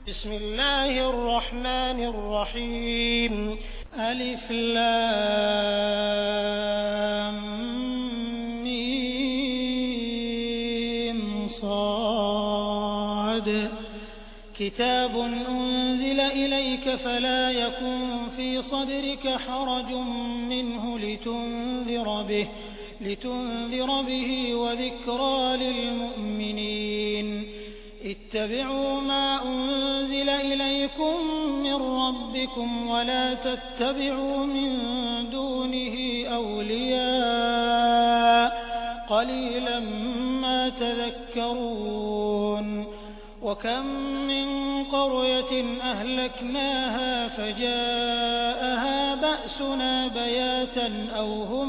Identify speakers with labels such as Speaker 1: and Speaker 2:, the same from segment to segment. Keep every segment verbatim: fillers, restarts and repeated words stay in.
Speaker 1: बिस्मिल्लाहिर्रहमानिर्रहीम। अलिफ लाम मीम साद। किताबुन उन्ज़िला इलैका फला यकुन फ़ी सदरिका हरजुम मिन्हु लितुन्ज़िर बिहि लितुन्ज़िर बिहि वज़िक्रा लिलमुअ्मिनीन। इत्तबि'ू मा उन्ज़िल इलैकुम मिन रब्बिकुम वला तत्तबि'ू मिन दूनिही औलिया क़लीलन मा तज़क्करून। वकम मिन क़रयतिन अहलकनाहा फजाअहा बअसुना बयातन औ हुम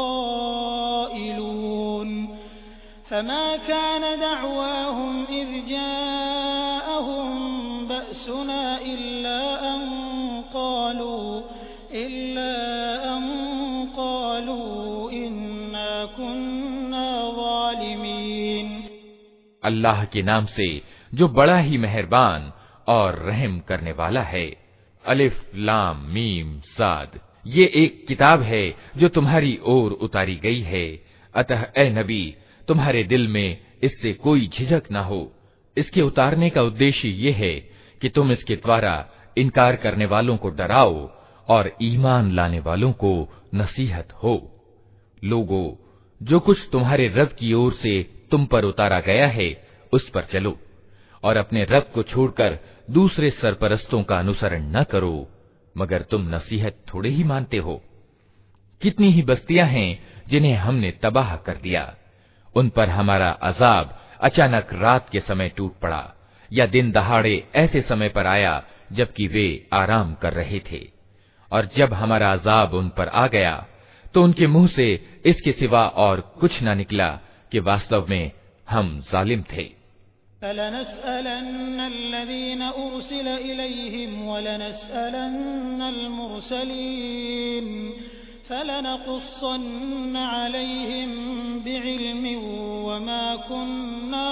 Speaker 1: क़ाइलून। फमा कान दअवाहुम इज़ जाअहुम बअसुना इल्ला अन क़ालू इल्ला अन क़ालू इन्ना कुन्ना ज़ालिमीन।
Speaker 2: अल्लाह के नाम से जो बड़ा ही मेहरबान और रहम करने वाला है। अलिफ लाम मीम साद। ये एक किताब है जो तुम्हारी ओर उतारी गई है, अतः ए नबी तुम्हारे दिल में इससे कोई झिझक न हो। इसके उतारने का उद्देश्य ये है कि तुम इसके द्वारा इनकार करने वालों को डराओ और ईमान लाने वालों को नसीहत हो। लोगों, जो कुछ तुम्हारे रब की ओर से तुम पर उतारा गया है उस पर चलो और अपने रब को छोड़कर दूसरे सरपरस्तों का अनुसरण न करो, मगर तुम नसीहत थोड़े ही मानते हो। कितनी ही बस्तियां हैं जिन्हें हमने तबाह कर दिया। उन पर हमारा अजाब अचानक रात के समय टूट पड़ा या दिन दहाड़े ऐसे समय पर आया जबकि वे आराम कर रहे थे। और जब हमारा अजाब उन पर आ गया तो उनके मुंह से इसके सिवा और कुछ न निकला कि वास्तव में हम जालिम थे।
Speaker 1: फलनस्अलन्नल्लज़ीन उर्सिल इलैहिम वलनस्अलन्नल मुरसलीन फलनक़ुस्सन्न अलैहिम बिइल्मिन वमा कुन्ना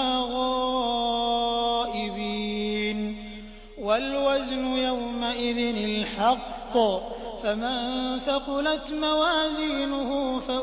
Speaker 1: गाइबीन। वल्वज़्नु यौमइज़िनिल हक़्क़ फमन थक़ुलत मवाज़ीनुहु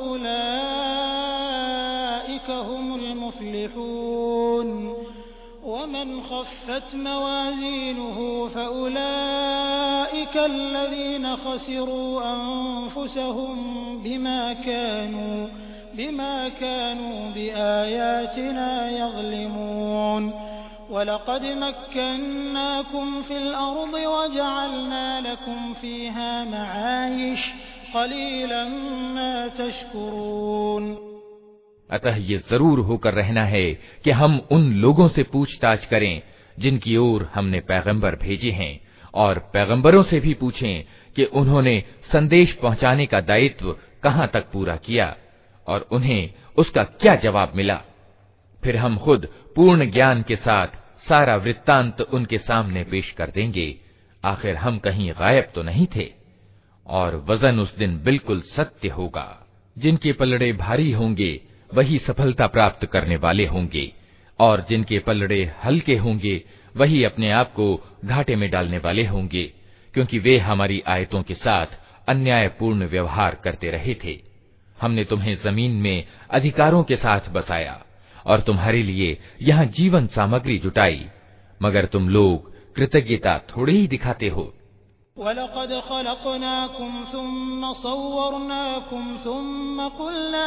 Speaker 1: फउलाइका हुमुल मुफ़्लिहून। वमन खफ़्फ़त मवाज़ीनुहु फउलाइका अल्लज़ीन खसिरू अन्फुसहुम बिमा कानू बिमा कानू बिआयातिना यज़लिमून। वलक़द मक्कन्नाकुम फिल अर्ज़ि वजअलना लकुम फ़ीहा मआयिश क़लीलन मा तशकुरून।
Speaker 2: अतः ये जरूर होकर रहना है कि हम उन लोगों से पूछताछ करें जिनकी ओर हमने पैगंबर भेजे हैं, और पैगंबरों से भी पूछें कि उन्होंने संदेश पहुंचाने का दायित्व कहां तक पूरा किया और उन्हें उसका क्या जवाब मिला। फिर हम खुद पूर्ण ज्ञान के साथ सारा वृत्तांत उनके सामने पेश कर देंगे। आखिर हम कहीं गायब तो नहीं थे। और वजन उस दिन बिल्कुल सत्य होगा। जिनके पलड़े भारी होंगे वही सफलता प्राप्त करने वाले होंगे, और जिनके पलड़े हल्के होंगे वही अपने आप को घाटे में डालने वाले होंगे, क्योंकि वे हमारी आयतों के साथ अन्यायपूर्ण व्यवहार करते रहे थे। हमने तुम्हें जमीन में अधिकारों के साथ बसाया और तुम्हारे लिए यहाँ जीवन सामग्री जुटाई, मगर तुम लोग कृतज्ञता थोड़ी ही दिखाते हो।
Speaker 1: वलक़द ख़लक़नाकुम सुम्मा सव्वरनाकुम सुम्मा क़ुल्ना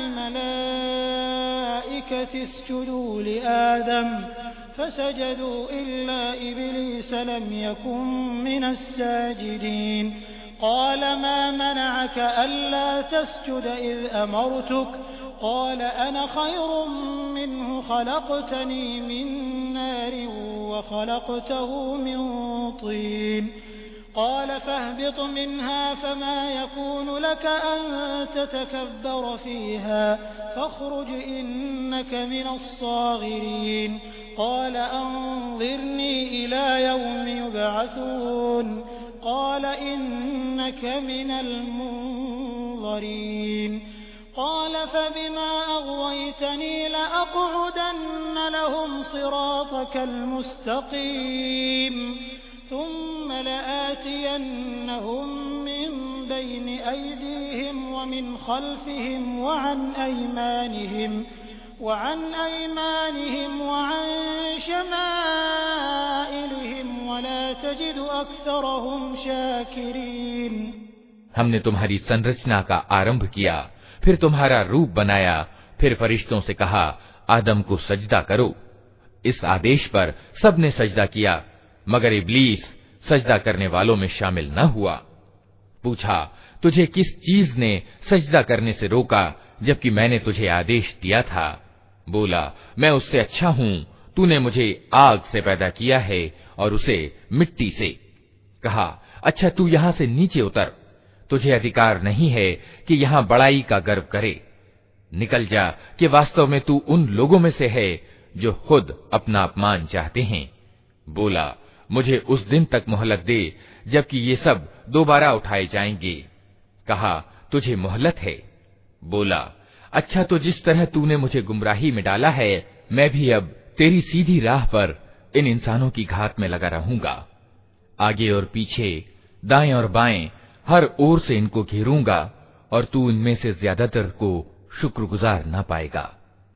Speaker 1: लिलमलाइकति इसजुदू लिआदम फसजदू इल्ला इब्लीस लम यकुन मिनस साजिदीन। क़ाल मा मनअक अल्ला तस्जुद इज़ अमरतुक क़ाल अना ख़ैरुम मिन्हु ख़लक़तनी मिन नारिन व ख़लक़तहु मिन तीन। قال فاهبط منها فما يكون لك أن تتكبر فيها فاخرج إنك من الصاغرين. قال أنظرني إلى يوم يبعثون قال إنك من المنظرين. قال فبما أغويتني لأقعدن لهم صراطك المستقيم लनहदियन्नहुम मिन बैनि अयदीहिम व मिन खल्फिहिम व अन अयमानिहिम व अन अयमानिहिम व अन शमाइलिहिम व ला तजिदु अक्सरहुम शाकिरीन।
Speaker 2: हमने तुम्हारी संरचना का आरंभ किया, फिर तुम्हारा रूप बनाया, फिर फरिश्तों से कहा आदम को सजदा करो। इस आदेश पर सबने सजदा किया, मगर इब्लीस सजदा करने वालों में शामिल न हुआ। पूछा, तुझे किस चीज ने सजदा करने से रोका जबकि मैंने तुझे आदेश दिया था? बोला, मैं उससे अच्छा हूं, तूने मुझे आग से पैदा किया है और उसे मिट्टी से। कहा, अच्छा तू यहां से नीचे उतर, तुझे अधिकार नहीं है कि यहां बड़ाई का गर्व करे। निकल जा कि वास्तव में तू उन लोगों में से है जो खुद अपना अपमान चाहते हैं। बोला, मुझे उस दिन तक मोहलत दे जबकि ये सब दोबारा उठाए जाएंगे। कहा, तुझे मोहलत है? बोला, अच्छा तो जिस तरह तूने मुझे गुमराही में डाला है, मैं भी अब तेरी सीधी राह पर इन इंसानों की घात में लगा रहूंगा। आगे और पीछे, दाएं और बाएं, हर ओर से इनको घेरूंगा और तू इनमें से ज्यादातर को शुक्रगुजार न पाएगा।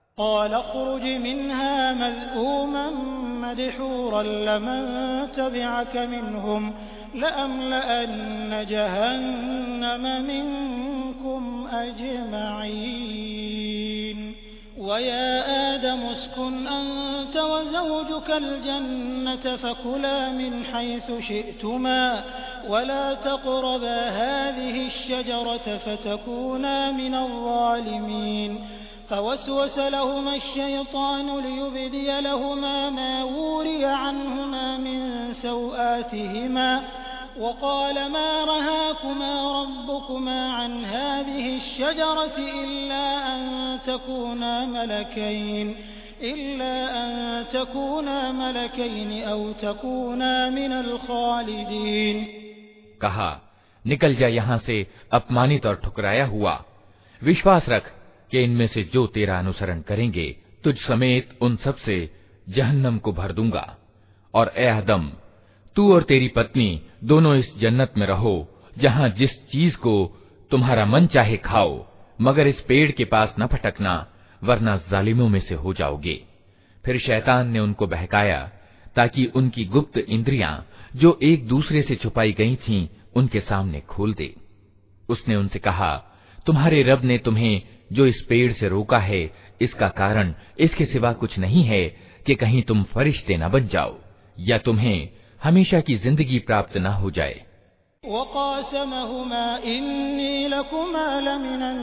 Speaker 1: वया आदम उस्कुन अंत व ज़ौजुकल जन्नत फकुला मिन हैसु शि'तुमा वला तक़रबा हाज़िहि अश-शजरत फतकूना मिनज़ ज़ालिमीन। फवस्वस लहुमा अश-शयतानु लियुबदिय लहुमा मा वुरिय अन्हुमा मिन सौआतिहिमा वक़ाल मा रहाकुमा रब्बुकुमा अन हाज़िहि अश-शजरत इल्ला अन तकूना मलकैन इल्ला अन तकूना मलकैन औ तकूना मिनल खालिदीन।
Speaker 2: कहा, निकल जा यहां से अपमानित और ठुकराया हुआ। विश्वास रख कि इनमें से जो तेरा अनुसरण करेंगे तुझ समेत उन सब से जहन्नम को भर दूंगा। और ए आदम, तू और तेरी पत्नी दोनों इस जन्नत में रहो जहां जिस चीज को तुम्हारा मन चाहे खाओ, मगर इस पेड़ के पास न फटकना वरना जालिमों में से हो जाओगे। फिर शैतान ने उनको बहकाया ताकि उनकी गुप्त इंद्रियां जो एक दूसरे से छुपाई गई थीं उनके सामने खोल दे। उसने उनसे कहा, तुम्हारे रब ने तुम्हें जो इस पेड़ से रोका है इसका कारण इसके सिवा कुछ नहीं है कि कहीं तुम फरिश्ते न बन जाओ या तुम्हें हमेशा की जिंदगी प्राप्त न हो जाए।
Speaker 1: वक़ासमहुमा इन्नी लकुमा लमिनन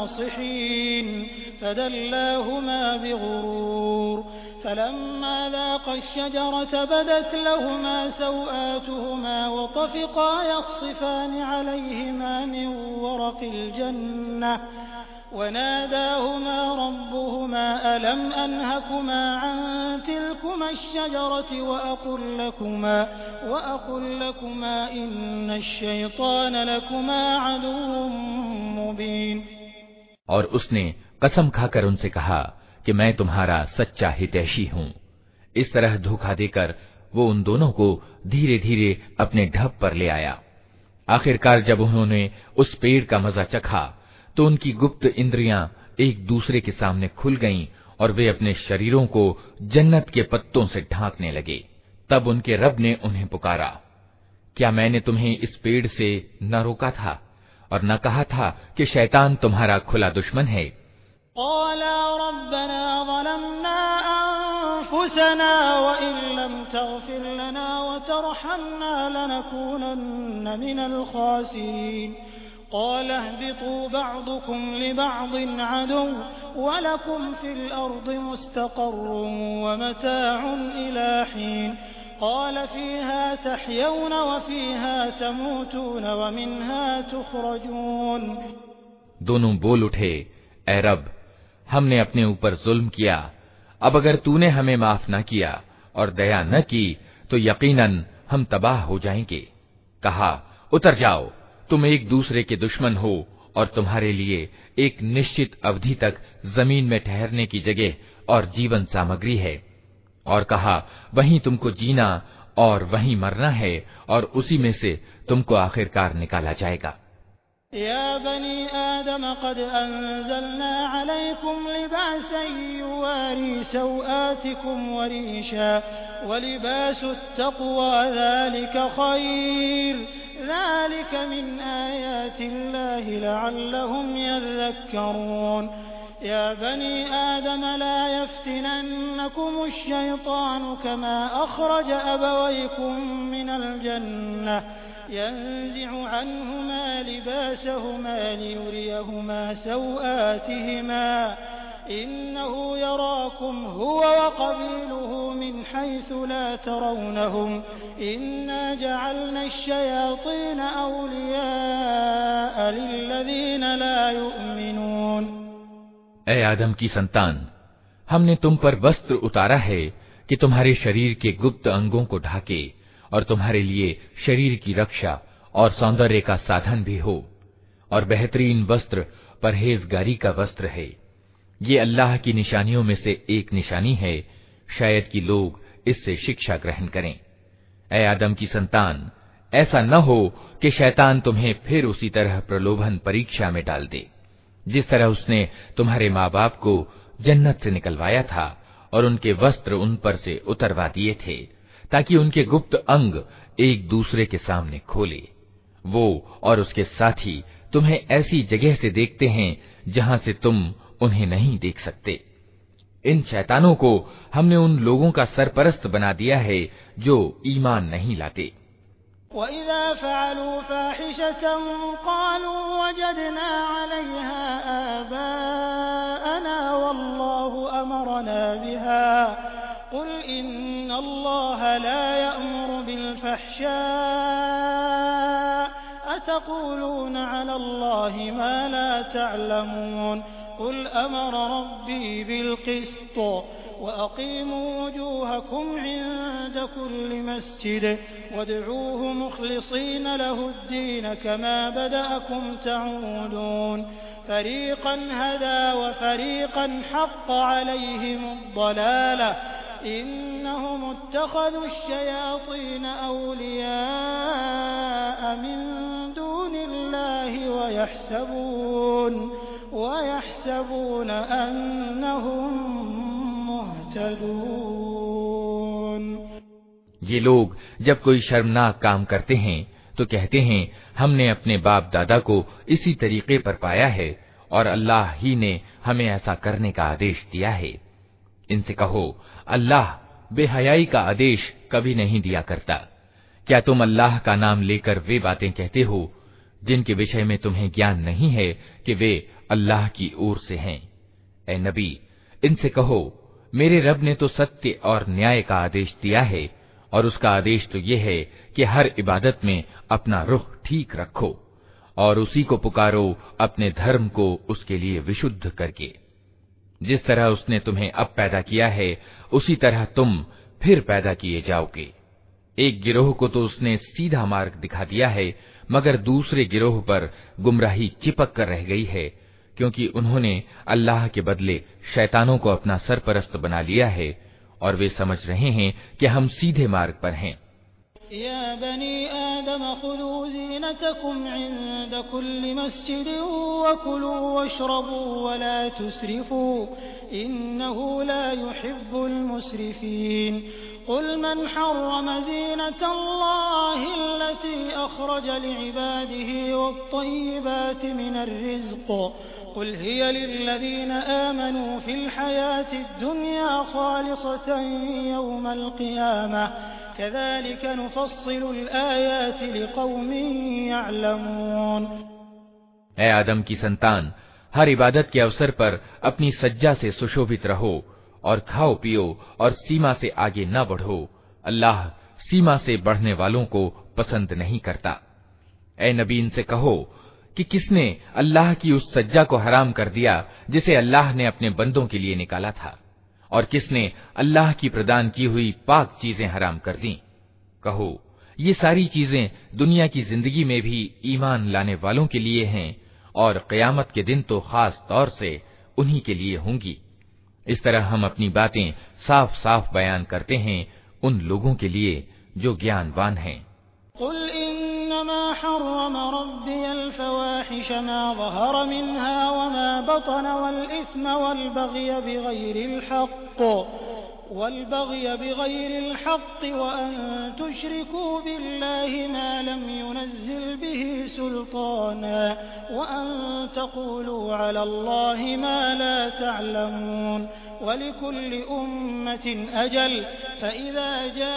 Speaker 1: नासिहीन फदल्लाहुमा बिग़ुरूर फलम्मा ज़ाक़ा अश-शजरत बदत लहुमा सौआतुहुमा वतफ़िक़ा यख़सिफ़ानि अलैहिमा मिन वरक़िल जन्नह वनादाहुमा रब्बुहुमा अलम अनहकुमा अन तिलकुमा अश-शजरत वअक़ुल लकुमा वअक़ुल लकुमा इन्न अश-शैतान लकुमा अदुव्वुम मुबीन।
Speaker 2: और उसने कसम खाकर उनसे कहा कि मैं तुम्हारा सच्चा हितैषी हूँ। इस तरह धोखा देकर वो उन दोनों को धीरे धीरे अपने ढब पर ले आया। आखिरकार जब उन्होंने उस पेड़ का मजा चखा तो उनकी गुप्त इंद्रियां एक दूसरे के सामने खुल गईं और वे अपने शरीरों को जन्नत के पत्तों से ढांकने लगे। तब उनके रब ने उन्हें पुकारा, क्या मैंने तुम्हें इस पेड़ से न रोका था और न कहा था कि शैतान तुम्हारा खुला दुश्मन है?
Speaker 1: क़ाला रब्बना ज़लमना अनफुसना व इन लम तग़फिर लना व तरहमना लनकूनन्न मिनल ख़ासिरीन। क़ाल अहबितू बअदुकुम लिबअदिन अदुव्वुन व लकुम फ़िल अर्दि मुस्तक़र्रुन व मताउन इला हीन। क़ाल फ़ीहा तहयौन व फ़ीहा तमूतून व मिन्हा तुख़रजून।
Speaker 2: दोनों बोल उठे, ऐ रब, हमने अपने ऊपर जुल्म किया। अब अगर तूने हमें माफ न किया और दया न की तो यकीनन हम तबाह हो जाएंगे। कहा, उतर जाओ, तुम एक दूसरे के दुश्मन हो और तुम्हारे लिए एक निश्चित अवधि तक जमीन में ठहरने की जगह और जीवन सामग्री है। और कहा, वहीं तुमको जीना और वहीं मरना है और उसी में से तुमको आखिरकार निकाला जाएगा।
Speaker 1: या बनी आदम क़द अंज़लना अलैकुम लिबासन युवारी सौआतिकुम वरीशा वलिबासुत तक़वा ज़ालिका खैर ज़ालिका मिन आयातिल्लाहि लअल्लहुम यज़क्करून। या बनी आदम ला यफ्तिनन्नकुमुश शैतानु कमा अख़रज अबवैकुम मिनल जन्नह यंज़िअु अन्हुमा लिबासहुमा लियुरियहुमा सौआतिहिमा इन्नहु यराकुम हुवा व क़बीलुहु मिन हैसु ला तरौनहुम इन्ना जअलना अश-शयातीन औलियाअ लिल्लज़ीना ला युमिनून।
Speaker 2: ऐ आदम की संतान, हमने तुम पर वस्त्र उतारा है कि तुम्हारे शरीर के गुप्त अंगों को ढाके और तुम्हारे लिए शरीर की रक्षा और सौंदर्य का साधन भी हो, और बेहतरीन वस्त्र परहेजगारी का वस्त्र है। ये अल्लाह की निशानियों में से एक निशानी है, शायद कि लोग इससे शिक्षा ग्रहण करें। ऐ आदम की संतान, ऐसा न हो कि शैतान तुम्हें फिर उसी तरह प्रलोभन परीक्षा में डाल दे, जिस तरह उसने तुम्हारे माँ बाप को जन्नत से निकलवाया था और उनके वस्त्र उन पर से उतरवा दिए थे, ताकि उनके गुप्त अंग एक दूसरे के सामने खोले। वो और उसके साथी तुम्हें ऐसी जगह से देखते हैं जहां से तुम उन्हें नहीं देख सकते। इन शैतानों को हमने उन लोगों का सरपरस्त बना दिया है जो ईमान नहीं लाते।
Speaker 1: वइज़ा फ़अलू फ़ाहिशतन क़ालू वजदना अलैहा आबाअना वल्लाहु अमरना बिहा क़ुल इन्नल्लाह ला यअमुरु बिल-फ़हशाअ अतक़ूलूना अलल्लाहि मा ला तअलमून क़ुल अमर रब्बी बिल-क़िस्त वअक़ीमू वजूहकुम इन्द कुल्लि मस्जिद वदऊहु मुख़लिसीन लहुद्दीन कमा बदअकुम तऊदून फ़रीक़न हदा वफ़रीक़न हक़्क़ अलैहिमुद्दलालह इन्नहुम इत्तख़ज़ुश्शयातीन औलियाअ मिन दूनिल्लाहि वयहसबून वयहसबून अन्नहुम मुहतदून।
Speaker 2: ये लोग जब कोई शर्मनाक काम करते हैं तो कहते हैं, हमने अपने बाप दादा को इसी तरीके पर पाया है और अल्लाह ही ने हमें ऐसा करने का आदेश दिया है। इनसे कहो, अल्लाह बेहयाई का आदेश कभी नहीं दिया करता। क्या तुम अल्लाह का नाम लेकर वे बातें कहते हो जिनके विषय में तुम्हें ज्ञान नहीं है कि वे अल्लाह की ओर से हैं? ऐ नबी, इनसे कहो, मेरे रब ने तो सत्य और न्याय का आदेश दिया है और उसका आदेश तो ये है कि हर इबादत में अपना रुख ठीक रखो और उसी को पुकारो अपने धर्म को उसके लिए विशुद्ध करके। जिस तरह उसने तुम्हें अब पैदा किया है उसी तरह तुम फिर पैदा किए जाओगे। एक गिरोह को तो उसने सीधा मार्ग दिखा दिया है, मगर दूसरे गिरोह पर गुमराही चिपक कर रह गई है, क्योंकि उन्होंने अल्लाह के बदले शैतानों को अपना सरपरस्त बना लिया है और वे समझ रहे हैं कि हम सीधे मार्ग पर हैं।
Speaker 1: या बनी आदम खुदू ज़ीनतकुम इंद कुल्लि मस्जिदिन वकुलू वशरबू वला तुस्रिफू इन्नहु ला युहिब्बुल मुस्रिफीन। क़ुल मन हर्रम ज़ीनतल्लाहि अल्लती अख़रज लिइबादिही वत्तय्यिबाति मिनर रिज़्क़ क़ुल हिय लिल्लज़ीना आमनू फ़िल हयातिद दुन्या ख़ालिसतन यौमल क़ियामह कज़ालिक नुफ़स्सिलुल आयाति लिक़ौमिन यअलमून।
Speaker 2: ऐ आदम की संतान, हर इबादत के अवसर पर अपनी सज्जा से सुशोभित रहो और खाओ पियो और सीमा से आगे न बढ़ो। अल्लाह सीमा से बढ़ने वालों को पसंद नहीं करता। ऐ नबी, इनसे कहो कि किसने अल्लाह की उस सज्जा को हराम कर दिया जिसे अल्लाह ने अपने बंदों के लिए निकाला था, और किसने अल्लाह की प्रदान की हुई पाक चीजें हराम कर दी। कहो, ये सारी चीजें दुनिया की जिंदगी में भी ईमान लाने वालों के लिए हैं और क़यामत के दिन तो खास तौर से उन्हीं के लिए होंगी। इस तरह हम अपनी बातें साफ साफ बयान करते हैं उन लोगों के लिए जो ज्ञानवान हैं।
Speaker 1: कुल इन्नमा हर्रम रब्बियल फवाहिश मा ज़हर मिन्हा वमा बतन वल इस्म वल बग़य बिग़ैरिल हक़्क़ वल्बग़य बिग़ैरिल हक़्क़ वअन तुश्रिकू बिल्लाहि मा लम युनज़्ज़िल बिही सुल्ताना वअन तक़ूलू अलल्लाहि मा ला तअलमून वलिकुल्लि उम्मतिन अजल फ़इज़ा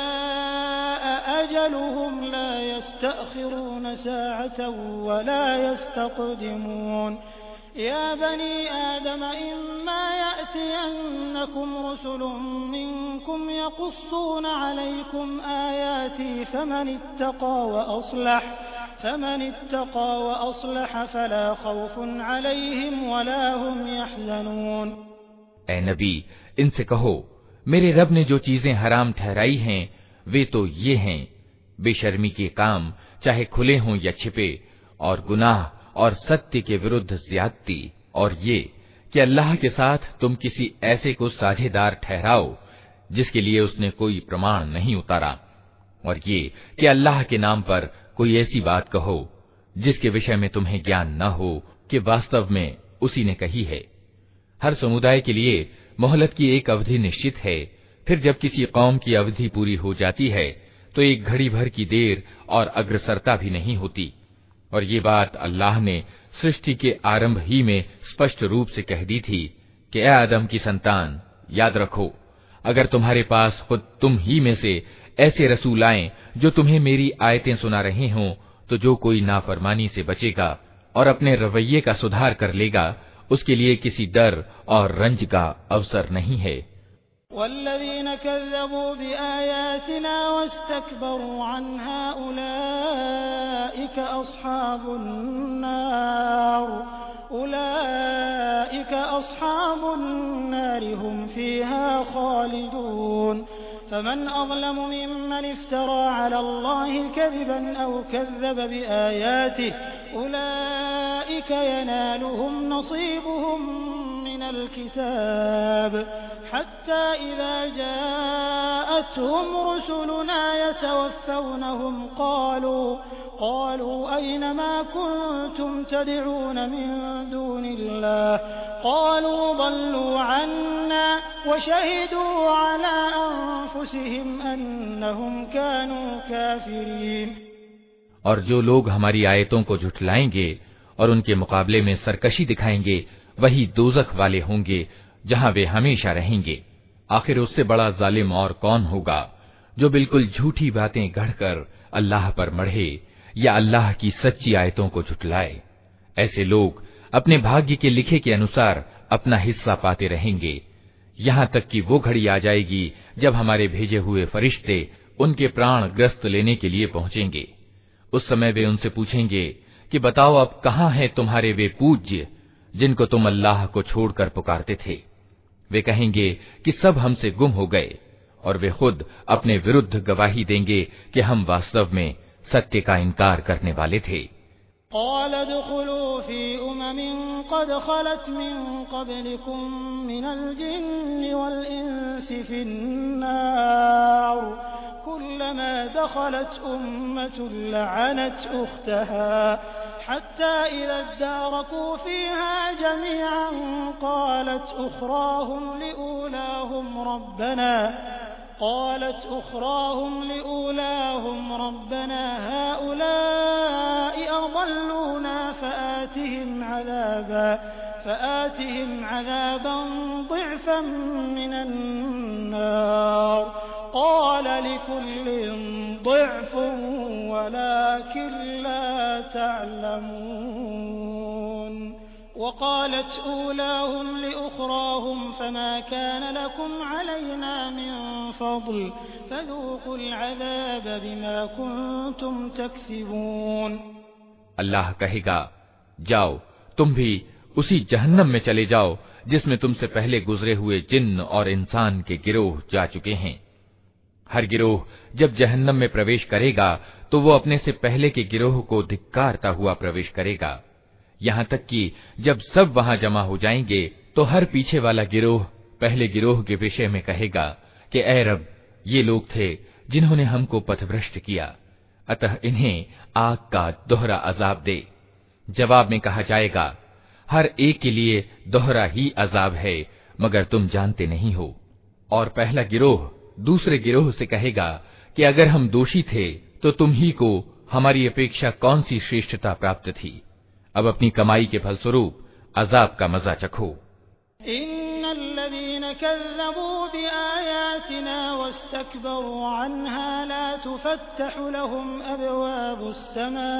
Speaker 1: जाअ अजलुहुम ला यस्तअख़िरून साअतन वला यस्तक़दिमून या बनी आदम इम्मा यअतियन्नकुम रुसुलुम मिनकुम यक़ुस्सून अलैकुम आयाती फमनित्तक़ा वअस्लह फमनित्तक़ा वअस्लह फला खौफ़ुन अलैहिम वला हुम यहज़नून।
Speaker 2: ऐ नबी, इनसे कहो, मेरे रब ने जो चीजें हराम ठहराई हैं वे तो ये हैं, बेशर्मी के काम चाहे खुले हों या छिपे, और गुनाह और सत्य के विरुद्ध ज़्यादती, और ये कि अल्लाह के साथ तुम किसी ऐसे को साझेदार ठहराओ जिसके लिए उसने कोई प्रमाण नहीं उतारा, और ये कि अल्लाह के नाम पर कोई ऐसी बात कहो जिसके विषय में तुम्हें ज्ञान न हो कि वास्तव में उसी ने कही है। हर समुदाय के लिए मोहलत की एक अवधि निश्चित है, फिर जब किसी कौम की अवधि पूरी हो जाती है तो एक घड़ी भर की देर और अग्रसरता भी नहीं होती। और ये बात अल्लाह ने सृष्टि के आरंभ ही में स्पष्ट रूप से कह दी थी कि ए आदम की संतान, याद रखो, अगर तुम्हारे पास खुद तुम ही में से ऐसे रसूल आएं जो तुम्हें मेरी आयतें सुना रहे हों, तो जो कोई नाफरमानी से बचेगा और अपने रवैये का सुधार कर लेगा, उसके लिए किसी डर और रंज का अवसर नहीं है।
Speaker 1: वल्लज़ीन कज़्ज़बू बिआयातिना वस्तकबरू अन्हा उलाइका अस्हाबुन नार उलाइका अस्हाबुन नार हुम फ़ीहा ख़ालिदून फमन अज़लमु मिम्मन इफ्तरा अलल्लाहि कज़िबन औ कज़्ज़ब बिआयातिहि उलाइका यनालुहुम नसीबुहुम मिनल किताब हत्ता इज़ा जाअतहुम रुसुलुना यतवफ़्फ़ौनहुम क़ालू क़ालू अय्न मा कुन्तुम तदऊन मिन दूनिल्लाह क़ालू ضلू अन्ना वशहिदू अला अन्फुसिहिम अन्नहुम कानू काफ़िरीन।
Speaker 2: और जो लोग हमारी आयतों को झुठलाएंगे और उनके मुकाबले में सरकशी दिखाएंगे, वही दोज़ख वाले होंगे जहां वे हमेशा रहेंगे। आखिर उससे बड़ा जालिम और कौन होगा जो बिल्कुल झूठी बातें गढ़कर अल्लाह पर मढ़े या अल्लाह की सच्ची आयतों को झुठलाए। ऐसे लोग अपने भाग्य के लिखे के अनुसार अपना हिस्सा पाते रहेंगे, यहां तक कि वो घड़ी आ जाएगी जब हमारे भेजे हुए फरिश्ते उनके प्राण ग्रस्त लेने के लिए पहुंचेंगे। उस समय वे उनसे पूछेंगे कि बताओ, अब कहां हैं तुम्हारे वे पूज्य जिनको तुम अल्लाह को छोड़कर पुकारते थे? वे कहेंगे कि सब हमसे गुम हो गए, और वे खुद अपने विरुद्ध गवाही देंगे कि हम वास्तव में सत्य का इनकार करने वाले थे।
Speaker 1: क़ाल उद्ख़ुलू फ़ी उममिन क़द ख़लत मिन क़ब्लिकुम मिनल जिन्नि वल इंसि फ़िन्नार कुल्लमा दख़लत उम्मतुन लअनत उख़्तहा हत्ता इज़ा इद्दारकू फ़ीहा जमीअन क़ालत उख़राहुम लिऊलाहुम रब्बना قالت أخراهم لأولاهم ربنا هؤلاء أضلونا فآتهم عذابا فآتهم عذابا ضعفا من النار قال لكل ضعف ولكن لا تعلمون وقالت أولاهم لأخراهم فما كان لكم علينا من فضل فذوقوا العذاب بما كنتم تكسبون।
Speaker 2: अल्लाह कहेगा, जाओ तुम भी उसी जहन्नम में चले जाओ जिसमें तुमसे पहले गुजरे हुए जिन्न और इंसान के गिरोह जा चुके हैं। हर गिरोह जब जहन्नम में प्रवेश करेगा तो वो अपने से पहले के गिरोह को धिक्कारता हुआ प्रवेश करेगा, यहां तक कि जब सब वहां जमा हो जाएंगे तो हर पीछे वाला गिरोह पहले गिरोह के विषय में कहेगा कि ऐ रब, ये लोग थे जिन्होंने हमको पथभ्रष्ट किया, अतः इन्हें आग का दोहरा अजाब दे। जवाब में कहा जाएगा, हर एक के लिए दोहरा ही अजाब है, मगर तुम जानते नहीं हो। और पहला गिरोह दूसरे गिरोह से कहेगा कि अगर हम दोषी थे तो तुम ही को हमारी अपेक्षा कौन सी श्रेष्ठता प्राप्त थी। अब अपनी कमाई के फलस्वरूप अजाब का मजा चखो।
Speaker 1: इन्नल्लज़ीना कज़्ज़बू बिआयातिना वस्तकबरू अन्हा ला तुफ़त्तहु लहुम अबवाबुस्समा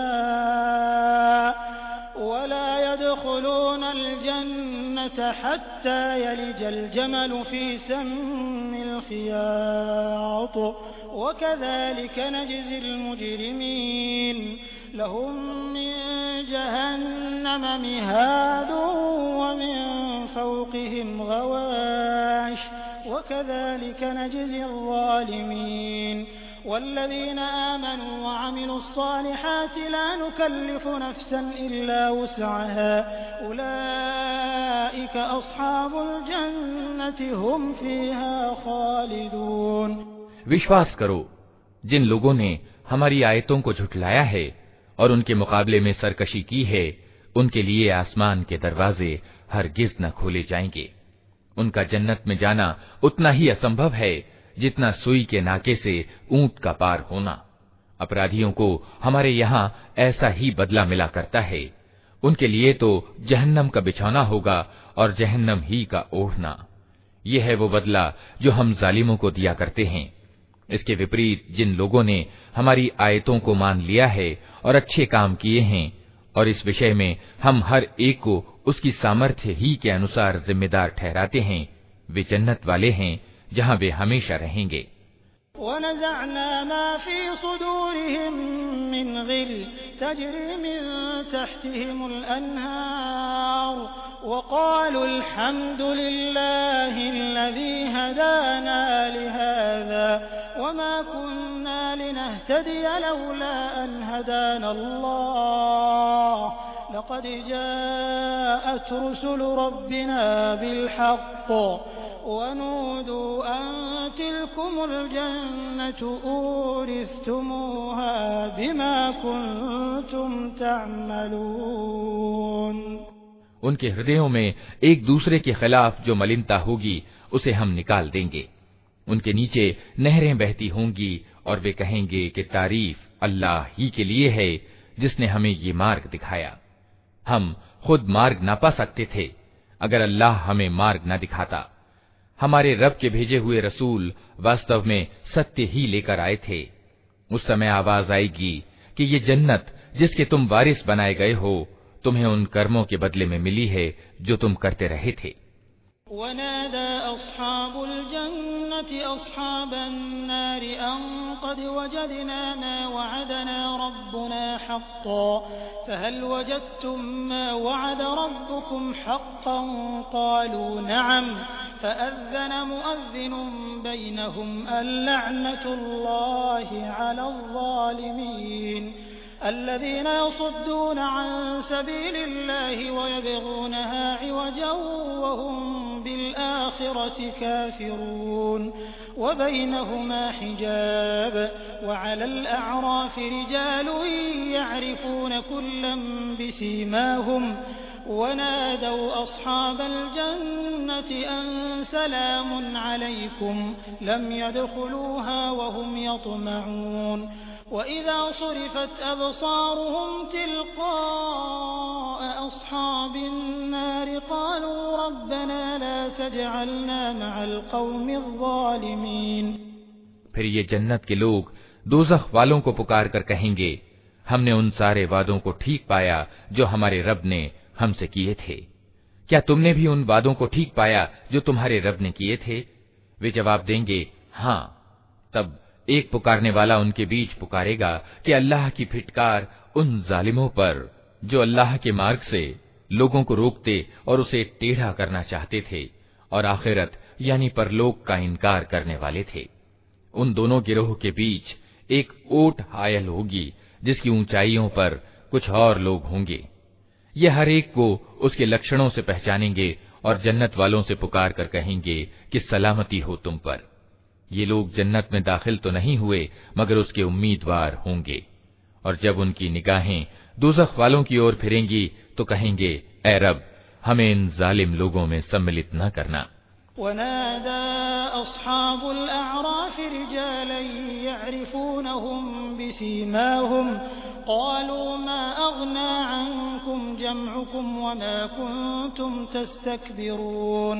Speaker 1: वला यदखुलूनल जन्नता हत्ता यलिजल जमलु फी सम्मिल खियात वकज़ालिक नजज़िल मुजरिमीन लहुम मिन जहन्नम मिहादुन व मिन फौक़िहिम गवाश वकज़ालिक नजज़िल ज़ालिमीन वल्लज़ीन आमनू वअमिलू स्सालिहात ला नुकल्लिफु नफ्सन इल्ला वुस्अहा उलाइक अस्हाबुल जन्नति हुम फ़ीहा खालिदून।
Speaker 2: विश्वास करो, जिन लोगों ने हमारी आयतों को झुठलाया है और उनके मुकाबले में सरकशी की है, उनके लिए आसमान के दरवाजे हरगिज न खोले जाएंगे। उनका जन्नत में जाना उतना ही असंभव है जितना सुई के नाके से ऊंट का पार होना। अपराधियों को हमारे यहाँ ऐसा ही बदला मिला करता है। उनके लिए तो जहन्नम का बिछौना होगा और जहन्नम ही का ओढ़ना। यह है वो बदला जो हम जालिमों को दिया करते हैं। इसके विपरीत जिन लोगों ने हमारी आयतों को मान लिया है और अच्छे काम किए हैं, और इस विषय में हम हर एक को उसकी सामर्थ्य ही के अनुसार जिम्मेदार ठहराते हैं, वे जन्नत वाले हैं जहां वे हमेशा रहेंगे।
Speaker 1: वनज़अना मा फ़ी सुदूरिहिम मिन ग़िल तजरी मिन तहतिहिमुल अन्हार वक़ालू अल्हम्दुलिल्लाहिल्लज़ी हदाना लिहाज़ा वमा कुन्ना लिनहतदिय लौला अन हदानल्लाह लक़द जाअत रुसुलु रब्बिना बिलहक़्क़ वनूदू अन तिलकुमुल जन्नतु ऊरिस्तुमूहा बिमा कुन्तुम तअमलून।
Speaker 2: उनके हृदयों में एक दूसरे के खिलाफ जो मलिनता होगी उसे हम निकाल देंगे। उनके नीचे नहरें बहती होंगी और वे कहेंगे कि तारीफ अल्लाह ही के लिए है जिसने हमें ये मार्ग दिखाया। हम खुद मार्ग ना पा सकते थे अगर अल्लाह हमें मार्ग न दिखाता। हमारे रब के भेजे हुए रसूल वास्तव में सत्य ही लेकर आए थे। उस समय आवाज आएगी कि ये जन्नत जिसके तुम वारिस बनाए गए हो, तुम्हें उन कर्मों के बदले में मिली है जो तुम करते रहे थे।
Speaker 1: वनादा अस्हाबुल जन्नति अस्हाबन नारि अन क़द वजदना मा वअदना रब्बुना हक़्क़न फहल वजदतुम मा वअद रब्बुकुम हक़्क़न क़ालू नअम फअज़्ज़न मुअज़्ज़िनुन बैनहुम अल्लअनतुल्लाहि अलज़्ज़ालिमीन الذين يصدون عن سبيل الله ويبغونها عوجا وهم بالآخرة كافرون وبينهما حجاب وعلى الأعراف رجال يعرفون كلا بسيماهم ونادوا أصحاب الجنة أن سلام عليكم لم يدخلوها وهم يطمعون وإذا صرفت أبصارهم تلقاء أصحاب النار قالوا ربنا لا تجعلنا مع القوم الظالمين।
Speaker 2: फिर ये जन्नत के लोग दोज़ख वालों को पुकार कर कहेंगे, हमने उन सारे वादों को ठीक पाया जो हमारे रब ने हमसे किए थे। क्या तुमने भी उन वादों को ठीक पाया जो तुम्हारे रब ने किए थे? वे जवाब देंगे, हाँ। तब एक पुकारने वाला उनके बीच पुकारेगा कि अल्लाह की फिटकार उन जालिमों पर जो अल्लाह के मार्ग से लोगों को रोकते और उसे टेढ़ा करना चाहते थे और आखिरत यानी परलोक का इनकार करने वाले थे। उन दोनों गिरोह के बीच एक ओट हायल होगी जिसकी ऊंचाइयों पर कुछ और लोग होंगे। ये हर एक को उसके लक्षणों से पहचानेंगे और जन्नत वालों से पुकार कर कहेंगे कि सलामती हो तुम पर। ये लोग जन्नत में दाखिल तो नहीं हुए मगर उसके उम्मीदवार होंगे। और जब उनकी निगाहें दोज़ख वालों की ओर फिरेंगी तो कहेंगे, ऐ रब, हमें इन जालिम लोगों में सम्मिलित न करना।
Speaker 1: वनादा अस्हाबुल अअराफ रिजालन यअरिफूनहुम बिसीमाहुम क़ालू मा अग़ना अन्कुम जमउकुम वमा कुन्तुम तस्तक्बिरून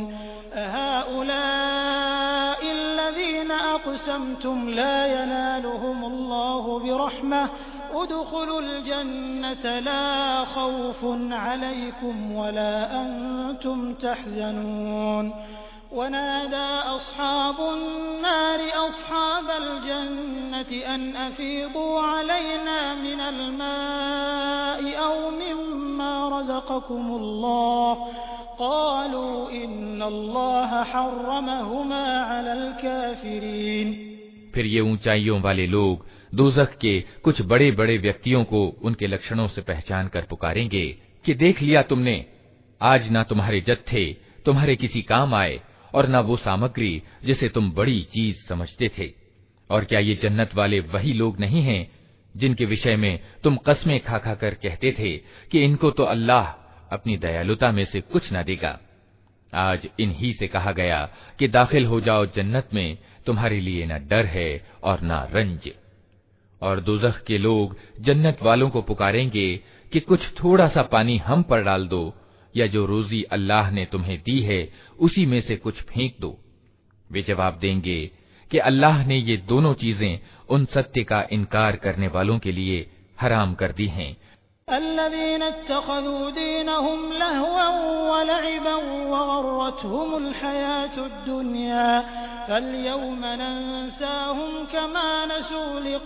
Speaker 1: अहाउलाइ अल्लज़ीना अक़समतुम ला यनालुहुमुल्लाहु बिरहमह उदखुलुल जन्नत ला खौफुन अलैकुम वला अंतुम तहज़नून वनादा अस्हाबुन नारि अस्हाबल जन्नति अन अफ़ीदू अलैना मिनल माइ औ मिम्मा रज़क़कुमुल्लाह क़ालू इन्नल्लाह हर्रमहुमा अलल काफ़िरीन।
Speaker 2: फिर ये ऊंचाइयों वाले लोग दोज़ख के कुछ बड़े बड़े व्यक्तियों को उनके लक्षणों से पहचान कर पुकारेंगे कि देख लिया तुमने, आज ना तुम्हारे जत्थे तुम्हारे किसी काम आए और न वो सामग्री जिसे तुम बड़ी चीज समझते थे। और क्या ये जन्नत वाले वही लोग नहीं हैं जिनके विषय में तुम कस्में खा खा कर कहते थे कि इनको तो अल्लाह अपनी दयालुता में से कुछ न देगा। आज इन्हीं से कहा गया कि दाखिल हो जाओ जन्नत में, तुम्हारे लिए न डर है और न रंज। और दोज़ख के लोग जन्नत वालों को पुकारेंगे कि कुछ थोड़ा सा पानी हम पर डाल दो, या जो रोजी अल्लाह ने तुम्हें दी है उसी में से कुछ फेंक दो। वे जवाब देंगे कि अल्लाह ने ये दोनों चीजें उन सत्य का इनकार करने वालों के लिए हराम कर दी हैं।
Speaker 1: अल्लज़ीना इत्तख़ज़ू दीनहुम लहवन व लइबन व गर्रतहुमुल हयातुद दुनिया फल्यौम नंसाहुम कमा नसू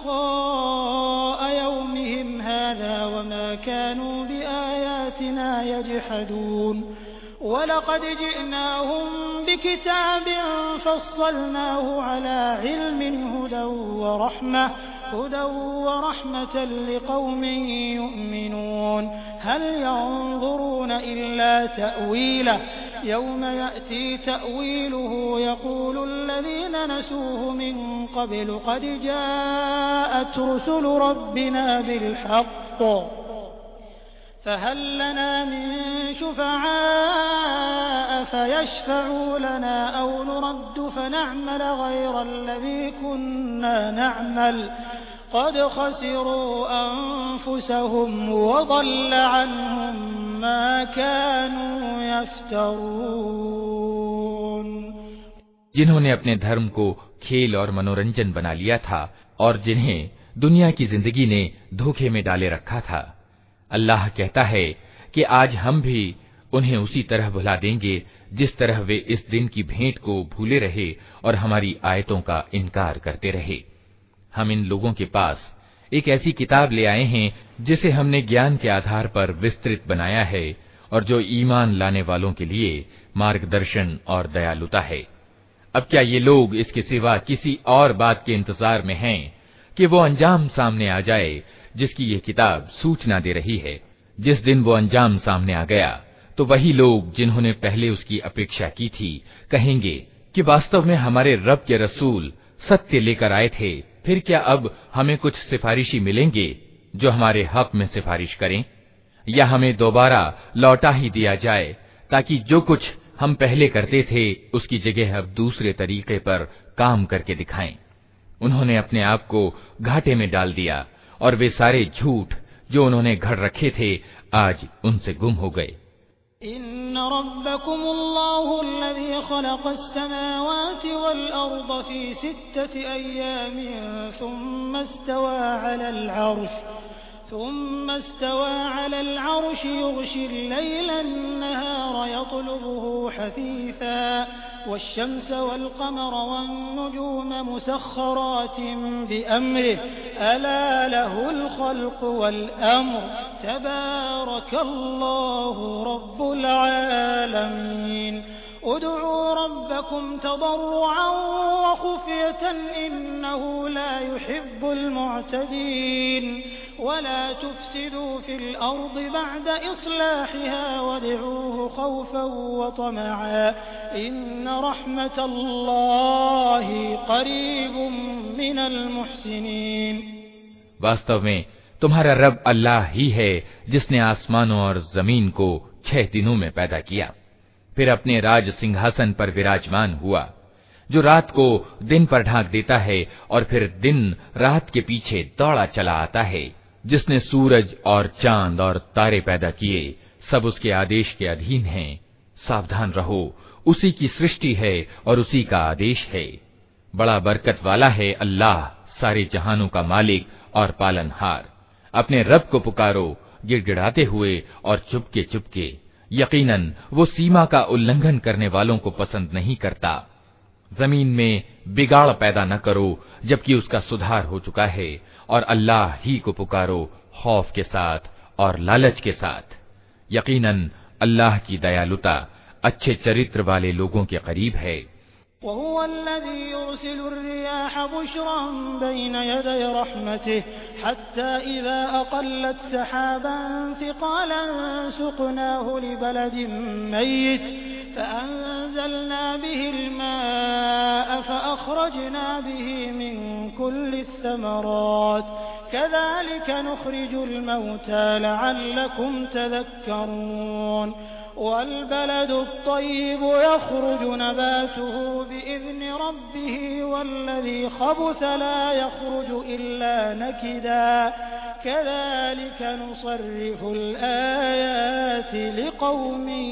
Speaker 1: लिक़ाअ यौमिहिम हाज़ा व मा कानू बिआयातिना यजहदून वलक़द जिअनाहुम बिकिताबिन फ़स्सलनाहु अला इल्मिन हुदन व रहमह हुदन व रहमतन लिक़ौमिन युमिनून हल यंज़ुरून इल्ला तअवीलह यौम यअती तअवीलुहु यक़ूलु अल्लज़ीना नसूहु मिन क़ब्लु क़द जाअत रुसुलु रब्बिना बिलहक़्क़ फहल लना मिन शुफ़अाء फयशफ़अू लना औ नुरद्दु फनअमल गयरा अल्लज़ी कुन्ना नअमल क़द खसिरू अन्फुसहुम वज़ल्ल अन्हुम मा कानू यफ्तरून।
Speaker 2: जिन्होंने अपने धर्म को खेल और मनोरंजन बना लिया था और जिन्हें दुनिया की जिंदगी ने धोखे में डाले रखा था, अल्लाह कहता है कि आज हम भी उन्हें उसी तरह भुला देंगे जिस तरह वे इस दिन की भेंट को भूले रहे और हमारी आयतों का इनकार करते रहे। हम इन लोगों के पास एक ऐसी किताब ले आए हैं जिसे हमने ज्ञान के आधार पर विस्तृत बनाया है और जो ईमान लाने वालों के लिए मार्गदर्शन और दयालुता है। अब क्या ये लोग इसके सिवा किसी और बात के इंतजार में हैं कि वो अंजाम सामने आ जाए जिसकी ये किताब सूचना दे रही है। जिस दिन वो अंजाम सामने आ गया तो वही लोग जिन्होंने पहले उसकी अपेक्षा की थी कहेंगे कि वास्तव में हमारे रब के रसूल सत्य लेकर आए थे, फिर क्या अब हमें कुछ सिफारिशी मिलेंगे जो हमारे हक में सिफारिश करें, या हमें दोबारा लौटा ही दिया जाए ताकि जो कुछ हम पहले करते थे उसकी जगह अब दूसरे तरीके पर काम करके दिखाएं। उन्होंने अपने आप को घाटे में डाल दिया और वे सारे झूठ जो उन्होंने घड़ रखे थे आज उनसे गुम हो गए।
Speaker 1: इन्न रब्बकुमुल्लाहु अल्लज़ी ख़लक़स-समावाति वल-अर्ज़ फ़ी सित्तति अय्यामिन सुम्मा इस्तवा अलल अर्श ثم استوى على العرش يغشي الليل النهار يطلبه حثيثا والشمس والقمر والنجوم مسخرات بأمره ألا له الخلق والأمر تبارك الله رب العالمين ادعوا ربكم تضرعا وخفية إنه لا يحب المعتدين वला तुफ़सिदू फ़िल अर्ज़ बअद इस्लाहिहा वदऊहु ख़ौफ़न व तमअ इन्न रहमतल्लाहि क़रीबुम मिनल मुहसिनीन।
Speaker 2: वास्तव में तुम्हारा रब अल्लाह ही है जिसने आसमानों और जमीन को छह दिनों में पैदा किया, फिर अपने राज सिंहासन पर विराजमान हुआ, जो रात को दिन पर ढांक देता है और फिर दिन रात के पीछे दौड़ा चला आता है, जिसने सूरज और चांद और तारे पैदा किए, सब उसके आदेश के अधीन हैं। सावधान रहो, उसी की सृष्टि है और उसी का आदेश है। बड़ा बरकत वाला है अल्लाह, सारे जहानों का मालिक और पालनहार। अपने रब को पुकारो गिड़गिड़ाते हुए और चुपके चुपके, यकीनन वो सीमा का उल्लंघन करने वालों को पसंद नहीं करता। जमीन में बिगाड़ पैदा न करो जबकि उसका सुधार हो चुका है, और अल्लाह ही को पुकारो खौफ के साथ और लालच के साथ। यकीनन अल्लाह की दयालुता अच्छे चरित्र वाले लोगों के करीब है।
Speaker 1: वहुवल्लज़ी युरसिलुर्रियाह बुशरन बैन यदै रहमतिह हत्ता इज़ा अक़ल्लत सहाबन सिक़ालन सुक़नाहु लिबलदिन मय्यित फ़अंज़लना बिहिल माअ फ़अख़रजना बिही मिन कुल्लिस समरात कज़ालिक नुख़रिजुल मौता लअल्लकुम तज़क्करून। वल्बलदु अत्तय्यिबु यख़रुजु नबातुहु बिइज़्नि रब्बिहि वल्लज़ी ख़बुस ला यख़रुजु इल्ला नकिदा कज़ालिक नुصر्रिफ़ुल आयाति लिक़ौमिन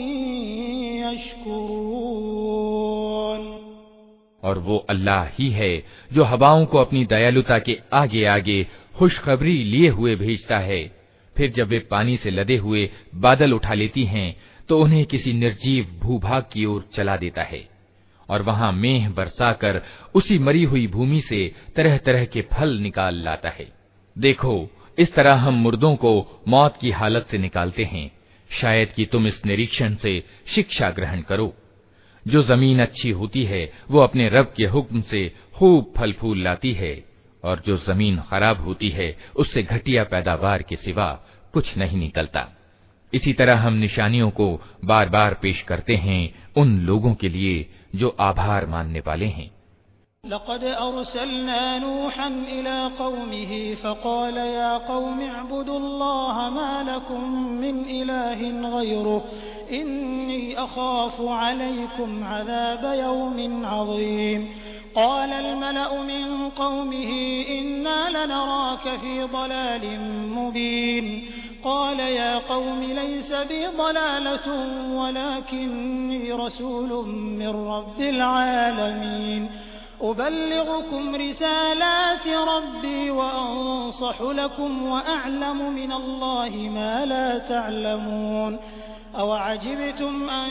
Speaker 1: यशकुरून।
Speaker 2: और वो अल्लाह ही है जो हवाओं को अपनी दयालुता के आगे आगे खुशखबरी लिए हुए भेजता है, फिर जब वे पानी से लदे हुए बादल उठा लेती हैं तो उन्हें किसी निर्जीव भूभाग की ओर चला देता है, और वहां मेंह बरसाकर उसी मरी हुई भूमि से तरह तरह के फल निकाल लाता है। देखो, इस तरह हम मुर्दों को मौत की हालत से निकालते हैं, शायद कि तुम इस निरीक्षण से शिक्षा ग्रहण करो। जो जमीन अच्छी होती है वो अपने रब के हुक्म से खूब फल फूल लाती है, और जो जमीन खराब होती है उससे घटिया पैदावार के सिवा कुछ नहीं निकलता। इसी तरह हम निशानियों को बार बार पेश करते हैं उन लोगों के लिए जो आभार मानने वाले हैं।
Speaker 1: लक़द अरसलना नूहन इला क़ौमिही फ़क़ाल या क़ौमि अअ्बुदुल्लाह मा लकुम मिन इलाहिन ग़ैरुहु इन्नी अख़ाफ़ु अलैकुम अज़ाब यौमिन अज़ीम। क़ाल अल-मलअु मिन क़ौमिही इन्ना लनराक फ़ी ضलालिन मुबीन। क़ाल या क़ौमि लैस बी ضलालतुन वलाकिन्नी रसूलुम मिन रब्बिल आलमीन। उबल्लिग़ुकुम रिसालाति रब्बी व अंसहु लकुम व अअलमु मिनल्लाहि मा ला तअलमून। अवअजिबतुम अन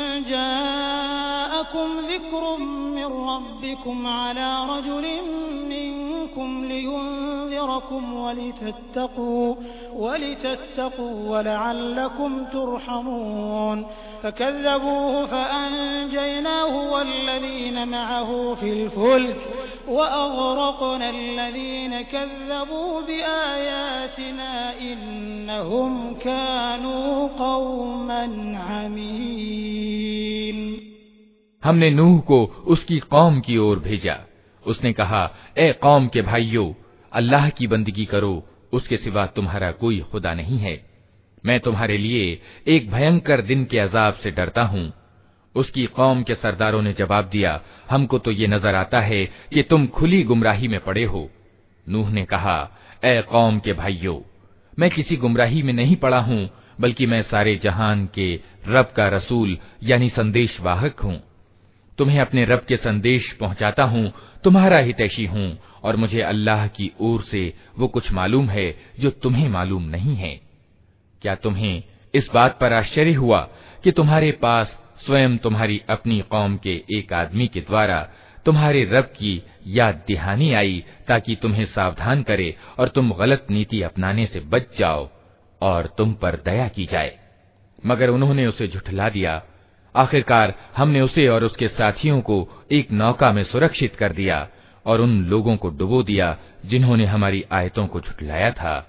Speaker 1: जाअकुम ज़िक्रुम मिन रब्बिकुम अला रजुलिन मिनकुम लियुन्ज़िरकुम वलितत्तक़ू वलितत्तक़ू वलअल्लकुम तुरहमून। फकज़्ज़बूहु फअन्जयनाहु वल्लज़ीन मअहु फ़िल फ़ुल्क वअग़रक़ना الذين كذبوا بآياتنا إنهم كانوا قوما عمين।
Speaker 2: हमने नूह को उसकी कौम की ओर भेजा। उसने कहा, ए कौम के भाइयों, अल्लाह की बंदगी करो, उसके सिवा तुम्हारा कोई खुदा नहीं है। मैं तुम्हारे लिए एक भयंकर दिन के अजाब से डरता हूँ। उसकी कौम के सरदारों ने जवाब दिया, हमको तो ये नजर आता है कि तुम खुली गुमराही में पड़े हो। नूह ने कहा, ए कौम के भाइयों, मैं किसी गुमराही में नहीं पड़ा हूँ, बल्कि मैं सारे जहान के रब का रसूल यानी संदेश वाहक हूँ। तुम्हें अपने रब के संदेश पहुँचाता हूँ, तुम्हारा हितैषी हूँ, और मुझे अल्लाह की ओर से वो कुछ मालूम है जो तुम्हें मालूम नहीं है। क्या तुम्हें इस बात पर आश्चर्य हुआ कि तुम्हारे पास स्वयं तुम्हारी अपनी कौम के एक आदमी के द्वारा तुम्हारे रब की याद दहानी आई ताकि तुम्हें सावधान करे और तुम गलत नीति अपनाने से बच जाओ और तुम पर दया की जाए, मगर उन्होंने उसे झुठला दिया। आखिरकार हमने उसे और उसके साथियों को एक नौका में सुरक्षित कर दिया और उन लोगों को डुबो दिया जिन्होंने हमारी आयतों को झुठलाया था।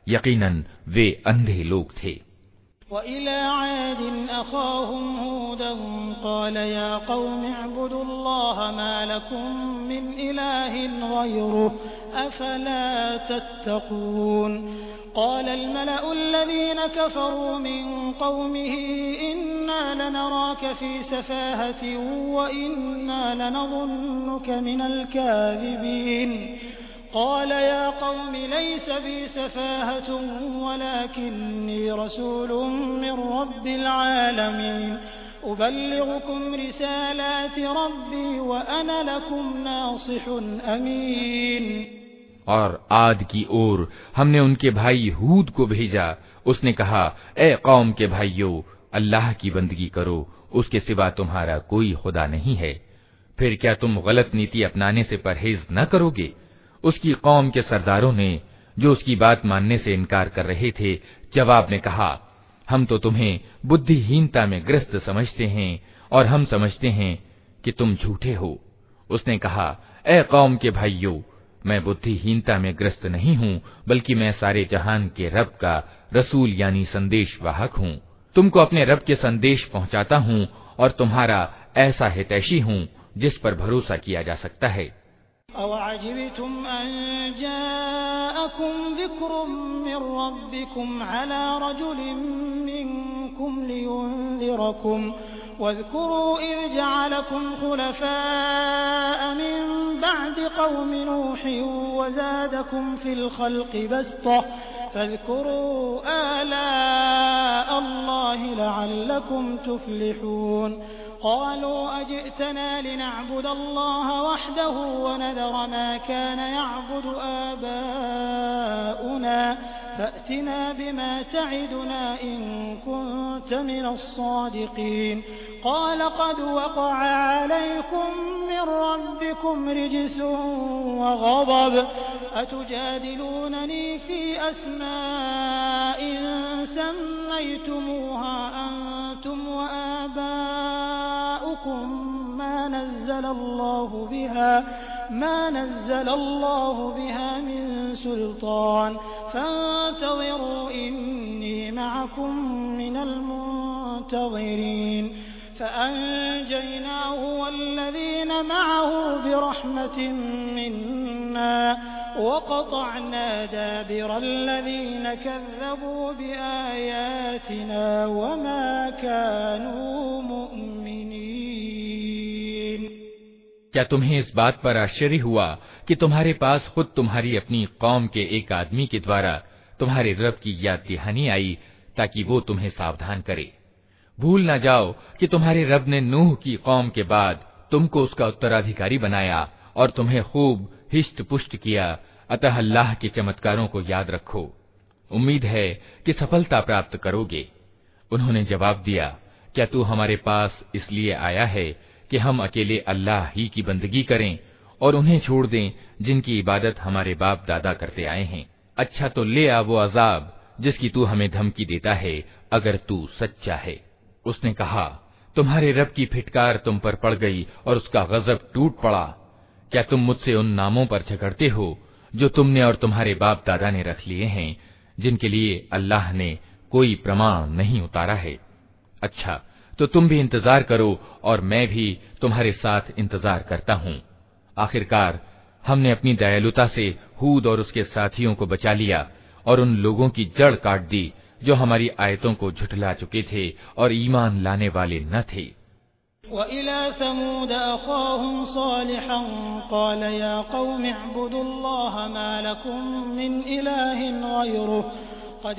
Speaker 2: यकीनन वे अंधे लोग थे।
Speaker 1: वइला आदिन अखाहुम हूदन क़ाल या क़ौम अअ्बुदुल्लाह मा लकुम मिन इलाहिन ग़ैरुहु अफ़ला तत्तक़ून। क़ाल अल-मलअु अल्लज़ीन कफ़रू मिन क़ौमिही इन्ना लनराक फ़ी सफ़ाहतिन व इन्ना लनज़ुन्नुक मिनल काज़िबीन। क़ाल या क़ौम लैस बी सफ़ाहतुन वलाकिन्नी रसूलुम मिन रब्बिल आलमीन उबल्लिग़ुकुम रिसालाति रब्बी व अना लकुम नासिहुन अमीन।
Speaker 2: और आद की ओर हमने उनके भाई हूद को भेजा। उसने कहा, ए कौम के भाइयों, अल्लाह की बंदगी करो, उसके सिवा तुम्हारा कोई खुदा नहीं है। फिर क्या तुम गलत नीति अपनाने से परहेज न करोगे? उसकी कौम के सरदारों ने, जो उसकी बात मानने से इनकार कर रहे थे, जवाब में कहा, हम तो तुम्हें बुद्धिहीनता में ग्रस्त समझते हैं और हम समझते हैं कि तुम झूठे हो। उसने कहा, ए कौम के भाइयों, मैं बुद्धिहीनता में ग्रस्त नहीं हूँ, बल्कि मैं सारे जहान के रब का रसूल यानी संदेश वाहक हूँ। तुमको अपने रब के संदेश पहुँचाता हूँ और तुम्हारा ऐसा हितैषी हूँ जिस पर भरोसा किया जा सकता है।
Speaker 1: अवअजिबतुम अन जाअकुम ज़िक्रुम मिन रब्बिकुम अला रजुलिन मिनकुम लियुन्ज़िरकुम वज़्कुरू इज़ जअलकुम खुलफ़ाअ मिन बअदि क़ौमि नूहिन वज़ादकुम फ़िल ख़ल्क़ि बस्ता फ़ज़्कुरू आलाअ अल्लाहि लअल्लकुम तुफ़्लिहून। क़ालू अजि'तना लिनअब्दुल अल्लाह वहदहु वनदर मा कान यअबुदु आबाउना फ़अतिना बिमा त'iदुना इन कुन्त मिनस सादिक़ीन। क़ाल क़द वक़अ अलैकुम मिन रब्बिकुम रिज्सुन वग़ज़ब अतुजादिलूननी फ़ी अस्माइन सम्मय्तमुहा अंतुम वआबाउकुम मा नज़्ज़ल अल्लाहु बिहा मा नज़्ज़ल अल्लाहु बिहा मिन सुल्तान फंतज़िरू इन्नी मअकुम मिनल मुंतज़िरीन। فأنجيناه والذين معه برحمة منا وقطعنا دابر الذين كذبوا بآياتنا وما كانوا مؤمنين।
Speaker 2: क्या तुम्हें इस बात पर आश्चर्य हुआ कि तुम्हारे पास खुद तुम्हारी अपनी कौम के एक आदमी के द्वारा तुम्हारे रब की याद दहानी आई ताकि वो तुम्हें सावधान करे? भूल न जाओ कि तुम्हारे रब ने नूह की कौम के बाद तुमको उसका उत्तराधिकारी बनाया और तुम्हें खूब हिष्ट पुष्ट किया। अतः अल्लाह के चमत्कारों को याद रखो, उम्मीद है कि सफलता प्राप्त करोगे। उन्होंने जवाब दिया, क्या तू हमारे पास इसलिए आया है कि हम अकेले अल्लाह ही की बंदगी करें और उन्हें छोड़ दें जिनकी इबादत हमारे बाप दादा करते आए हैं? अच्छा तो ले आ वो अजाब जिसकी तू हमें धमकी देता है, अगर तू सच्चा है। उसने कहा, तुम्हारे रब की फिटकार तुम पर पड़ गई और उसका गजब टूट पड़ा। क्या तुम मुझसे उन नामों पर झगड़ते हो जो तुमने और तुम्हारे बाप दादा ने रख लिए हैं, जिनके लिए अल्लाह ने कोई प्रमाण नहीं उतारा है? अच्छा तो तुम भी इंतजार करो और मैं भी तुम्हारे साथ इंतजार करता हूँ। आखिरकार हमने अपनी दयालुता से हूद और उसके साथियों को बचा लिया और उन लोगों की जड़ काट दी जो हमारी आयतों को झुठला चुके थे और ईमान लाने वाले न थे।
Speaker 1: वइला समूद अखाहुम सालिहन क़ाल या क़ौम अअ्बुदुल्लाह मा लकुम मिन इलाहिन ग़ैरुहु क़द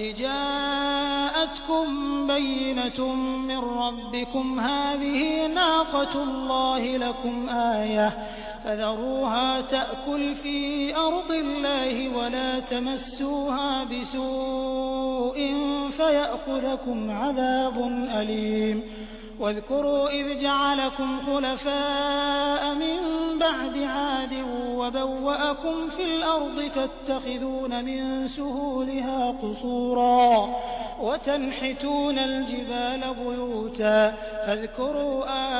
Speaker 1: जाअतकुम बय्यिनतुम मिन रब्बिकुम हाज़िही नाक़तुल्लाहि लकुम आयह फज़रूहा तअकुल फ़ी अर्दिल्लाहि वला तमस्सूहा बिसूइन फयअख़ुज़कुम अज़ाबुन अलीम। واذكروا إذ جعلكم خلفاء من بعد عاد وبوأكم في الأرض تتخذون من سهولها قصورا وتنحتون الجبال بيوتا فاذكروا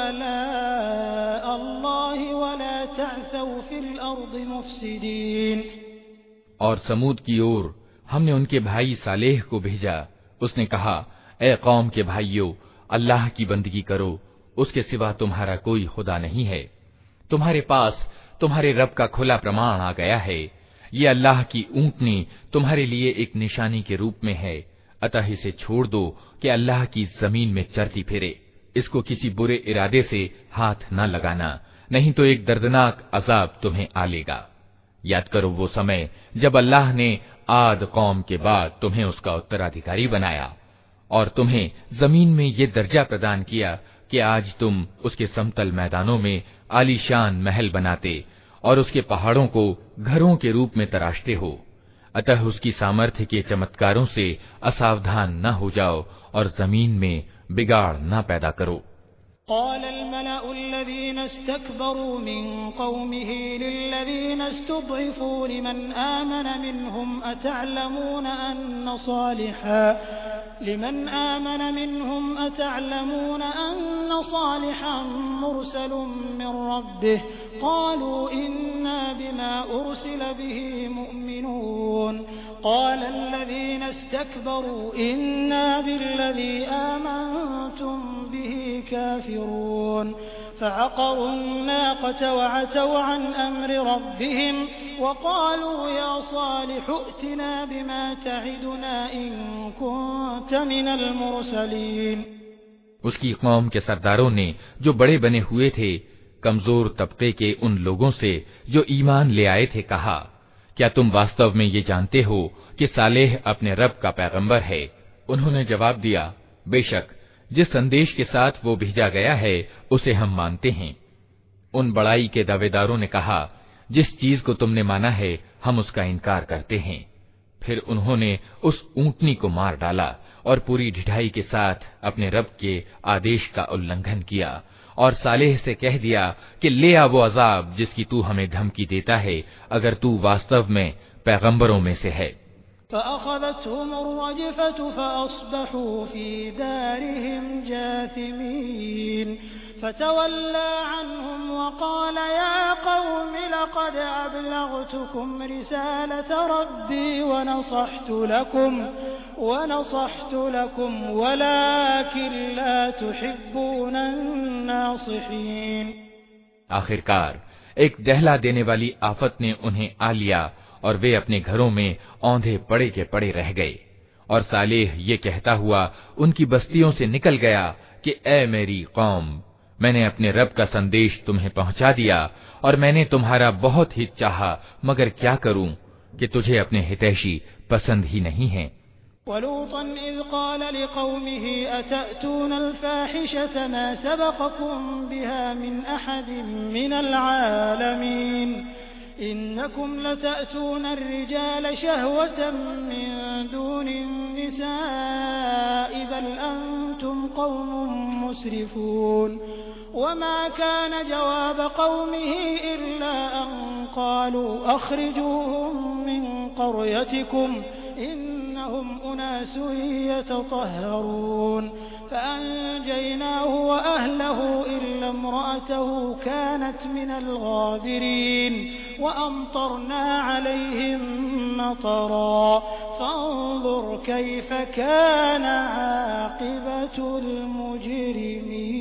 Speaker 1: آلاء الله ولا تعثوا في الأرض مفسدين।
Speaker 2: और समूद की ओर हमने उनके भाई सालेह को भेजा। उसने कहा, ए कौम के भाइयों, अल्लाह की बंदगी करो, उसके सिवा तुम्हारा कोई खुदा नहीं है। तुम्हारे पास तुम्हारे रब का खुला प्रमाण आ गया है। ये अल्लाह की ऊंटनी तुम्हारे लिए एक निशानी के रूप में है, अतः इसे छोड़ दो कि अल्लाह की जमीन में चरती फिरे। इसको किसी बुरे इरादे से हाथ न लगाना, नहीं तो एक दर्दनाक अजाब तुम्हें आ लेगा। याद करो वो समय जब अल्लाह ने आद कौम के बाद तुम्हें उसका उत्तराधिकारी बनाया और तुम्हें जमीन में ये दर्जा प्रदान किया कि आज तुम उसके समतल मैदानों में आलीशान महल बनाते और उसके पहाड़ों को घरों के रूप में तराशते हो। अतः उसकी सामर्थ्य के चमत्कारों से असावधान न हो जाओ और जमीन में बिगाड़ न पैदा करो।
Speaker 1: लिमन आमन मिन्हुम अतअलमून अन्न सालिहन मुरसलुम मिन रब्बिह क़ालू इन्ना बिमा उरसिल बिही मुअमिनून क़ाल अल्लज़ीना इस्तकबरू इन्ना बिल्लज़ी आमनतुम बिही काफ़िरून फ़अक़रू अन्नाक़त वअतौ अन अम्रि रब्बिहिम वक़ालू या सालिह इअ्तिना बिमा तइदुना इन कुन्त मिनल मुरसलीन।
Speaker 2: उसकी कौम के सरदारों ने जो बड़े बने हुए थे कमजोर तबके के उन लोगों से जो ईमान ले आए थे कहा, क्या तुम वास्तव में ये जानते हो कि सालेह अपने रब का पैगंबर है? उन्होंने जवाब दिया, बेशक जिस संदेश के साथ वो भेजा गया है उसे हम मानते हैं। उन बड़ाई के दावेदारों ने कहा, जिस चीज को तुमने माना है हम उसका इनकार करते हैं। फिर उन्होंने उस ऊंटनी को मार डाला और पूरी ढिठाई के साथ अपने रब के आदेश का उल्लंघन किया और सालेह से कह दिया कि ले आ वो अजाब जिसकी तू हमें धमकी देता है, अगर तू वास्तव में पैगंबरों में से है।
Speaker 1: फतवल्ला अन्हुम वक़ाल या क़ौम लक़द अबलग़तुकुम रिसालत रब्बी वनसहतु लकुम वनसहतु लकुम वलाकिन ला तुहिब्बून अन्नासिहीन।
Speaker 2: आखिरकार एक दहला देने वाली आफत ने उन्हें आ लिया और वे अपने घरों में औंधे पड़े के पड़े रह गए। और सालेह ये कहता हुआ उनकी बस्तियों से निकल गया कि ऐ मेरी कौम, मैंने अपने रब का संदेश तुम्हें पहुंचा दिया और मैंने तुम्हारा बहुत हित चाहा, मगर क्या करूं कि तुझे अपने हितैषी पसंद ही नहीं है।
Speaker 1: वलूतन इज़ क़ाल लिक़ौमिही अतअतूनल फ़ाहिशत मा सबक़कुम बिहा मिन अहदिन मिनल आलमीन इन्नकुम लतअतूनर रिजाल शहवतन मिन दूनिन निसाइ बल अंतुम क़ौमुम मुस्रिफून वमा कान जवाब क़ौमिही इल्ला अन क़ालू अख़रिजूहुम मिन क़र्यतिकुम इन्नहुम उनासुन यतطهरून फ़अन्जयनाहु वअहलहु इल्ला इम्रअतहु कानत मिनल गाबिरीन वअमतरना अलैहिम मतरा फ़न्ज़ुर कैफ़ कान आक़िबतुल मुजरिमीन।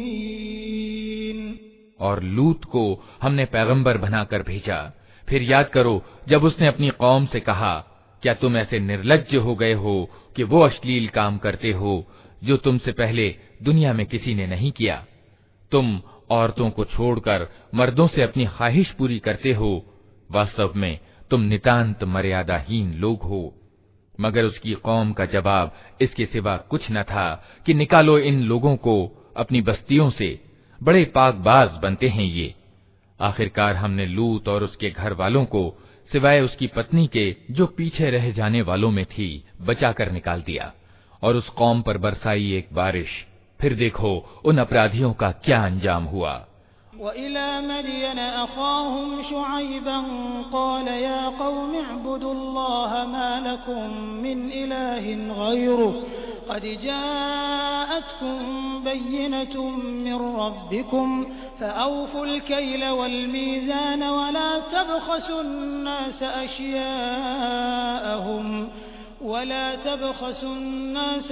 Speaker 2: और लूत को हमने पैगंबर बनाकर भेजा। फिर याद करो जब उसने अपनी कौम से कहा, क्या तुम ऐसे निर्लज्ज हो गए हो कि वो अश्लील काम करते हो जो तुमसे पहले दुनिया में किसी ने नहीं किया? तुम औरतों को छोड़कर मर्दों से अपनी ख्वाहिश पूरी करते हो। वास्तव में तुम नितांत मर्यादाहीन लोग हो। मगर उसकी कौम का जवाब इसके सिवा कुछ न था कि निकालो इन लोगों को अपनी बस्तियों से, बड़े पाकबाज बनते हैं ये। आखिरकार हमने लूत और उसके घर वालों को सिवाय उसकी पत्नी के जो पीछे रह जाने वालों में थी बचाकर निकाल दिया और उस कौम पर बरसाई एक बारिश। फिर देखो उन अपराधियों का क्या अंजाम हुआ।
Speaker 1: वइला मदियन अखाहुम शुअयबन क़ाल या क़ौम इअ्बुदुल्लाह मा लकुम मिन इलाहिन गैरुहु क़द जाअतकुम बय्यिनतुम मिन रब्बिकुम फ़अवफ़ुल कैल वल मीज़ान वला तबख़सुन नास अश्याअहुम वला तबखसुन्नास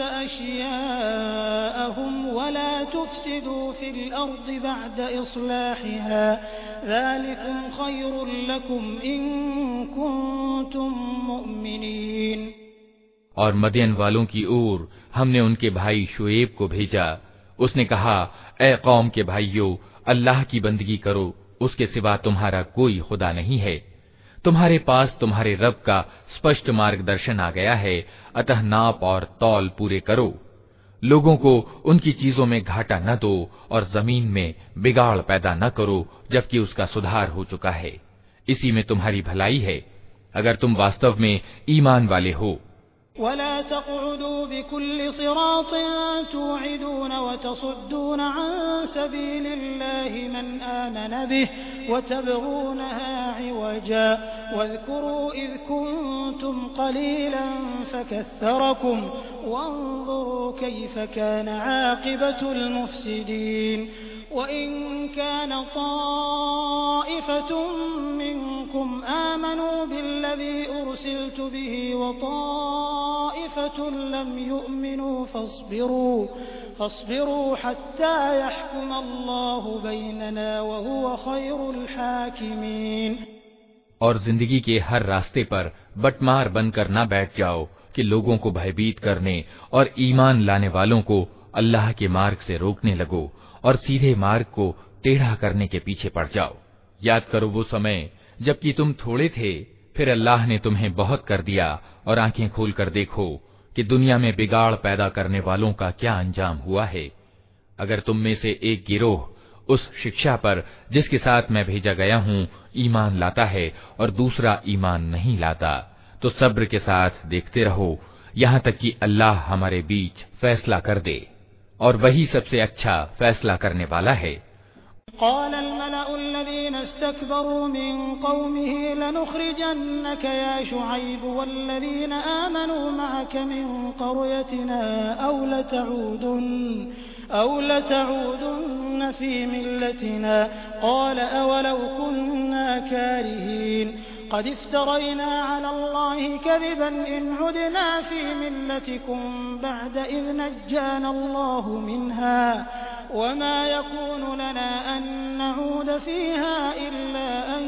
Speaker 1: अश्याअहुम वला तुफ्सिदू फिल अर्दि बअद इस्लाहिहा ज़ालिकुम खैरुल लकुम इन कुंतुम मुमिनीन।
Speaker 2: और मदियन वालों की ओर हमने उनके भाई शुएब को भेजा। उसने कहा, ए कौम के भाइयों, अल्लाह की बंदगी करो, उसके सिवा तुम्हारा कोई खुदा नहीं है। तुम्हारे पास तुम्हारे रब का स्पष्ट मार्गदर्शन आ गया है, अतः नाप और तौल पूरे करो। लोगों को उनकी चीजों में घाटा न दो और जमीन में बिगाड़ पैदा न करो, जबकि उसका सुधार हो चुका है। इसी में तुम्हारी भलाई है, अगर तुम वास्तव में ईमान वाले हो।
Speaker 1: वला तक़उदू बिकुल्लि सिरातिन तु'इदून व तसुद्दून अन सबीलिल्लाहि मन आमन बिहि व तबगूनहा इवजा वज़कुरू इज़ कुंतुम क़लीलन फकस्सरकुम वंज़ुरू कैफ़ कान आक़िबतुल मुफ़्सिदीन। वइन कान ताइफ़तुम मिनकुम आमनू बिल्लज़ी उरसिलतु बिही व ताइफ़तुन लम युअमिनू फस्बिरू फस्बिरू हत्ता यहकुम अल्लाहु बैनना व हुव खैरुल हाकिमीन।
Speaker 2: और जिंदगी के हर रास्ते पर बटमार बनकर न बैठ जाओ कि लोगों को भयभीत करने और ईमान लाने वालों को अल्लाह के मार्ग से रोकने लगो और सीधे मार्ग को टेढ़ा करने के पीछे पड़ जाओ। याद करो वो समय जबकि तुम थोड़े थे, फिर अल्लाह ने तुम्हें बहुत कर दिया, और आंखें खोलकर देखो कि दुनिया में बिगाड़ पैदा करने वालों का क्या अंजाम हुआ है। अगर तुम में से एक गिरोह उस शिक्षा पर जिसके साथ मैं भेजा गया हूँ ईमान लाता है और दूसरा ईमान नहीं लाता, तो सब्र के साथ देखते रहो यहाँ तक कि अल्लाह हमारे बीच फैसला कर दे, और वही सबसे अच्छा फैसला करने वाला है।
Speaker 1: क़ाल अल-मलअु अल्लज़ीना इस्तकबरू मिन क़ौमिही लनुख़रिजन्नक या शुअय्ब वल्लज़ीना आमनू मअक मिन क़रयतिना औ लतऊदुन्न औ लतऊदुन्न फ़ी मिल्लतिना क़ाल अवलौ कुन्ना कारिहीन क़द इफ़्तरयना अला अल्लाहि कज़िबन इन उदना फ़ी मिल्लतिकुम बअद इज़ नज्जाना अल्लाहु मिन्हा वमा यकूनु लना अन नऊद फ़ीहा इल्ला अन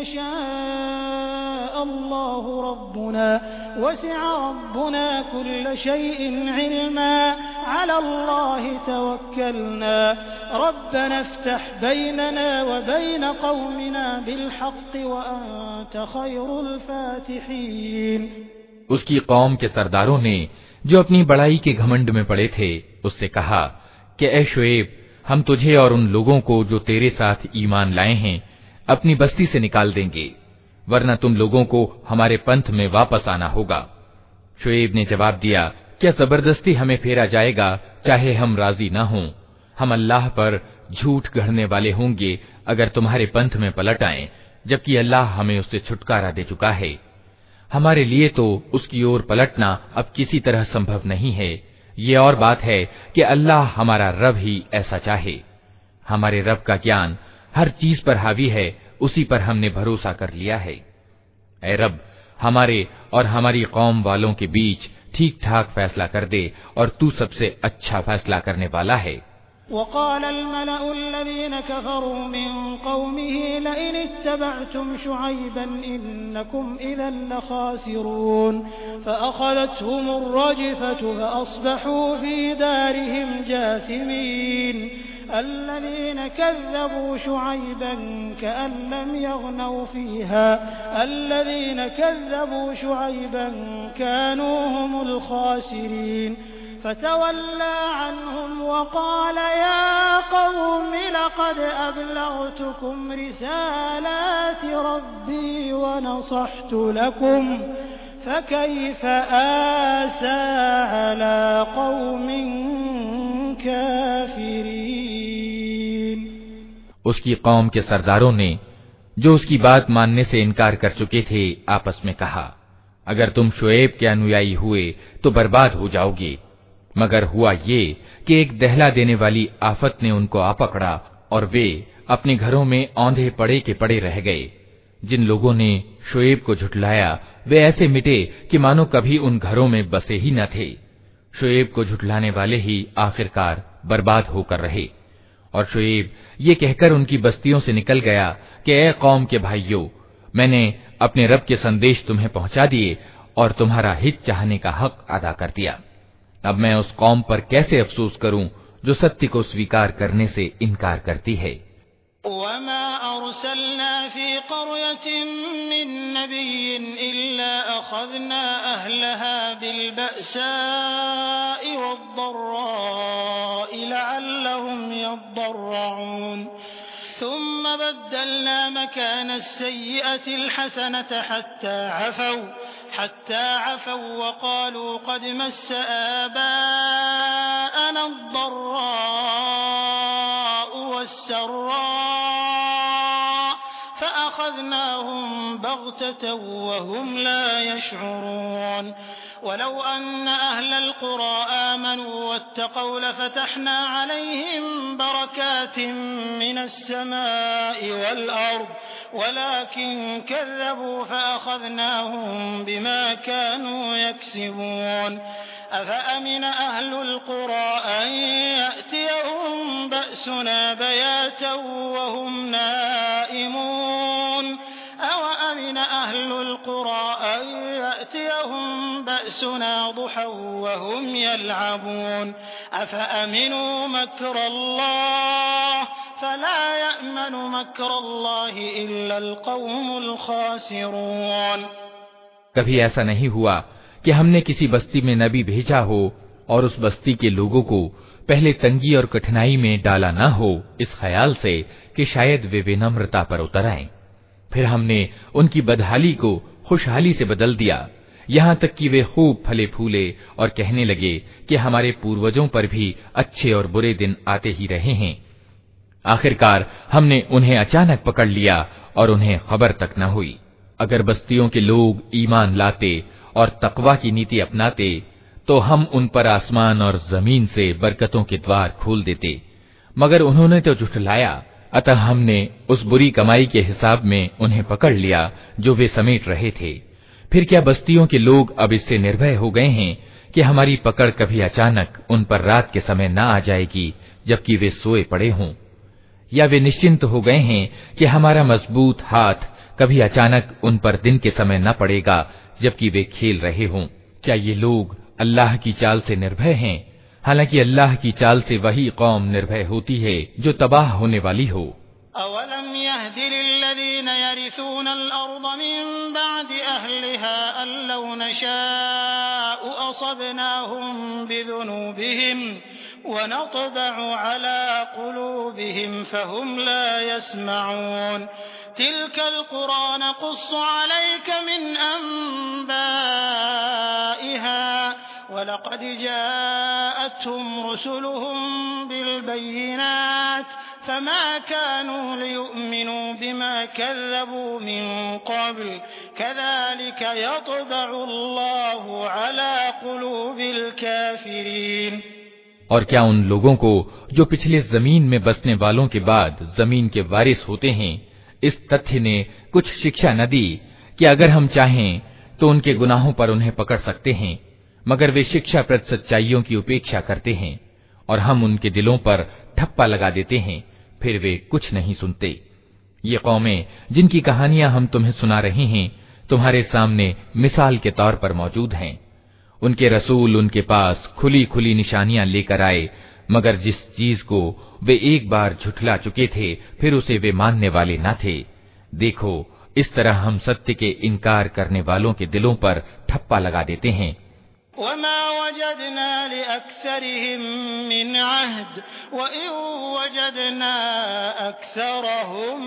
Speaker 1: यशाअ अल्लाहु रब्बुना वसिअ रब्बुना कुल्ल शैइन इल्मा अला अल्लाहि तवक्कलना रब्बना इफ्तह बैनना व बैन क़ौमिना बिलहक़्क़ व अंत खैरुल फ़ातिहीन।
Speaker 2: उसकी कौम के सरदारों ने जो अपनी बड़ाई के घमंड में पड़े थे उससे कहा कि ए शुएब, हम तुझे और उन लोगों को जो तेरे साथ ईमान लाए हैं अपनी बस्ती से निकाल देंगे, वरना तुम लोगों को हमारे पंथ में वापस आना होगा। शुएब ने जवाब दिया, क्या जबरदस्ती हमें फेरा जाएगा चाहे हम राजी न हों? हम अल्लाह पर झूठ गढ़ने वाले होंगे अगर तुम्हारे पंथ में पलट आएं, जबकि अल्लाह हमें उससे छुटकारा दे चुका है। हमारे लिए तो उसकी ओर पलटना अब किसी तरह संभव नहीं है। ये और बात है कि अल्लाह हमारा रब ही ऐसा चाहे। हमारे रब का ज्ञान हर चीज पर हावी है, उसी पर हमने भरोसा कर लिया है। ऐ रब, हमारे और हमारी कौम वालों के बीच ठीक ठाक फैसला कर दे, और तू सबसे अच्छा फैसला करने वाला है।
Speaker 1: वक़ाल अल-मलअु अल्लज़ीना कफ़रू मिन क़ौमिही लइन इत्तबअतुम शुअय्बन इन्नकुम इज़न लख़ासिरून फ़अख़ज़तहुमुर रजफ़तु फ़अस्बहू फ़ी दारिहिम जाथिमीन الذين كذبوا شعيبا كأن لم يغنوا فيها الذين كذبوا شعيبا كانوا هم الخاسرين فتولى عنهم وقال يا قوم لقد أبلغتكم رسالات ربي ونصحت لكم فكيف آسى على قوم काफिरीन।
Speaker 2: उसकी कौम के सरदारों ने जो उसकी बात मानने से इनकार कर चुके थे आपस में कहा, अगर तुम शुएब के अनुयायी हुए तो बर्बाद हो जाओगे। मगर हुआ ये कि एक दहला देने वाली आफत ने उनको आ पकड़ा और वे अपने घरों में औंधे पड़े के पड़े रह गए। जिन लोगों ने शुएब को झुठलाया वे ऐसे मिटे कि मानो कभी उन घरों में बसे ही न थे। शुएब को झुठलाने वाले ही आखिरकार बर्बाद होकर रहे। और शुएब ये कहकर उनकी बस्तियों से निकल गया कि ए कौम के भाइयों, मैंने अपने रब के संदेश तुम्हें पहुंचा दिए और तुम्हारा हित चाहने का हक अदा कर दिया। अब मैं उस कौम पर कैसे अफसोस करूं जो सत्य को स्वीकार करने से इनकार करती है।
Speaker 1: वमा अरसलना फी क़रयतिन मिन नबिय्यिन इल्ला अख़ज़ना अहलहा बिलबअसाइ वद्दर्राइ लअल्लहुम यद्दर्रऊन थुम्मा बद्दलना मकान अस्सय्यअति अलहसनता हत्ता अफ़ौ हत्ता अफ़ौ वक़ालू क़द मस्स आबाअना अद्दर्राउ वस्सर्राउ फ़अख़ज़नाहुम बग़ततन वहुम ला यशዑरून वलौ अन्न अहलल क़ुरा आमनू वत्तक़ौ लफ़तहना अलैहिम बरकातिन मिनस समाइ वल अर्द वलाकिन कज़्ज़बू फ़अख़ज़नाहुम बिमा कानू यक्सिबून अफ़अमिन अहलुल क़ुरा अन यअतियहुम बअसुना बयातन वहुम नाइमून अवअमिन अहलुल क़ुरा अन यअतियहुम बअसुना दुहन वहुम यल्अबून अफ़अमिनू मक्रल्लाह फला यअमनु मक्रल्लाहि इल्लल क़ौमुल ख़ासिरून।
Speaker 2: कभी ऐसा नहीं हुआ कि हमने किसी बस्ती में नबी भेजा हो और उस बस्ती के लोगों को पहले तंगी और कठिनाई में डाला न हो इस ख्याल से कि शायद वे विनम्रता पर उतर आएं। फिर हमने उनकी बदहाली को खुशहाली से बदल दिया, यहाँ तक कि वे खूब फले फूले और कहने लगे कि हमारे पूर्वजों पर भी अच्छे और बुरे दिन आते ही रहे हैं। आखिरकार हमने उन्हें अचानक पकड़ लिया और उन्हें खबर तक न हुई। अगर बस्तियों के लोग ईमान लाते और तकवा की नीति अपनाते तो हम उन पर आसमान और जमीन से बरकतों के द्वार खोल देते, मगर उन्होंने तो झुठलाया, अतः हमने उस बुरी कमाई के हिसाब में उन्हें पकड़ लिया जो वे समेट रहे थे। फिर क्या बस्तियों के लोग अब इससे निर्भय हो गए हैं कि हमारी पकड़ कभी अचानक उन पर रात के समय न आ जाएगी जबकि वे सोए पड़े हों, या वे निश्चिंत हो गए हैं कि हमारा मजबूत हाथ कभी अचानक उन पर दिन के समय न पड़ेगा जबकि वे खेल रहे हों। क्या ये लोग अल्लाह की चाल से निर्भय हैं? हालांकि अल्लाह की चाल से वही कौम निर्भय होती है जो तबाह होने वाली हो।
Speaker 1: अवलम यहदि लिल्लज़ीना यरिसूनल अर्द मिन बअदि अहलिहा अल्लौ नशाअ असबनाहुम बिज़ुनूबिहिम वनतबअु अला क़ुलूबिहिम फहुम ला यस्मऊन तिल्कल क़ुरा नक़ुस्सु अलैक मिन अंबाइहा वलक़द जाअतहुम रुसुलुहुम बिलबय्यिनात फमा कानू लियु'मिनू बिमा कज़्ज़बू मिन क़ब्ल कज़ालिक यतबअु अल्लाहु अला क़ुलूबिल काफ़िरीन।
Speaker 2: और क्या उन लोगों को जो पिछले जमीन में बसने वालों के बाद जमीन के वारिस होते हैं इस तथ्य ने कुछ शिक्षा न दी कि अगर हम चाहें तो उनके गुनाहों पर उन्हें पकड़ सकते हैं, मगर वे शिक्षाप्रद सच्चाइयों की उपेक्षा करते हैं और हम उनके दिलों पर ठप्पा लगा देते हैं, फिर वे कुछ नहीं सुनते। ये कौमें जिनकी कहानियां हम तुम्हें सुना रहे हैं तुम्हारे सामने मिसाल के तौर पर मौजूद हैं। उनके रसूल उनके पास खुली खुली निशानियां लेकर आए, मगर जिस चीज को वे एक बार झुठला चुके थे फिर उसे वे मानने वाले न थे। देखो, इस तरह हम सत्य के इनकार करने वालों के दिलों पर ठप्पा लगा देते हैं।
Speaker 1: वमा वजदना लिअक्सरिहिम मिन अहद वइन वजदना अक्सरहुम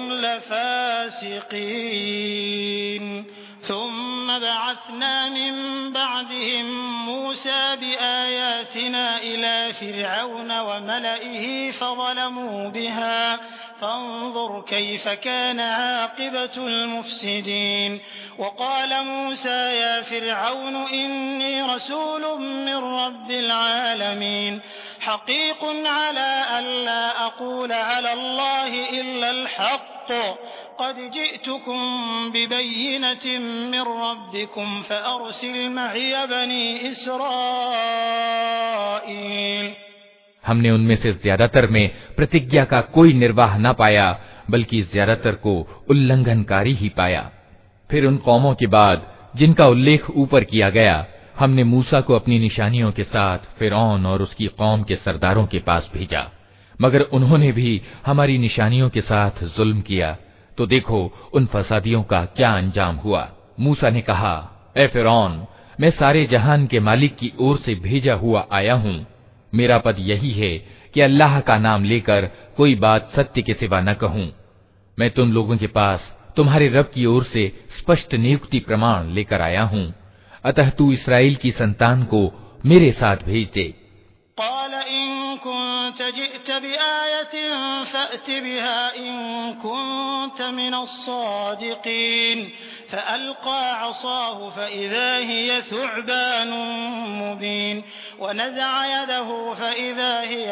Speaker 1: लफासिकीन ثم بعثنا من بعدهم موسى بآياتنا إلى فرعون وملئه فظلموا بها فانظر كيف كان عاقبة المفسدين وقال موسى يا فرعون إني رسول من رب العالمين حقيق على ألا أقول على الله إلا الحق قد जिئतुकुम बिबय्यिनतिम मिर रब्बिकुम फअरसिल मई बनी इसराईल।
Speaker 2: हमने उनमें से ज्यादातर में प्रतिज्ञा का कोई निर्वाह न पाया, बल्कि ज्यादातर को उल्लंघनकारी ही पाया। फिर उन कौमों के बाद जिनका उल्लेख ऊपर किया गया, हमने मूसा को अपनी निशानियों के साथ फिरौन और उसकी कौम के सरदारों के पास भेजा, मगर उन्होंने भी हमारी निशानियों के साथ जुल्म किया। तो देखो उन फसादियों का क्या अंजाम हुआ। मूसा ने कहा, ए फिरौन, मैं सारे जहान के मालिक की ओर से भेजा हुआ आया हूँ। मेरा पद यही है कि अल्लाह का नाम लेकर कोई बात सत्य के सिवा न कहूं। मैं तुम लोगों के पास तुम्हारे रब की ओर से स्पष्ट नियुक्ति प्रमाण लेकर आया हूँ, अतः तू इस्राएल की संतान को मेरे साथ भेज दे।
Speaker 1: क़ाल इन कुन्त जि'त बिआयतिन फ़अति बिहा इन कुन्त मिनस्सादिक़ीन फ़अल्क़ा असाहु फ़इज़ा हिय थुअबानुम मुबीन वनज़अ यदहु फ़इज़ा हिय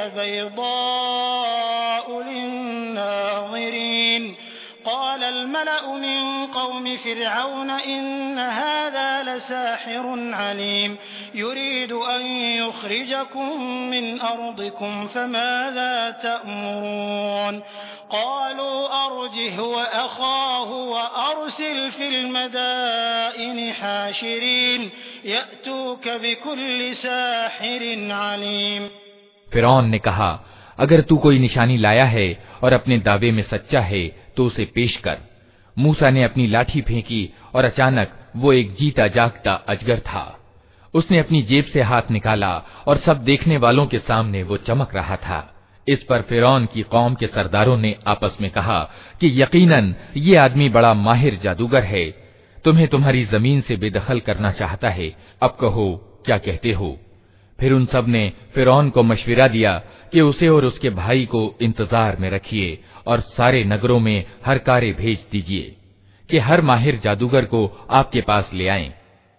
Speaker 1: बैज़ाअु लिन्नाज़िरीन। क़ाल अल-मलअु मिन क़ौमि फ़िरऔन इन्न हाज़ा लसाहिरुन अलीम युरीदु अन युख़रिजकुम मिन अर्दिकुम फ़माज़ा तअमुरून। क़ालू अर्जिह वअख़ाहु वअरसिल फ़िल मदाइनि हाशिरीन यअतूक बिकुल्लि साहिरिन अलीम।
Speaker 2: फिरौन ने कहा, अगर तू कोई निशानी लाया है और अपने दावे में सच्चा है तो उसे पेश कर। मूसा ने अपनी लाठी फेंकी और अचानक वो एक जीता जागता अजगर था। उसने अपनी जेब से हाथ निकाला और सब देखने वालों के सामने वो चमक रहा था। इस पर फिरौन की कौम के सरदारों ने आपस में कहा कि यकीनन ये आदमी बड़ा माहिर जादूगर है, तुम्हें तुम्हारी जमीन से बेदखल करना चाहता है। अब कहो क्या कहते हो। फिर उन सब ने फिरौन को मशविरा दिया कि उसे और उसके भाई को इंतजार में रखिए और सारे नगरों में हर कार्य भेज दीजिए कि हर माहिर जादूगर को आपके पास ले आएं।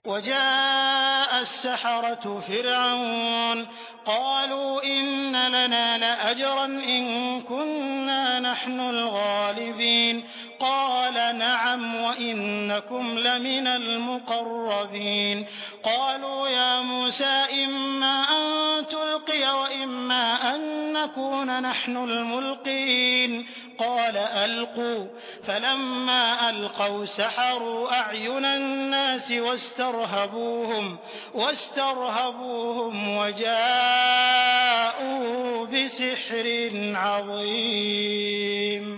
Speaker 1: वजाअ अस्सहरतु फ़िरऔन क़ालू इन्न लना लअजरन इन कुन्ना नहनुल गालिबीन क़ाल नअम व इन्नकुम लमिनल मुक़र्रबीन। क़ालू या मूसा इम्मा अन तुल्क़िय व इम्मा अन नकून नहनुल मुल्क़ीन क़ाल अल्क़ू फ़लम्मा अल्क़ौ सहरू अअयुनन नासि वस्तरहबूहुम वस्तरहबूहुम वजाऊ बिसिहरिन अज़ीम।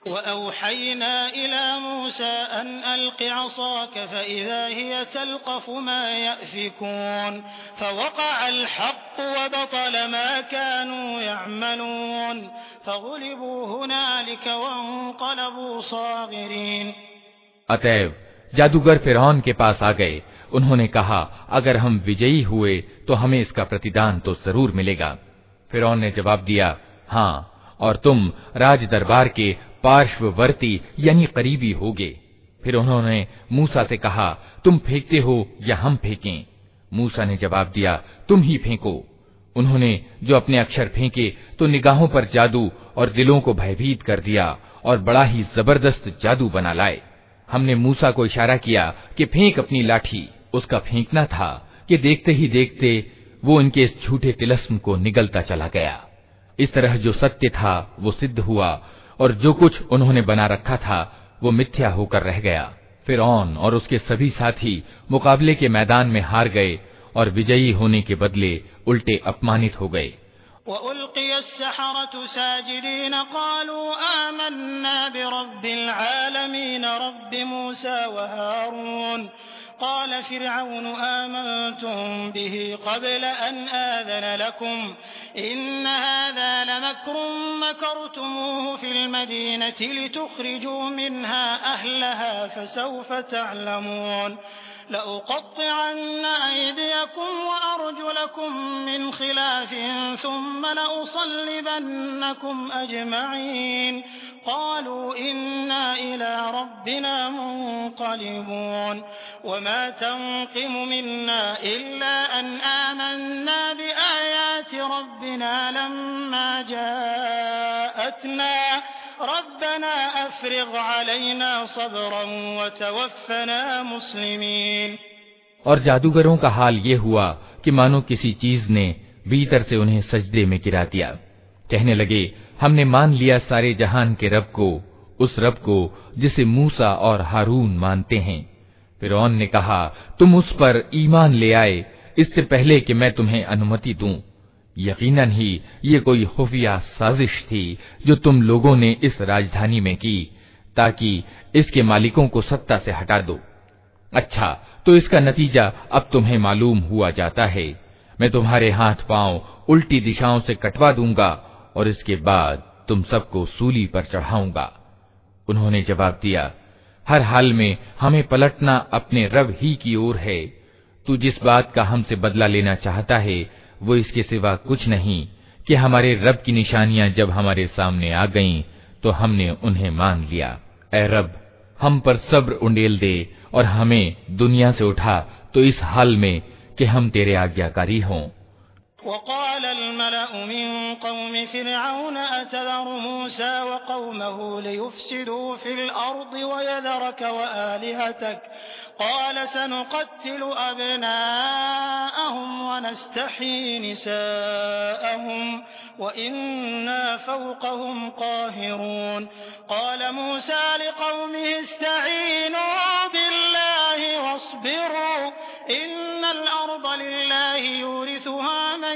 Speaker 1: वअौहयना इला मूसा अन अल्क़ि असाक फ़इज़ा हिय तल्क़फ़ु मा यअफ़िकून फ़वक़अल हक़्क़ु वबतल मा कानू यअमलून फ़ग़ुलिबू हुनालिक वन्क़लबू साग़िरीन।
Speaker 2: अतएव जादूगर फिरौन के पास आ गए। उन्होंने कहा, अगर हम विजयी हुए तो हमें इसका प्रतिदान तो जरूर मिलेगा। फिरौन ने जवाब दिया, हाँ, और तुम राज दरबार के पार्श्ववर्ती यानी करीबी होगे। फिर उन्होंने मूसा से कहा, तुम फेंकते हो या हम फेंकें। मूसा ने जवाब दिया, तुम ही फेंको। उन्होंने जो अपने अक्षर फेंके तो निगाहों पर जादू और दिलों को भयभीत कर दिया और बड़ा ही जबरदस्त जादू बना लाए। हमने मूसा को इशारा किया कि फेंक अपनी लाठी। उसका फेंकना था कि देखते ही देखते वो इनके इस झूठे तिलस्म को निगलता चला गया। इस तरह जो सत्य था वो सिद्ध हुआ और जो कुछ उन्होंने बना रखा था वो मिथ्या होकर रह गया। फिरौन और उसके सभी साथी मुकाबले के मैदान में हार गए और विजयी होने के बदले उल्टे अपमानित हो गए।
Speaker 1: वउल्क़िय अस्सहरतु साजिदीन क़ालू आमन्ना बिरब्बिल आलमीन रब्बि मूसा व हारून। क़ाल फ़िरऔन आमन्तुम बिही क़ब्ल अन आज़न लकुम इन्न हाज़ा लमक्रुम मकरतमूहु फ़िल मदीनति लितुख़रिजू मिन्हा अहलहा फ़सौफ़ तअलमून। लअक़त्तिअन्न अयदियकुम वअरजुलकुम मिन ख़िलाफ़िन थुम्म लअुصल्लिबन्नकुम अजमईन। क़ालू इन्ना इला रब्बिना मुन्क़लिबून। वमा तन्क़िमु मिन्ना इल्ला अन आमन्ना बिआयाति रब्बिना लम्मा जाअतना रब्बना अफ़रिग़ अलैना सब्रन व तवफ़्फ़ना मुस्लिमीन।
Speaker 2: और जादूगरों का हाल ये हुआ कि मानो किसी चीज ने भीतर से उन्हें सजदे में गिरा दिया। कहने लगे, हमने मान लिया सारे जहान के रब को, उस रब को जिसे मूसा और हारून मानते हैं। फ़िरौन ने कहा, तुम उस पर ईमान ले आए इससे पहले कि मैं तुम्हें अनुमति दूं। यकीनन ही ये कोई खुफिया साजिश थी जो तुम लोगों ने इस राजधानी में की, ताकि इसके मालिकों को सत्ता से हटा दो। अच्छा, तो इसका नतीजा अब तुम्हें मालूम हुआ जाता है। मैं तुम्हारे हाथ पांव उल्टी दिशाओं से कटवा दूंगा और इसके बाद तुम सबको सूली पर चढ़ाऊंगा। उन्होंने जवाब दिया, हर हाल में हमें पलटना अपने रब ही की ओर है। तू जिस बात का हमसे बदला लेना चाहता है वो इसके सिवा कुछ नहीं कि हमारे रब की निशानियां जब हमारे सामने आ गईं तो हमने उन्हें मान लिया। ऐ रब, हम पर सब्र उंडेल दे और हमें दुनिया से उठा तो इस हाल में कि हम तेरे आज्ञाकारी हों।
Speaker 1: वक़ाल अल-मलअु मिन क़ौमि फ़िरऔन अतज़रु मूसा व क़ौमहु लियुफ़्सिदू फ़िल अर्ज़ि व यज़रक व आलिहतक क़ाल सनुक़त्तिलु अब्नाअहुम व नस्तहयी निसाअहुम व इन्ना फ़ौक़हुम क़ाहिरून। क़ाल मूसा लिक़ौमिहि इस्तईनू बिल्लाहि वस्बिरू इन्नल अर्ज़ लिल्लाहि यूरिथुहा मन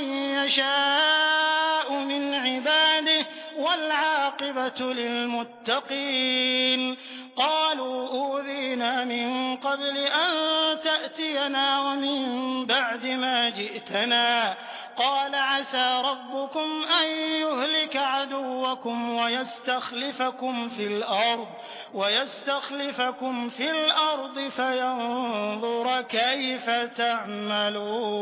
Speaker 1: यशाअु मिन इबादिहि वल आक़िबतु लिलमुत्तक़ीन। क़ालू ऊज़ीना मिन क़ब्ल अन तअतियना व मिन बअद मा जि'तना क़ाल असा रब्बुकुम अन युहलिका अदुव्वकुम व यस्तख़लिफ़कुम फ़िल अर्ज़ वयस्तख़लिफ़कुम फ़िल अर्ज़ फ़यंज़ुर कैफ़ तअमलून।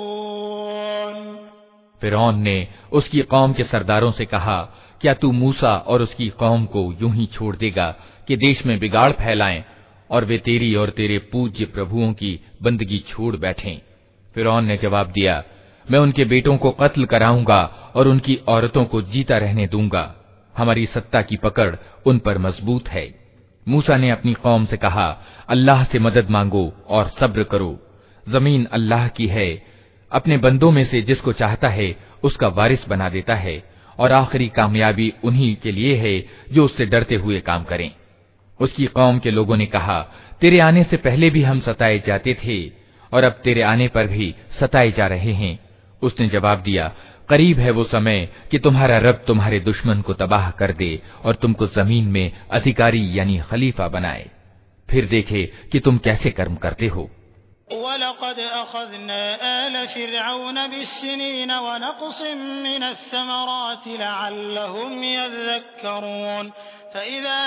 Speaker 2: फ़िरौन ने उसकी कौम के सरदारों से कहा, क्या तू मूसा और उसकी कौम को यूं ही छोड़ देगा कि देश में बिगाड़ फैलाएं और वे तेरी और तेरे पूज्य प्रभुओं की बंदगी छोड़ बैठें? फ़िरौन ने जवाब दिया, मैं उनके बेटों को कत्ल कराऊंगा और उनकी औरतों को जीता रहने दूंगा। हमारी सत्ता की पकड़ उन पर मजबूत है। मूसा ने अपनी कौम से कहा, अल्लाह से मदद मांगो और सब्र करो। जमीन अल्लाह की है, अपने बंदों में से जिसको चाहता है उसका वारिस बना देता है और आखिरी कामयाबी उन्हीं के लिए है जो उससे डरते हुए काम करें। उसकी कौम के लोगों ने कहा, तेरे आने से पहले भी हम सताए जाते थे और अब तेरे आने पर भी सताए जा रहे हैं। उसने जवाब दिया, करीब है वो समय कि तुम्हारा रब तुम्हारे दुश्मन को तबाह कर दे और तुमको जमीन में अधिकारी यानी खलीफा बनाए, फिर देखे कि तुम कैसे कर्म करते हो।
Speaker 1: वलक़द अख़ज़ना आल फ़िरऔन बिस्सिनीन व नक़्सिम मिनस्समराति लअल्लहुम यज़क्करून फ़इज़ा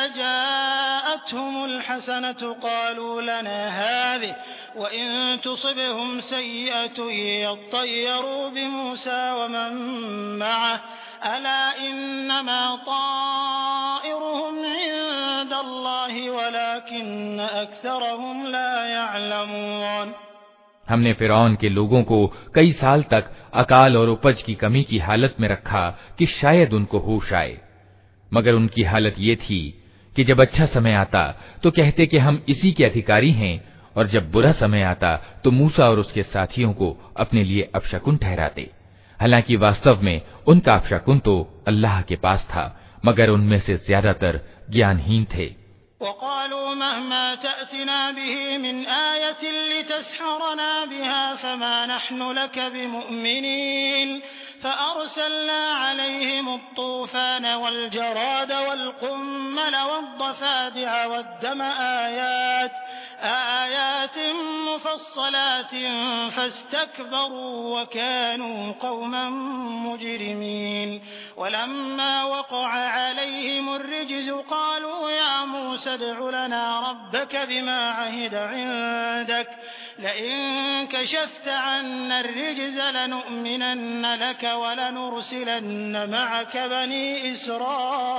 Speaker 1: जाअतहुमुल हसनतु क़ालू लना हाज़िहि व इन तुसिबहुम सय्यिअतुन यत्तय्यरू बिमूसा व मन मअहु अला इन्नमा ताइरुहुम इंदल्लाहि वलाकिन्न अक्सरहुम ला यअलमून।
Speaker 2: हमने फ़िरौन के लोगों को कई साल तक अकाल और उपज की कमी की हालत में रखा कि शायद उनको होश आए, मगर उनकी हालत ये थी कि जब अच्छा समय आता तो कहते कि हम इसी के अधिकारी हैं, और जब बुरा समय आता तो मूसा और उसके साथियों को अपने लिए अपशकुन ठहराते। हालांकि वास्तव में उनका अपशकुन तो अल्लाह के पास था, मगर उनमें से ज्यादातर ज्ञानहीन थे।
Speaker 1: वक़ालू महमा तअतिना बिही मिन आयतिन लितस्हरना बिहा फमा नहनु लक बिमुअ्मिनीन फ़अरसलना अलैहिम अत्तूफ़ान वल्जराद वल्क़ुम्मल वद्दफ़ादिअ वद्दम आयात आयातिन मुफ़स्सलातिन फ़स्तकबरू वकानू क़ौमन मुजरिमीन। वलम्मा वक़अ अलैहिम अर्रिज्ज़ु क़ालू या मूसा उद्'उ लना रब्बक बिमा अहिद इंदक लइन कशफ़्त अन्ना अर्रिज्ज़ लनु'मिनन्न लक वलनुरसिलन्न मअक बनी इसराईल।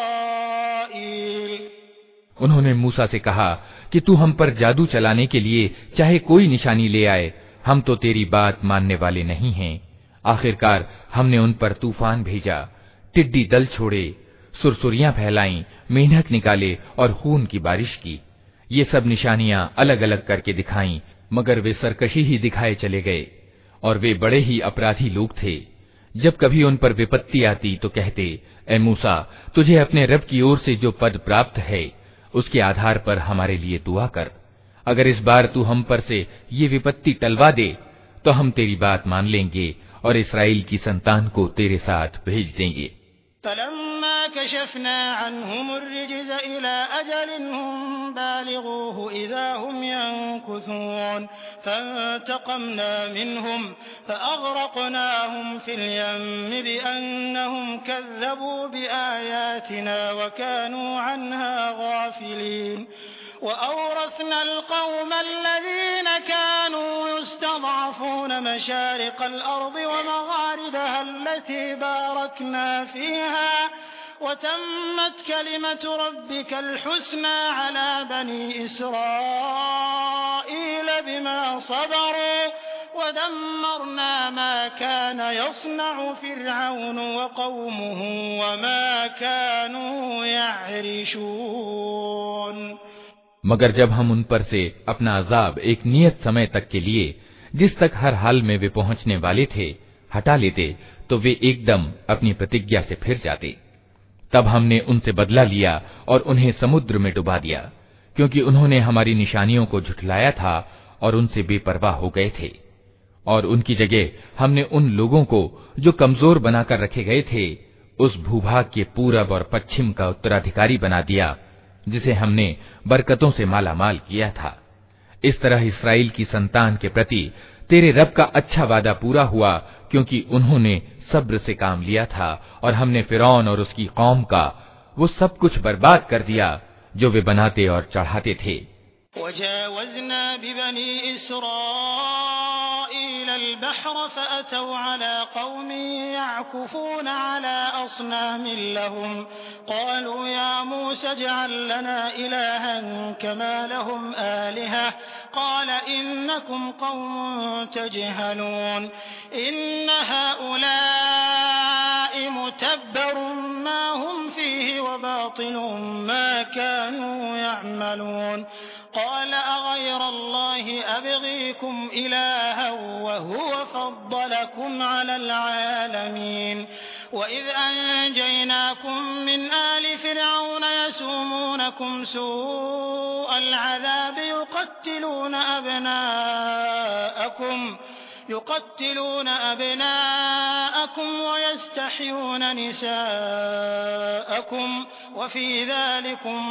Speaker 2: उन्होंने मूसा से कहा कि तू हम पर जादू चलाने के लिए चाहे कोई निशानी ले आए, हम तो तेरी बात मानने वाले नहीं हैं। आखिरकार हमने उन पर तूफान भेजा, टिड्डी दल छोड़े, सुरसुरियां फैलाई, मेंढक निकाले और खून की बारिश की। ये सब निशानियां अलग अलग करके दिखाई, मगर वे सरकशी ही दिखाए चले गए और वे बड़े ही अपराधी लोग थे। जब कभी उन पर विपत्ति आती तो कहते, ए मूसा, तुझे अपने रब की ओर से जो पद प्राप्त है उसके आधार पर हमारे लिए दुआ कर। अगर इस बार तू हम पर से ये विपत्ति टलवा दे तो हम तेरी बात मान लेंगे और इस्राएल की संतान को तेरे साथ भेज देंगे।
Speaker 1: फलम्मा कशफना अन्हुम अर्रिज्ज़ इला अजलिन हुम बालिगूहु इज़ा हुम यंकुसून फंतक़मना मिनहुम फअग़रक़नाहुम फिल यम्मि बिअन्नहुम कज़्ज़बू बिआयातिना वकानू अन्हा गाफ़िलीन वअवरसना अलक़ौम अल्लज़ीना कानू यस्तज़अफ़ून मशारिक़ल अर्ज़ि वमग़ारिबहा अल्लती बारकना फ़ीहा वतम्मत कलिमतु रब्बिकल हुस्ना अला बनी इस्राईल बिमा सबरू वदम्मरना मा कान यस्नअु फ़िरऔन वक़ौमुहु वमा कानू यअरिशून।
Speaker 2: मगर जब हम उन पर से अपना अजाब एक नियत समय तक के लिए, जिस तक हर हाल में वे पहुंचने वाले थे, हटा लेते तो वे एकदम अपनी प्रतिज्ञा से फिर जाते। तब हमने उनसे बदला लिया और उन्हें समुद्र में डुबा दिया, क्योंकि उन्होंने हमारी निशानियों को झुठलाया था और उनसे बेपरवाह हो गए थे। और उनकी जगह हमने उन लोगों को जो कमजोर बनाकर रखे गए थे, उस भूभाग के पूरब और पश्चिम का उत्तराधिकारी बना दिया, जिसे हमने बरकतों से मालामाल किया था। इस तरह इस्राएल की संतान के प्रति तेरे रब का अच्छा वादा पूरा हुआ, क्योंकि उन्होंने सब्र से काम लिया था और हमने फिरौन और उसकी कौम का वो सब कुछ बर्बाद कर दिया जो वे बनाते और चढ़ाते थे।
Speaker 1: वजावज़ना बिबनी इस्राईल अल-बहर फ़अतौ अला क़ौमिन यअकुफ़ून अला अस्नामिन लहुम क़ालू या मूसा इजअल लना इलाहन कमा लहुम आलिहा क़ाल इन्नकुम क़ौमुन तजहलून इन्न हाउलाइ मुतब्बरुन मा हुम फ़ीहि व बातिलुन मा कानू यअमलून क़ाल अग़यरा अल्लाहि अबग़ीकुम इलाहन वहुव फ़द्दलकुम अलल आलमीन वइज़ अंजयनाकुम मिन आलि फ़िरऔन यसूमूनकुम सूअल अज़ाब युक़त्तिलून अब्नाअकुम युक़त्तिलून अब्नाअकुम वयस्तहयून निसाअकुम वफ़ी ज़ालिकुम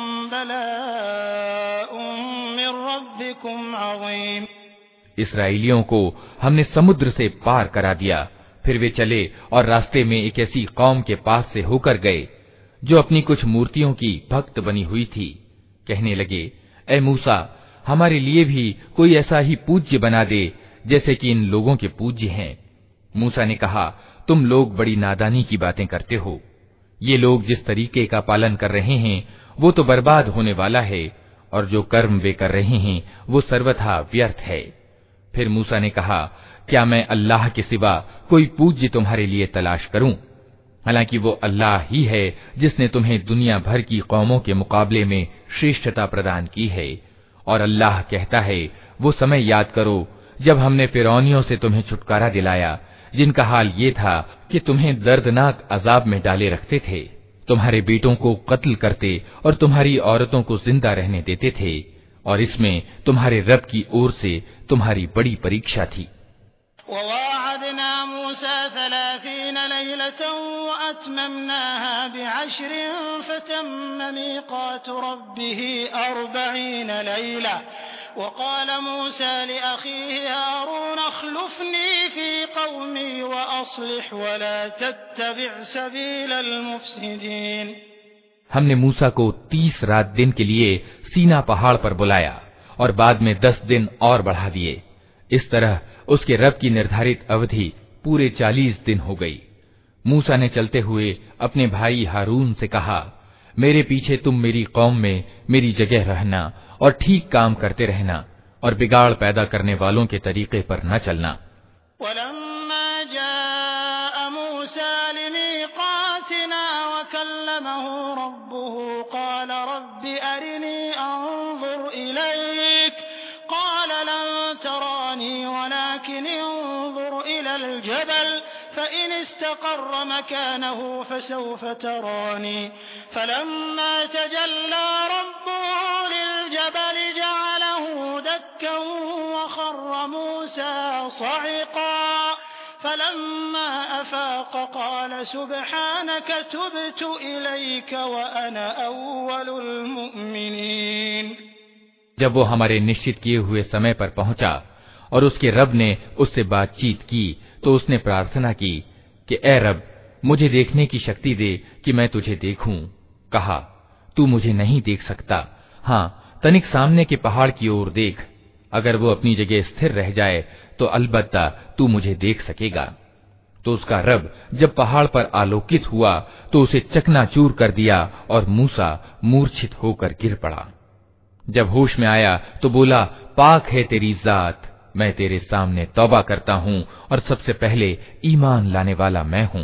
Speaker 1: बलाउन मिन रब्बिकुम अज़ीम।
Speaker 2: इस्राएलियों को हमने समुद्र से पार करा दिया। फिर वे चले और रास्ते में एक ऐसी कौम के पास से होकर गए जो अपनी कुछ मूर्तियों की भक्त बनी हुई थी। कहने लगे, ए मूसा, हमारे लिए भी कोई ऐसा ही पूज्य बना दे जैसे कि इन लोगों के पूज्य हैं। मूसा ने कहा, तुम लोग बड़ी नादानी की बातें करते हो। ये लोग जिस तरीके का पालन कर रहे हैं वो तो बर्बाद होने वाला है, और जो कर्म वे कर रहे हैं वो सर्वथा व्यर्थ है। फिर मूसा ने कहा, क्या मैं अल्लाह के सिवा कोई पूज्य तुम्हारे लिए तलाश करूं? हालांकि वो अल्लाह ही है जिसने तुम्हें दुनिया भर की कौमों के मुकाबले में श्रेष्ठता प्रदान की है। और अल्लाह कहता है, वो समय याद करो जब हमने फिरौनियों से तुम्हें छुटकारा दिलाया, जिनका हाल ये था कि तुम्हें दर्दनाक अजाब में डाले रखते थे, तुम्हारे बेटों को कत्ल करते और तुम्हारी औरतों को जिंदा रहने देते थे, और इसमें तुम्हारे रब की ओर से तुम्हारी बड़ी परीक्षा थी।
Speaker 1: ववाअदना मूसा सलासीन लैलतन वअतममनाहा बिअश्रिन फतम्म मीक़ातु रब्बिही अर्बईन लैला वक़ाल मूसा लिअख़ीहि हारून अख़्लुफ़नी फ़ी क़ौमी वअस्लिह वला तत्तबिअ सबीलल मुफ़्सिदीन।
Speaker 2: हमने मूसा को तीस रात दिन के लिए सीना पहाड़ पर बुलाया और बाद में दस दिन और बढ़ा दिए। इस तरह उसके रब की निर्धारित अवधि पूरे चालीस दिन हो गई। मूसा ने चलते हुए अपने भाई हारून से कहा, मेरे पीछे तुम मेरी कौम में मेरी जगह रहना और ठीक काम करते रहना और बिगाड़ पैदा करने वालों के तरीके पर न चलना।
Speaker 1: वलम्मा जाअ मूसा लिमीक़ातिना वकल्लमहू कल्लमहु रब्बुहु क़ाल रब्बि अरिनी अंज़ुर इलैक क़ाल लन तरानी वलाकिन इंज़ुर इलल जबल फ़इन इस्तक़र्र मकानहु फ़सौफ़ तरानी फ़लम्मा तजल्ला रब्बुहु लिलजबल जअलहु दक्कन वख़र्र मूसा स'iक़ा فلما أفاق قال سبحانك تبت إليك وأنا أول المؤمنين।
Speaker 2: जब वो हमारे निश्चित किए हुए समय पर पहुंचा और उसके रब ने उससे बातचीत की तो उसने प्रार्थना की कि ए रब, मुझे देखने की शक्ति दे कि मैं तुझे देखूं। कहा, तू मुझे नहीं देख सकता, हाँ तनिक सामने के पहाड़ की ओर देख, अगर वो अपनी जगह स्थिर रह जाए तो अलबत्ता तू मुझे देख सकेगा। तो उसका रब जब पहाड़ पर आलोकित हुआ तो उसे चकनाचूर कर दिया और मूसा मूर्छित होकर गिर पड़ा। जब होश में आया तो बोला, पाक है तेरी जात, मैं तेरे सामने तौबा करता हूँ और सबसे पहले ईमान लाने वाला मैं हूँ।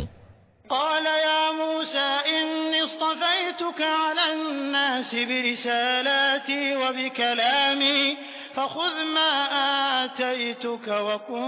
Speaker 1: फ़ख़ुज़ मा आतैतुक वकुन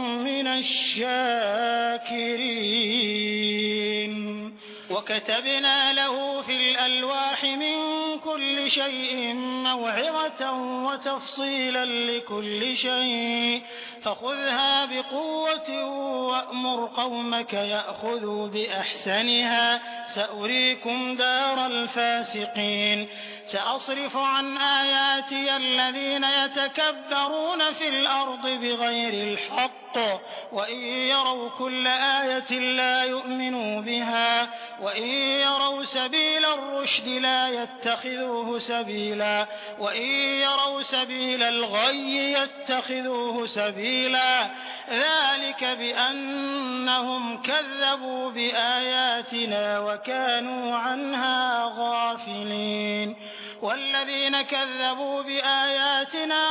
Speaker 1: मिनश्शाकिरीन। वकतबना लहू फ़िल अलवाहि मिन कुल्लि शैइन मौइज़तन वतफ़सीलन लिकुल्लि शैइन फ़ख़ुज़हा बिक़ुव्वतिन वअमुर क़ौमक यअख़ुज़ू बिअहसनिहा सअरीकुम दारल फ़ासिक़ीन। सअस्रिफ़ अन आयातिय अल्लज़ीन यतकब्बरून फ़िल अर्ज़ि बिग़ैरिल हक़्क़ वइन यरौ कुल्ल आयतिन ला युमिनू बिहा वइन यरौ सबीलर रुश्दि ला यत्तख़िज़ूहु सबीला वइन यरौ सबीलल ग़य्यि यत्तख़िज़ूहु सबीला ذلك بأنهم كذبوا بآياتنا وكانوا عنها غافلين والذين كذبوا بآياتنا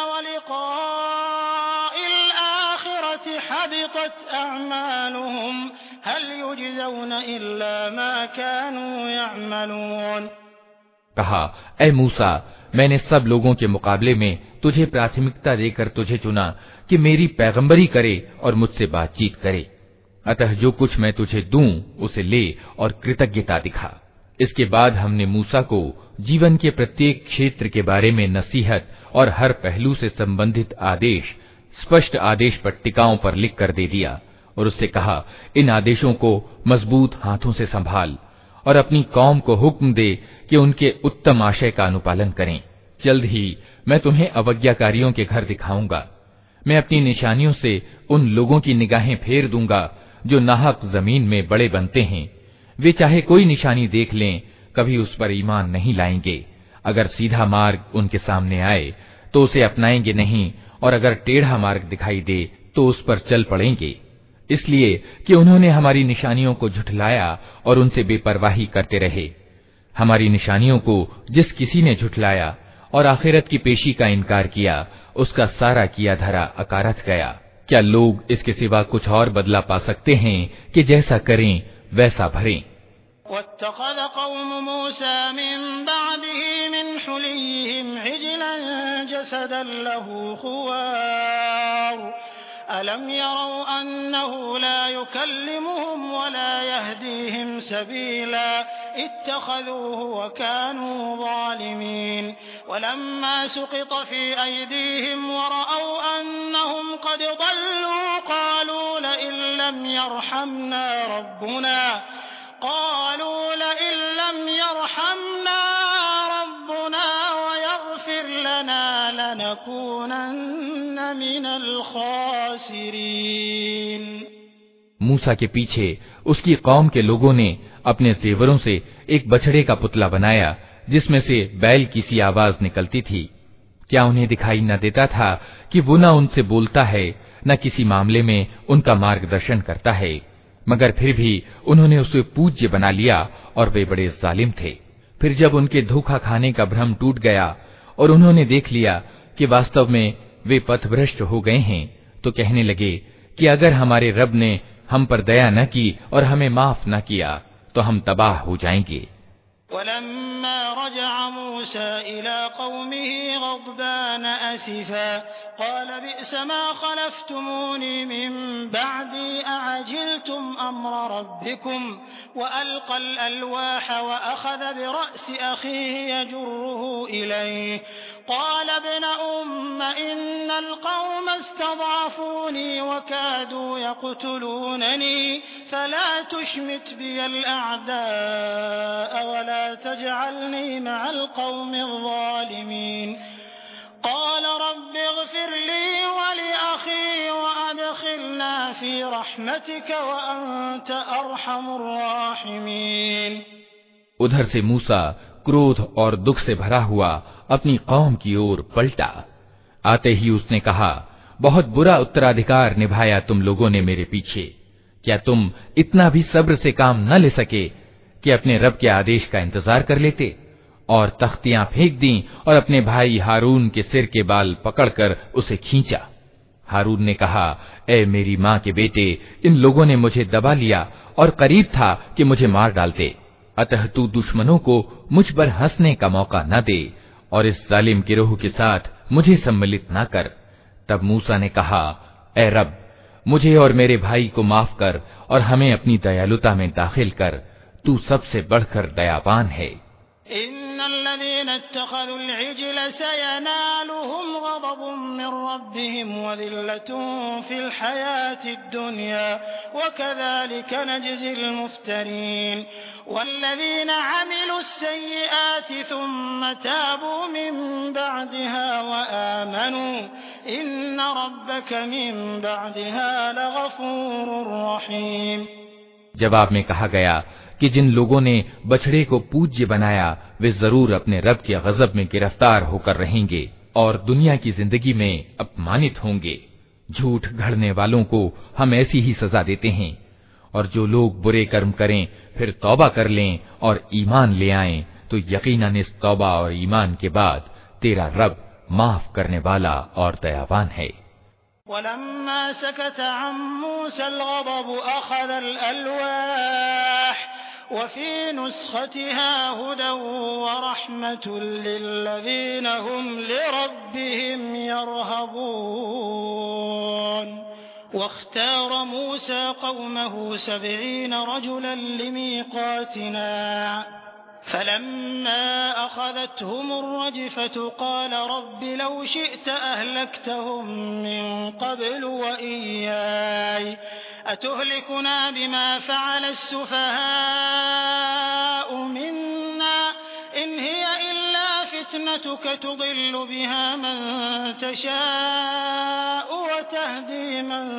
Speaker 1: ولقاء الآخرة حبطت أعمالهم هل يجزون إلا ما كانوا يعملون।
Speaker 2: कहा, ऐ मूसा, मैंने सब लोगों के मुकाबले में तुझे प्राथमिकता देकर तुझे चुना कि मेरी पैगंबरी करे और मुझसे बातचीत करे, अतः जो कुछ मैं तुझे दूं उसे ले और कृतज्ञता दिखा। इसके बाद हमने मूसा को जीवन के प्रत्येक क्षेत्र के बारे में नसीहत और हर पहलू से संबंधित आदेश स्पष्ट आदेश पट्टिकाओं पर लिख कर दे दिया और उससे कहा, इन आदेशों को मजबूत हाथों से संभाल और अपनी कौम को हुक्म दे कि उनके उत्तम आशय का अनुपालन करें। जल्द ही मैं तुम्हें अवज्ञाकारियों के घर दिखाऊंगा। मैं अपनी निशानियों से उन लोगों की निगाहें फेर दूंगा जो नाहक जमीन में बड़े बनते हैं। वे चाहे कोई निशानी देख लें, कभी उस पर ईमान नहीं लाएंगे। अगर सीधा मार्ग उनके सामने आए तो उसे अपनाएंगे नहीं, और अगर टेढ़ा मार्ग दिखाई दे तो उस पर चल पड़ेंगे, इसलिए कि उन्होंने हमारी निशानियों को झुठलाया और उनसे बेपरवाही करते रहे। हमारी निशानियों को जिस किसी ने झुठलाया और आखिरत की पेशी का इनकार किया, उसका सारा किया धरा अकारथ गया। क्या लोग इसके सिवा कुछ और बदला पा सकते हैं कि जैसा करें वैसा भरें।
Speaker 1: वत्तख़ज़ क़ौमु मूसा मिन बअदिही मिन हुलिय्यिहिम इजलन जसदन लहू ख़ुवार अलम यरौ अन्नहु ला युकल्लिमुहुम वला यहदीहिम सबीला इत्तख़ज़ूहु वकानू ज़ालिमीन वलम्मा सुक़ित फ़ी अयदीहिम वरअव अन्नहुम क़द ضल्लू क़ालू लइन लम यरहमना रब्बुना क़ालू लइन लम यरहमना रब्बुना वयग़फ़िर लना लनकूनन्न मिनल ख़ासिरीन।
Speaker 2: मूसा के पीछे उसकी कौम के लोगों ने अपने जेवरों से एक बछड़े का पुतला बनाया जिसमें से बैल की सी आवाज निकलती थी। क्या उन्हें दिखाई न देता था कि वो न उनसे बोलता है, न किसी मामले में उनका मार्गदर्शन करता है, मगर फिर भी उन्होंने उसे पूज्य बना लिया और वे बड़े जालिम थे। फिर जब उनके धोखा खाने का भ्रम टूट गया और उन्होंने देख लिया कि वास्तव में वे पथभ्रष्ट हो गए हैं, तो कहने लगे कि अगर हमारे रब ने हम पर दया न की और हमें माफ न किया तो हम तबाह हो जाएंगे।
Speaker 1: वलम्मा रजअ मूसा इला कौमिही गज़बान असिफा क़ाल बि'स मा ख़लफ़्तुमूनी मिन बअदी अअजिल्तुम अम्र रब्बिकुम वअल्क़ल अलवाह वअख़ज़ बिरअसि अख़ीहि यजुर्रुहु इलैहि क़ाल इब्न उम्म इन्नल क़ौम इस्तज़अफ़ूनी वकादू यक़्तुलूननी फला तुशमित बियल अअदाअ वला तजअलनी मअल क़ौमिज़ ज़ालिमीन क़ाल रब्बि इग़फ़िर ली वलिअख़ी वअदख़िलना फ़ी रहमतिक वअन्त अरहमुर राहिमीन।
Speaker 2: उधर से मूसा क्रोध और दुख से भरा हुआ अपनी कौम की ओर पलटा। आते ही उसने कहा, बहुत बुरा उत्तराधिकार निभाया तुम लोगों ने मेरे पीछे। क्या तुम इतना भी सब्र से काम न ले सके कि अपने रब के आदेश का इंतजार कर लेते? और तख्तियां फेंक दी और अपने भाई हारून के सिर के बाल पकड़कर उसे खींचा। हारून ने कहा, ए मेरी माँ के बेटे, इन लोगों ने मुझे दबा लिया और करीब था कि मुझे मार डालते। अतः तू दुश्मनों को मुझ पर हंसने का मौका न दे और इस जालिम गिरोह के साथ मुझे सम्मिलित न कर। तब मूसा ने कहा, ए रब, मुझे और मेरे भाई को माफ कर और हमें अपनी दयालुता में दाखिल कर, तू सबसे बढ़कर दयावान है।
Speaker 1: इन्नल्लज़ीना इत्तख़ज़ुल इज्ल सयनालुहुम ग़ज़बुम मिन रब्बिहिम वज़िल्लतुन फ़िल हयातिद दुनिया वकज़ालिक नजज़िल मुफ्तरीन वल्लज़ीना अमिलुस सय्यिआति थुम्मा ताबू मिन बअदिहा वआमनू इन्न रब्बक मिन बअदिहा लग़फूरुर रहीम।
Speaker 2: जवाब में कहा गया कि जिन लोगों ने बछड़े को पूज्य बनाया वे जरूर अपने रब के गजब में गिरफ्तार होकर रहेंगे और दुनिया की जिंदगी में अपमानित होंगे। झूठ गढ़ने वालों को हम ऐसी ही सजा देते हैं, और जो लोग बुरे कर्म करें फिर तौबा कर लें और ईमान ले आएं तो यकीनन इस तौबा और ईमान के बाद तेरा रब माफ करने वाला और दयावान है।
Speaker 1: वलम्मा सकत अन मूसल ग़ज़ब अख़ज़ल अलवाह वफ़ी नुस्ख़तिहा हुदन व रहमतुन लिल्लज़ीना हुम लिरब्बिहिम यरहबून। वख्तार मूसा क़ौमहु सबईन रजुलन लिमीक़ातिना फलम्मा अख़ज़तहुम अर्रजिफ़तु क़ाल रब्बि लौ शि'त अहलक्तहुम मिन क़ब्लु व इय्याय अतुहलिकुना बिमा फ़अल अस्सुफ़हाअ मिन्ना इन हिय इल्ला फ़ित्नतुक तुदिल्लु बिहा मन तशाअ व तहदी मन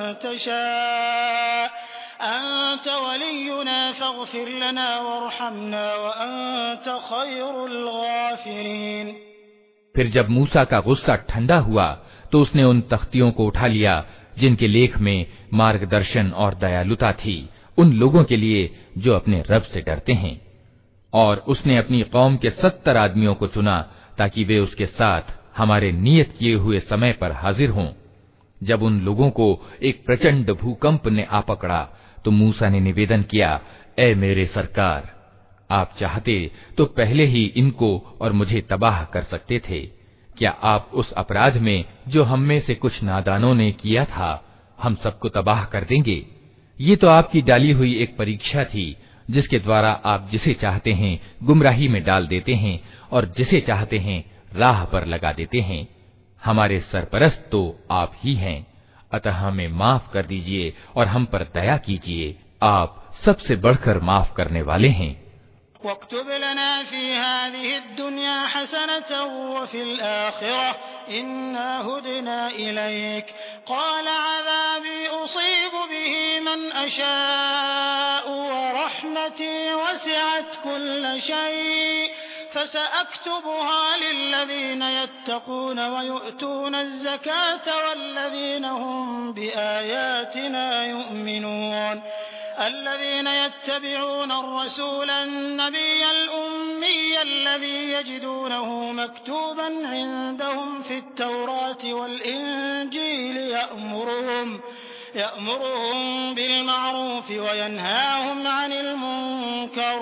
Speaker 1: तशाअ अंत वलियुना फ़ग़फ़िर लना वरहमना व अंत ख़ैरुल गाफ़िरीन।
Speaker 2: फिर जब मूसा का गुस्सा ठंडा हुआ तो उसने उन तख्तियों को उठा लिया जिनके लेख में मार्गदर्शन और दयालुता थी उन लोगों के लिए जो अपने रब से डरते हैं, और उसने अपनी कौम के सत्तर आदमियों को चुना ताकि वे उसके साथ हमारे नियत किए हुए समय पर हाजिर हों। जब उन लोगों को एक प्रचंड भूकंप ने आ पकड़ा तो मूसा ने निवेदन किया, ए मेरे सरकार, आप चाहते तो पहले ही इनको और मुझे तबाह कर सकते थे। क्या आप उस अपराध में जो हम में से कुछ नादानों ने किया था हम सबको तबाह कर देंगे? ये तो आपकी डाली हुई एक परीक्षा थी जिसके द्वारा आप जिसे चाहते हैं गुमराही में डाल देते हैं और जिसे चाहते हैं राह पर लगा देते हैं। हमारे सरपरस्त तो आप ही हैं, अतः हमें माफ कर दीजिए और हम पर दया कीजिए, आप सबसे बढ़कर माफ करने वाले हैं।
Speaker 1: वक्तुब लना फी हाज़िहि दुनिया हसनतन व फिल आखिरह इन्ना हुदना इलैक क़ाल अज़ाबी उसीबु बिही मन अशाअ व रहमती वसिअत कुल्ल शै फसअक्तुबुहा लिल्लज़ीन यत्तक़ून व यु'तून अज़्ज़कात वल्लज़ीन हुम बिआयातिना यु'मिनून الذين يتبعون الرسول النبي الأمي الذي يجدونه مكتوبا عندهم في التوراة والإنجيل يأمرهم يأمرهم بالمعروف وينهاهم عن المنكر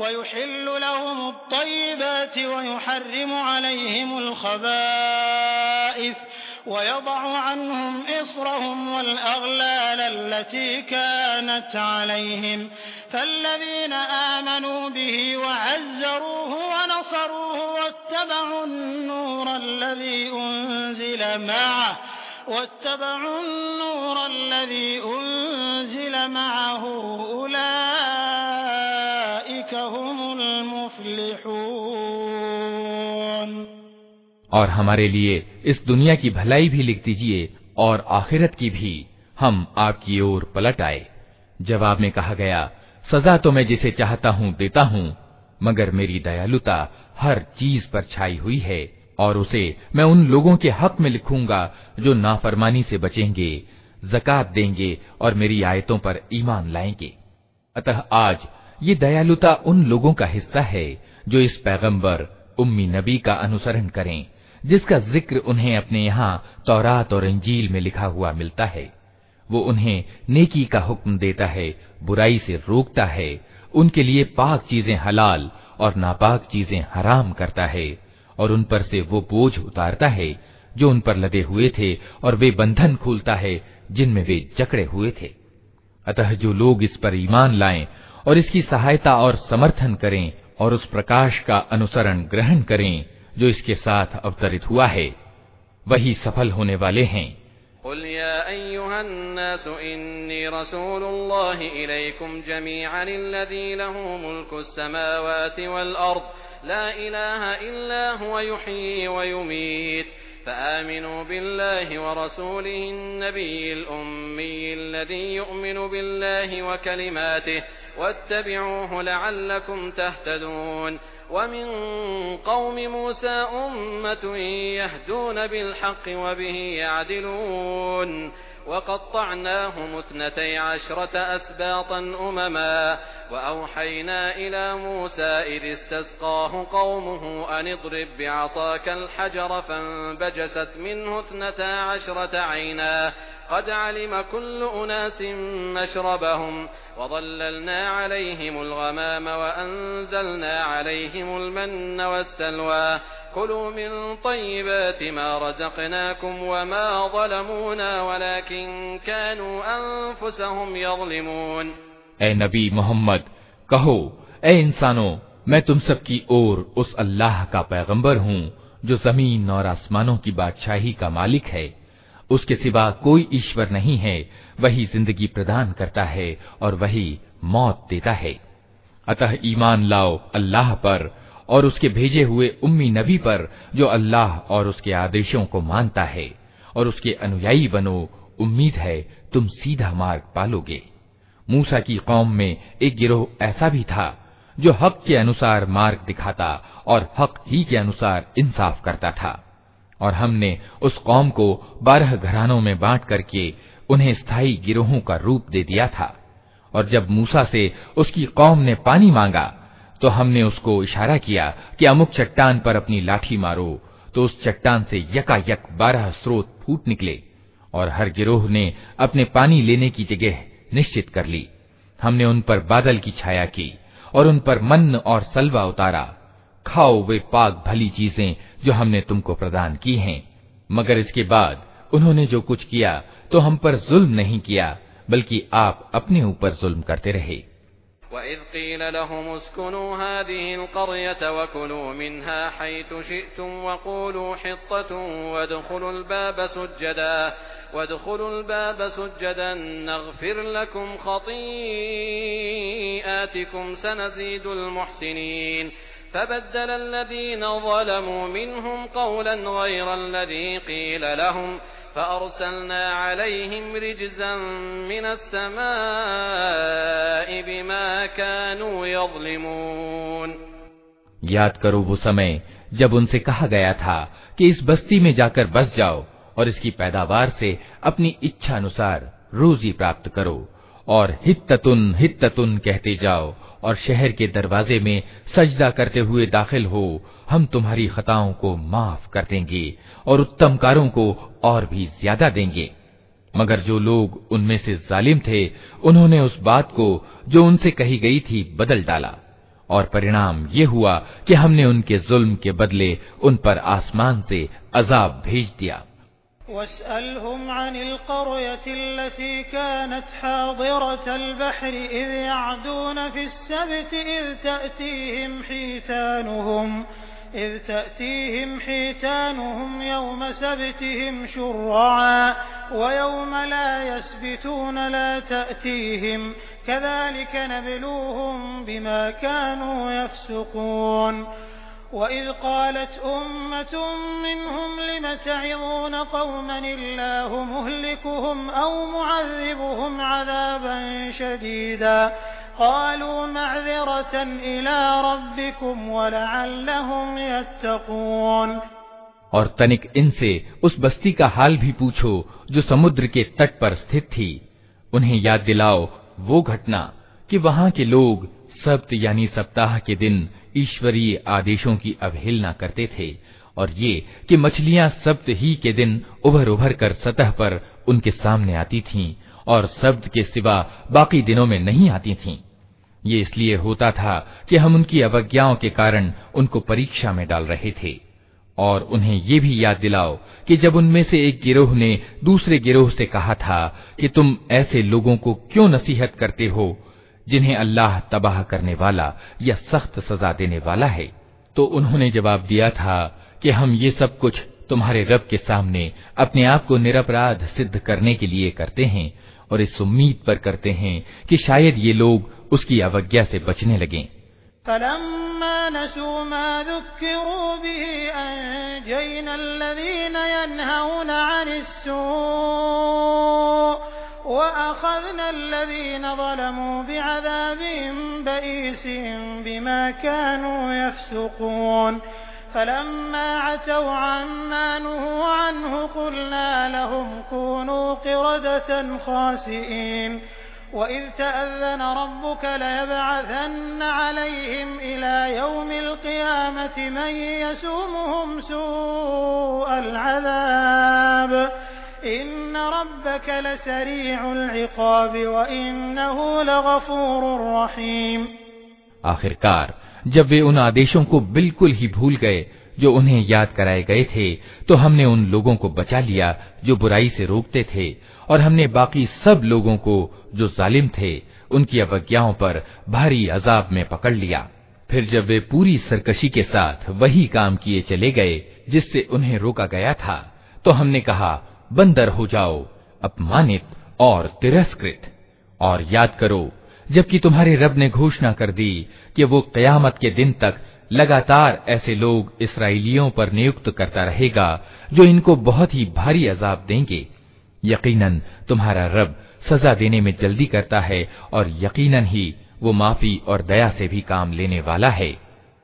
Speaker 1: वयुहिल्लु लहुमुत तय्यिबाति वयुहर्रिमु अलैहिमुल खबाइस वयदअु अन्हुम इस्रहुम वल अगलाल अल्लती कानत अलैहिम फल्लज़ीना आमनू बिही वअज़्ज़रूहु वनसरूहु वत्तबअु अन्नूर अल्लज़ी उन्ज़िल मअहु वत्तबअु अन्नूर अल्लज़ी उन्ज़िल मअहु उलाइक हुमुल मुफ्लिहून।
Speaker 2: और हमारे लिए इस दुनिया की भलाई भी लिख दीजिए और आखिरत की भी, हम आपकी ओर पलट आए। जवाब में कहा गया, सजा तो मैं जिसे चाहता हूँ देता हूँ, मगर मेरी दयालुता हर चीज पर छाई हुई है, और उसे मैं उन लोगों के हक में लिखूंगा जो नाफरमानी से बचेंगे, ज़कात देंगे और मेरी आयतों पर ईमान लाएंगे। अतः आज ये दयालुता उन लोगों का हिस्सा है जो इस पैगंबर उम्मी नबी का अनुसरण करें, जिसका जिक्र उन्हें अपने यहाँ तौरात और इंजील में लिखा हुआ मिलता है। वो उन्हें नेकी का हुक्म देता है, बुराई से रोकता है, उनके लिए पाक चीजें हलाल और नापाक चीजें हराम करता है, और उन पर से वो बोझ उतारता है जो उन पर लदे हुए थे, और वे बंधन खोलता है जिनमें वे जकड़े हुए थे। अतः जो लोग इस पर ईमान लाएं और इसकी सहायता और समर्थन करें और उस प्रकाश का अनुसरण ग्रहण करें जो इसके साथ अवतरित हुआ है, वही सफल होने वाले हैं।
Speaker 3: कुल या अय्युहन्नासु इन्नी रसूलुल्लाहि इलैकुम जमीअन अल्लज़ी लहू मुल्कुस समावाति वल अर्द ला इलाहा इल्ला हुवा युहयी व युमीत फआमिनू बिल्लाहि व रसूलिहिन नबिय्यिल उम्मिय्यिल्लज़ी यु'मिनु बिल्लाहि व कलिमातिहि वत्तबि'ूहु लअल्लकुम तहतदून वमिन कौमि मूसा उम्मतुन यहदून बिलहक़्क़ि वबिही यअदिलून वक़त्तअनाहुम इस्नतै अशरत अस्बातन उममा वअवहयना इला मूसा इज़ इस्तस्क़ाहु क़ौमुहु अन इضرब बिअसाकल हजर फंबजसत मिन्हु इस्नता अशरत ऐना क़द अलिम कुल्लु उनासिन मशरबहुम वज़ल्ललना अलैहिमुल गमाम वअंज़लना अलैहिमुल मन्न वस्सलवा कुलू मिन तय्यिबाति मा रज़क़नाकुम वमा ज़लमूना वलाकिन कानू अनफुसहुम यज़लिमून।
Speaker 2: ए नबी मोहम्मद, कहो, ए इंसानों, मैं तुम सब की ओर उस अल्लाह का पैगंबर हूँ जो जमीन और आसमानों की बादशाही का मालिक है। उसके सिवा कोई ईश्वर नहीं है। वही जिंदगी प्रदान करता है और वही मौत देता है। अतः ईमान लाओ अल्लाह पर और उसके भेजे हुए उम्मी नबी पर जो अल्लाह और उसके आदेशों को मानता है, और उसके अनुयायी बनो। उम्मीद है तुम सीधा मार्ग पालोगे। मूसा की कौम में एक गिरोह ऐसा भी था जो हक के अनुसार मार्ग दिखाता और हक ही के अनुसार इंसाफ करता था, और हमने उस कौम को बारह घरानों में बांट करके उन्हें स्थायी गिरोहों का रूप दे दिया था। और जब मूसा से उसकी कौम ने पानी मांगा तो हमने उसको इशारा किया कि अमुक चट्टान पर अपनी लाठी मारो, तो उस चट्टान से यकायक बारह स्रोत फूट निकले, और हर गिरोह ने अपने पानी लेने की जगह निश्चित कर ली। हमने उन पर बादल की छाया की और उन पर मन्न और सलवा उतारा। खाओ वे पाक भली चीजें जो हमने तुमको प्रदान की हैं। मगर इसके बाद उन्होंने जो कुछ किया तो हम पर जुल्म नहीं किया, बल्कि आप अपने ऊपर जुल्म करते रहे।
Speaker 3: वइज़ क़ील लहुम उस्कुनू हाज़िहिल क़र्यत वकुलू मिन्हा हैथु शि'तुम वक़ूलू हित्ततुन वदख़ुलुल बाब सुज्जदा वदख़ुलुल बाब सुज्जदन नग़फ़िर लकुम ख़तीआतिकुम सनज़ीदुल मुहसिनीन फबद्दल अल्लज़ीना ज़लमू मिन्हुम क़ौलन ग़यरल्लज़ी क़ील लहुम فأرسلنا عليهم رجزا من السماء بما كانوا يظلمون।
Speaker 2: याद करो वो समय जब उनसे कहा गया था कि इस बस्ती में जाकर बस जाओ और इसकी पैदावार से अपनी इच्छा अनुसार रोजी प्राप्त करो, और हित्ततुन हित्ततुन कहते जाओ और शहर के दरवाजे में सजदा करते हुए दाखिल हो। हम तुम्हारी खताओं को माफ कर देंगे और उत्तम कारों को और भी ज्यादा देंगे। मगर जो लोग उनमें से जालिम थे, उन्होंने उस बात को जो उनसे कही गई थी बदल डाला, और परिणाम ये हुआ कि हमने उनके जुल्म के बदले उन पर आसमान से अजाब भेज दिया।
Speaker 1: वस्अलहुम अनिल क़रयतिल्लती कानत हादिरतल बहरि इज़ यअदून फ़िस्सब्ति इज़ तअतीहिम हीतानुहुम इज़ तअतीहिम हीतानुहुम यौम सब्तिहिम शुर्रअ व यौम ला यस्बितून ला तअतीहिम कज़ालिक नब्लूहुम बिमा कानू यफ़्सुक़ून। वइज़ क़ालत उम्मतुम मिनहुम लिम तइज़ून क़ौमन इल्लाहु मुहलिकुहुम औ मुअज़्ज़िबुहुम अज़ाबन शदीदा क़ालू मअज़िरतन इला रब्बिकुम वलअल्लहुम यत्तक़ून।
Speaker 2: और तनिक इनसे उस बस्ती का हाल भी पूछो जो समुद्र के तट पर स्थित थी। उन्हें याद दिलाओ वो घटना कि वहां के लोग सब्त यानी सप्ताह के दिन ईश्वरीय आदेशों की अवहेलना करते थे और ये कि मछलियां सब्त ही के दिन उभर उभर कर सतह पर उनके सामने आती थीं और सब्त के सिवा बाकी दिनों में नहीं आती थीं। ये इसलिए होता था कि हम उनकी अवज्ञाओं के कारण उनको परीक्षा में डाल रहे थे। और उन्हें ये भी याद दिलाओ कि जब उनमें से एक गिरोह ने दूसरे गिरोह से कहा था कि तुम ऐसे लोगों को क्यों नसीहत करते हो जिन्हें अल्लाह तबाह करने वाला या सख्त सजा देने वाला है, तो उन्होंने जवाब दिया था कि हम ये सब कुछ तुम्हारे रब के सामने अपने आप को निरपराध सिद्ध करने के लिए करते हैं और इस उम्मीद पर करते हैं कि शायद ये लोग उसकी अवज्ञा से बचने लगें।
Speaker 1: फलम्मा नसू मा ज़ुक्किरू बिही अंजयना अल्लज़ीना यन्हौना अनिस्सूअ व अख़ज़ना अल्लज़ीना ज़लमू बिअज़ाबिन बईसिन बिमा कानू यफ़्सुक़ून। फलम्मा अतौ अम्मा नुहू अन्हु क़ुलना लहुम कूनू क़िरदतन ख़ासिईन। वइज़ तअज़्ज़न रब्बुक लयबअथन्न अलैहिम इला यौमिल क़ियामति मन यसूमुहुम सूअल अज़ाब इन्न रब्बक लसरीउल इक़ाब व इन्नहु लग़फ़ूरुर रहीम।
Speaker 2: आखिरकार जब वे उन आदेशों को बिल्कुल ही भूल गए जो उन्हें याद कराए गए थे, तो हमने उन लोगों को बचा लिया जो बुराई से रोकते थे और हमने बाकी सब लोगों को जो जालिम थे उनकी अवज्ञाओं पर भारी अजाब में पकड़ लिया। फिर जब वे पूरी सरकशी के साथ वही काम किए चले गए जिससे उन्हें रोका गया था, तो हमने कहा बंदर हो जाओ, अपमानित और तिरस्कृत। और याद करो जबकि तुम्हारे रब ने घोषणा कर दी कि वो कयामत के दिन तक लगातार ऐसे लोग इसराइलियों पर नियुक्त करता रहेगा जो इनको बहुत ही भारी अजाब देंगे। यकीनन तुम्हारा रब सजा देने में जल्दी करता है और यकीनन ही वो माफी और दया से भी काम लेने वाला है।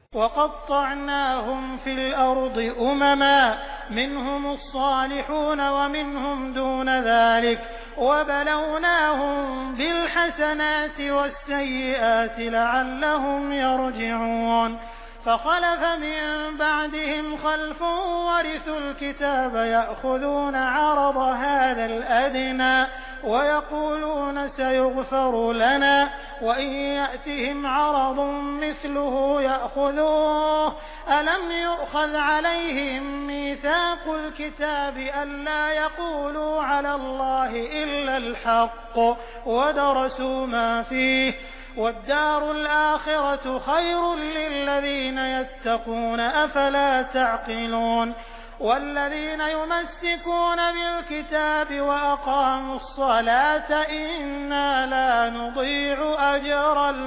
Speaker 1: वक़त्तअनाहुम फिल अर्दि उममा मिनहुमुस्सालिहून व मिनहुम दून ज़ालिक वबलवनाहुम बिलहसनाति वस्सय्यिआति लअल्लहुम यरजिऊन। फखलफ मिन बअदिहिम खल्फुन वरिसुल किताब यअखुज़ून अरज़ हाज़ल अदना वयक़ूलून सयुग़फ़रु लना वइन यअतिहिम अरज़ुन मिस्लुहु यअखुज़ूह अलम युअख़ज़ अलैहिम मीसाक़ुल किताबि अल्ला यक़ूलू अलल्लाहि इल्लल हक़्क़ वदरसू मा फ़ीह वद्दारुल आख़िरतु ख़ैरुल लिल्लज़ीना यत्तक़ून अफ़ला तअक़िलून। वल्लज़ीना युमस्सिकून बिलकिताबि वअक़ामुस्सलाता इन्ना ला नुज़ीअु अजरल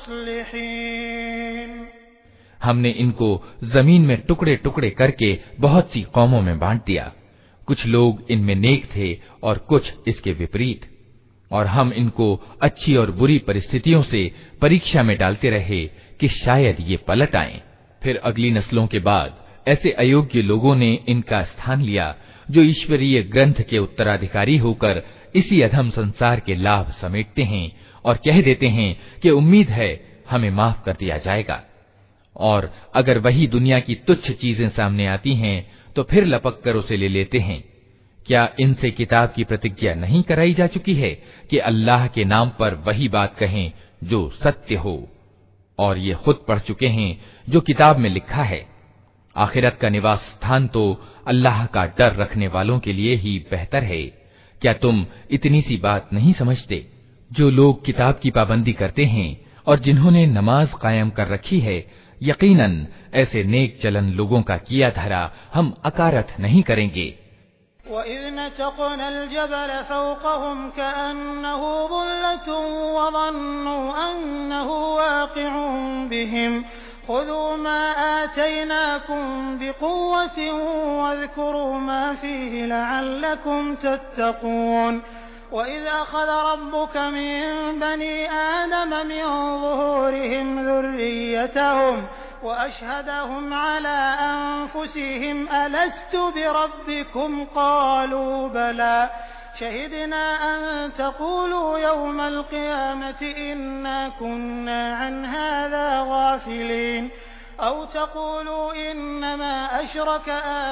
Speaker 1: मुस्लिहीन।
Speaker 2: हमने इनको जमीन में टुकड़े टुकड़े करके बहुत सी कौमों में बांट दिया। कुछ लोग इनमें नेक थे और कुछ इसके विपरीत, और हम इनको अच्छी और बुरी परिस्थितियों से परीक्षा में डालते रहे कि शायद ये पलट आएं। फिर अगली नस्लों के बाद ऐसे अयोग्य लोगों ने इनका स्थान लिया जो ईश्वरीय ग्रंथ के उत्तराधिकारी होकर इसी अधम संसार के लाभ समेटते हैं और कह देते हैं कि उम्मीद है हमें माफ कर दिया जाएगा। और अगर वही दुनिया की तुच्छ चीजें सामने आती हैं तो फिर लपक कर उसे ले लेते हैं। क्या इनसे किताब की प्रतिज्ञा नहीं कराई जा चुकी है कि अल्लाह के नाम पर वही बात कहें जो सत्य हो? और ये खुद पढ़ चुके हैं जो किताब में लिखा है। आखिरत का निवास स्थान तो अल्लाह का डर रखने वालों के लिए ही बेहतर है। क्या तुम इतनी सी बात नहीं समझते? जो लोग किताब की पाबंदी करते हैं और जिन्होंने नमाज कायम कर रखी है, यकीनन ऐसे नेक चलन लोगों का किया धरा हम अकारथ नहीं करेंगे।
Speaker 1: वइज़ नतक़नल जबल फ़ौक़हुम कअन्नहु ज़ुल्लतुन वज़न्नु अन्नहु वाक़िउन बिहिम ख़ुज़ू मा आतैनाकुम बिक़ुव्वतिन वज़्कुरू मा फ़ीहि लअल्लकुम तत्तक़ून। वइज़ अख़ज़ रब्बुक मिन बनी आदम मिन ज़ुहूरिहिम ذُرِّيَّتَهُمْ وأشهدهم على أنفسهم ألست بربكم قالوا بلى شهدنا أن تقولوا يوم القيامة إنا كنا عن هذا غافلين أو تقولوا إنما أشرك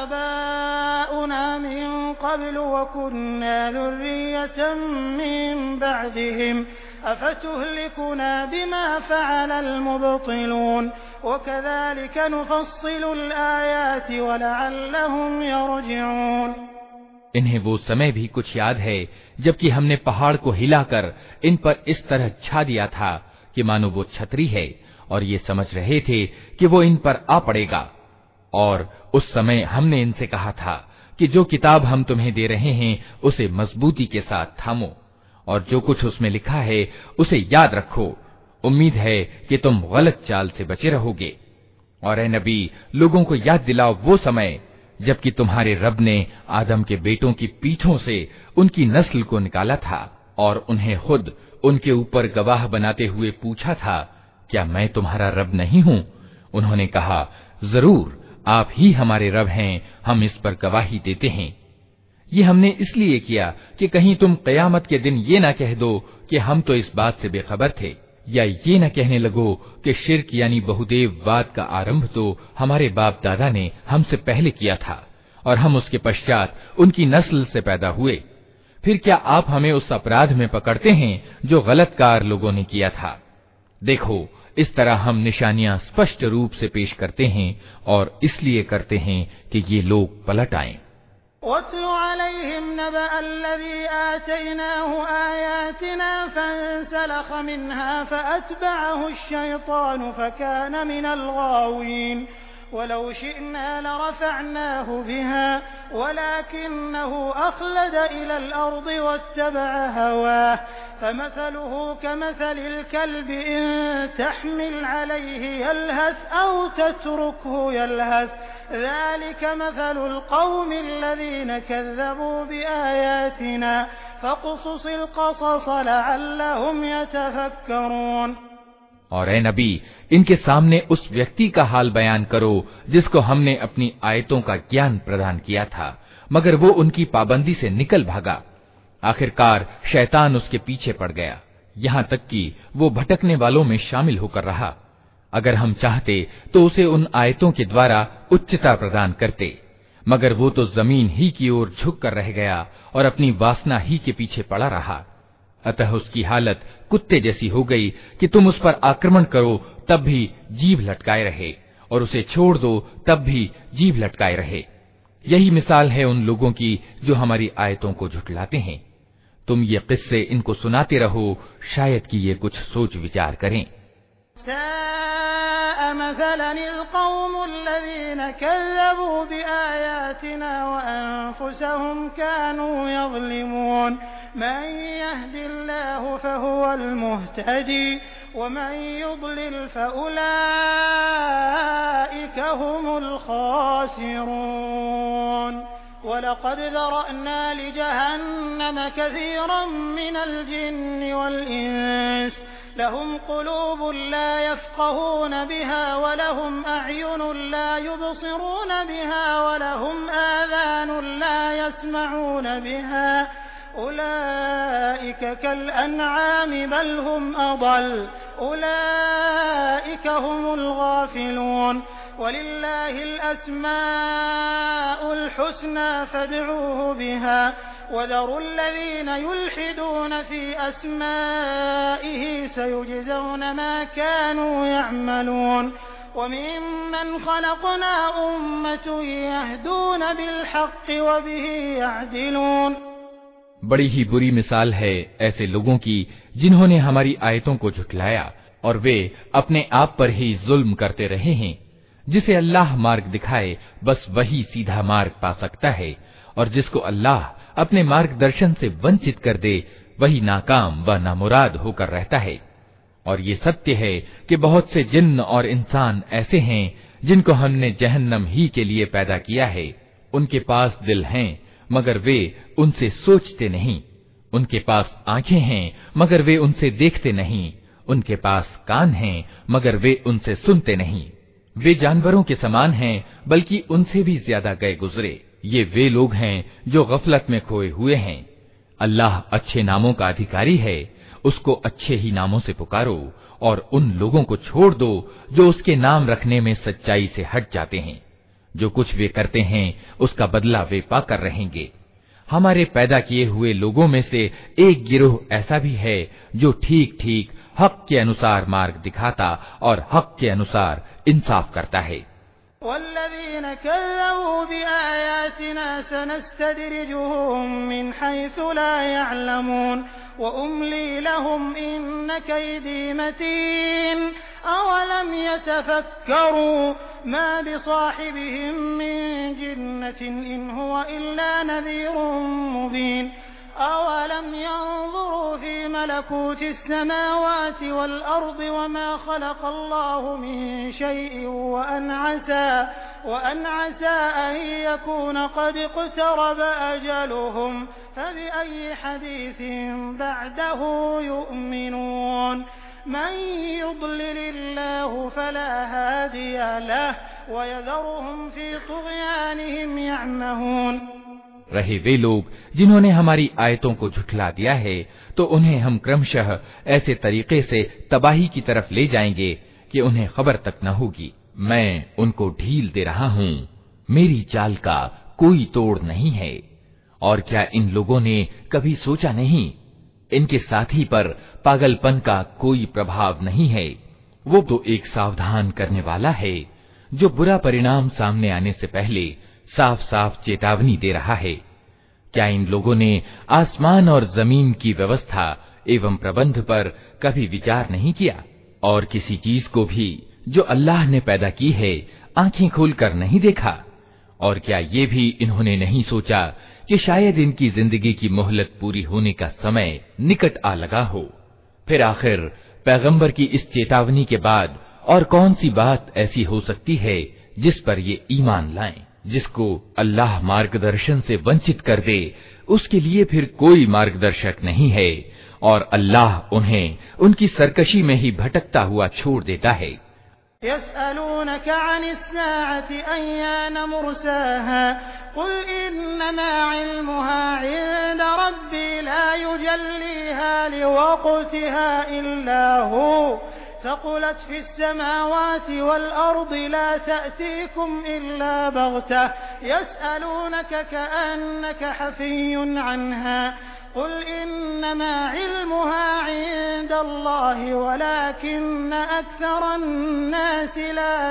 Speaker 1: آباؤنا من قبل وكنا ذرية من بعدهم أفتهلكنا بما فعل المبطلون وكذلك نفصل الآيات ولعلهم يرجعون।
Speaker 2: इन्हें वो समय भी कुछ याद है जबकि हमने पहाड़ को हिलाकर इन पर इस तरह छा दिया था कि मानो वो छतरी है और ये समझ रहे थे कि वो इन पर आ पड़ेगा। और उस समय हमने इनसे कहा था कि जो किताब हम तुम्हें दे रहे हैं उसे मजबूती के साथ थामो और जो कुछ उसमें लिखा है उसे याद रखो। उम्मीद है कि तुम गलत चाल से बचे रहोगे। और ए नबी, लोगों को याद दिलाओ वो समय जबकि तुम्हारे रब ने आदम के बेटों की पीठों से उनकी नस्ल को निकाला था और उन्हें खुद उनके ऊपर गवाह बनाते हुए पूछा था, क्या मैं तुम्हारा रब नहीं हूँ? उन्होंने कहा, जरूर आप ही हमारे रब हैं, हम इस पर गवाही देते हैं। ये हमने इसलिए किया कि कहीं तुम कयामत के दिन ये ना कह दो कि हम तो इस बात से बेखबर थे, या ये न कहने लगो कि शिर्क यानी बहुदेववाद का आरंभ तो हमारे बाप दादा ने हमसे पहले किया था और हम उसके पश्चात उनकी नस्ल से पैदा हुए। फिर क्या आप हमें उस अपराध में पकड़ते हैं जो गलतकार लोगों ने किया था? देखो, इस तरह हम निशानियां स्पष्ट रूप से पेश करते हैं और इसलिए करते हैं कि ये लोग पलट आएं।
Speaker 1: वत्लु अलैहिम नबअ अल्लज़ी आतैनाहु आयातिना फंसलख़ मिन्हा फअतबअहु अश-शयतानु फकान मिनल गावीन वलौ शिअना लरफ़अनाहु बिहा वलाकिन्नहु अख़लद इलल अर्दि वत्तबअ हवाह फमसलुहु कमसलिल कल्बि इन तहमिल अलैहि यल्हस औ तत्रुकहु यल्हस ذلك مثل القوم الذين كذبوا بآياتنا فاقصص القصص لعلهم يتفكرون।
Speaker 2: और ए नबी, इनके सामने उस व्यक्ति का हाल बयान करो जिसको हमने अपनी आयतों का ज्ञान प्रदान किया था, मगर वो उनकी पाबंदी से निकल भागा। आखिरकार शैतान उसके पीछे पड़ गया, यहाँ तक कि वो भटकने वालों में शामिल होकर रहा। अगर हम चाहते तो उसे उन आयतों के द्वारा उच्चता प्रदान करते, मगर वो तो जमीन ही की ओर झुक कर रह गया और अपनी वासना ही के पीछे पड़ा रहा। अतः उसकी हालत कुत्ते जैसी हो गई कि तुम उस पर आक्रमण करो तब भी जीभ लटकाए रहे और उसे छोड़ दो तब भी जीभ लटकाए रहे। यही मिसाल है उन लोगों की जो हमारी आयतों को झुठलाते हैं। तुम ये किस्से इनको सुनाते रहो, शायद कि ये कुछ सोच विचार करें।
Speaker 1: साअ मसलन क़ौम अल्लज़ीन कज़्ज़बू बिआयातिना वअन्फुसहुम कानू यज़लिमून मन यहदिल्लाहु फहुवल मुहतदी वमन युضलिल फउलाइका हुमुल खासिरून। वलक़द ज़रअना लिजहन्नम कसीरन मिनल जिन्नि वल इंस लहुम क़ुलूबुन ला यफ़क़हून बिहा वलहुम अअयुनुन ला युबसिरून बिहा वलहुम आज़ानुन ला यस्मऊन बिहा उलाइका कल अन्आम बल हुम अضल उलाइका हुमुल गाफ़िलून। वलिल्लाहिल अस्माउल हुस्ना फad'ूहु बिहा वज़रू अल्लज़ीना युल्हिदून फ़ी अस्माइही सयुजज़ौन मा कानू यअमलून वमिम्मन ख़लक़ना उम्मतुन यहदून बिलहक़्क़ि वबिही यअदिलून।
Speaker 2: बड़ी ही बुरी मिसाल है ऐसे लोगों की जिन्होंने हमारी आयतों को झुठलाया और वे अपने आप पर ही जुल्म करते रहे हैं। जिसे अल्लाह मार्ग दिखाए बस वही सीधा मार्ग पा सकता है, और जिसको अल्लाह अपने मार्गदर्शन से वंचित कर दे वही नाकाम व नामुराद होकर रहता है। और ये सत्य है कि बहुत से जिन्न और इंसान ऐसे हैं जिनको हमने जहन्नम ही के लिए पैदा किया है। उनके पास दिल हैं मगर वे उनसे सोचते नहीं, उनके पास आंखें हैं मगर वे उनसे देखते नहीं, उनके पास कान हैं मगर वे उनसे सुनते नहीं। वे जानवरों के समान हैं बल्कि उनसे भी ज्यादा गए गुजरे। ये वे लोग हैं जो गफलत में खोए हुए हैं। अल्लाह अच्छे नामों का अधिकारी है, उसको अच्छे ही नामों से पुकारो और उन लोगों को छोड़ दो जो उसके नाम रखने में सच्चाई से हट जाते हैं। जो कुछ वे करते हैं उसका बदला वे पाकर रहेंगे। हमारे पैदा किए हुए लोगों में से एक गिरोह ऐसा भी है जो ठीक ठीक हक के अनुसार मार्ग दिखाता और हक के अनुसार इंसाफ करता है।
Speaker 1: वल्लज़ीन कज़्ज़बू बिआयातिना सनस्तदरिजुहुम मिन हैसु ला यअलमून व उम्ली लहुम इन्न कैदी मतीन अवलम यतफक्करू मा बिसाहिबिहिम मिन जिन्नतिन इन हुवा इल्ला नज़ीरुम मुबीन अवलम यंज़ुरू फ़ी मलकूति अस्समावाति वल अर्दि वमा ख़लक़ल्लाहु मिन शैइन व अन असा व अन असा अन यकून क़द इक़्तरब अजलुहुम फ़बिअय्यि हदीसिन बअदहु यु'मिनून मन युضलिलिल्लाहु फला हादिय लहु व यज़रुहुम फ़ी तुग़यानिहिम यअमहून।
Speaker 2: रहे वे लोग जिन्होंने हमारी आयतों को झुठला दिया है तो उन्हें हम क्रमशः ऐसे तरीके से तबाही की तरफ ले जाएंगे कि उन्हें खबर तक न होगी। मैं उनको ढील दे रहा हूँ, मेरी चाल का कोई तोड़ नहीं है। और क्या इन लोगों ने कभी सोचा नहीं, इनके साथी पर पागलपन का कोई प्रभाव नहीं है। वो तो एक सावधान करने वाला है जो बुरा परिणाम सामने आने से पहले साफ साफ चेतावनी दे रहा है। क्या इन लोगों ने आसमान और जमीन की व्यवस्था एवं प्रबंध पर कभी विचार नहीं किया, और किसी चीज को भी जो अल्लाह ने पैदा की है आंखें खोलकर नहीं देखा? और क्या ये भी इन्होंने नहीं सोचा कि शायद इनकी जिंदगी की मोहलत पूरी होने का समय निकट आ लगा हो? फिर आखिर पैगंबर की इस चेतावनी के बाद और कौन सी बात ऐसी हो सकती है जिस पर ये ईमान लाएं? जिसको अल्लाह मार्गदर्शन से वंचित कर दे उसके लिए फिर कोई मार्गदर्शक नहीं है, और अल्लाह उन्हें उनकी सरकशी में ही भटकता हुआ छोड़ देता है।
Speaker 1: यसअलूनक अनिस्साअति अय्यान मुरसाहा कुल इन्नमा इल्मुहा इंद रब्बी ला युजल्लीहा लिवक़्तिहा इल्ला हु ثقلت في السماوات والأرض لا تأتيكم إلا بغتة يسألونك كأنك حفي عنها قل إنما علمها عند الله ولكن أكثر الناس لا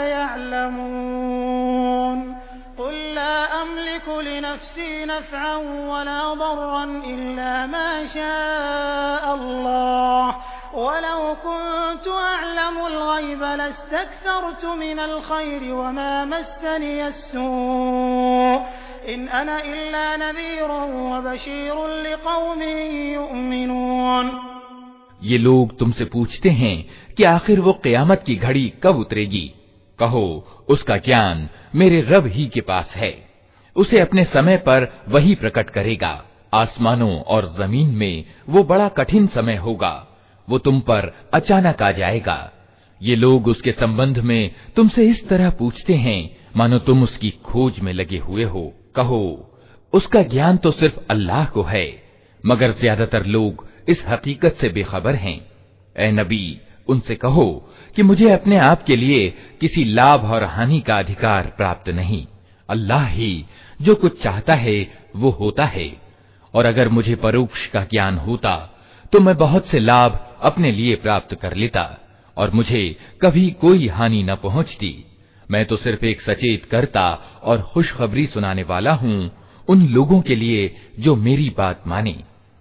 Speaker 1: يعلمون قل لا أملك لنفسي نفعا ولا ضرا إلا ما شاء الله ولو كنت أعلم الغيب لاستكثرت من الخير وما مسني السوء إن أنا إلا نذير وبشير لقوم يؤمنون।
Speaker 2: ये लोग तुमसे पूछते हैं कि आखिर वो क़यामत की घड़ी कब उतरेगी। कहो, उसका ज्ञान मेरे रब ही के पास है, उसे अपने समय पर वही प्रकट करेगा। आसमानों और जमीन में वो बड़ा कठिन समय होगा, वो तुम पर अचानक आ जाएगा। ये लोग उसके संबंध में तुमसे इस तरह पूछते हैं मानो तुम उसकी खोज में लगे हुए हो। कहो, उसका ज्ञान तो सिर्फ अल्लाह को है, मगर ज्यादातर लोग इस हकीकत से बेखबर हैं। ए नबी, उनसे कहो कि मुझे अपने आप के लिए किसी लाभ और हानि का अधिकार प्राप्त नहीं। अल्लाह ही जो कुछ चाहता है वो होता है, और अगर मुझे परोक्ष का ज्ञान होता तो मैं बहुत से लाभ अपने लिए प्राप्त कर लेता और मुझे कभी कोई हानि न पहुंचती। मैं तो सिर्फ एक सचेत करता और खुशखबरी सुनाने वाला हूँ उन लोगों के लिए जो मेरी बात माने।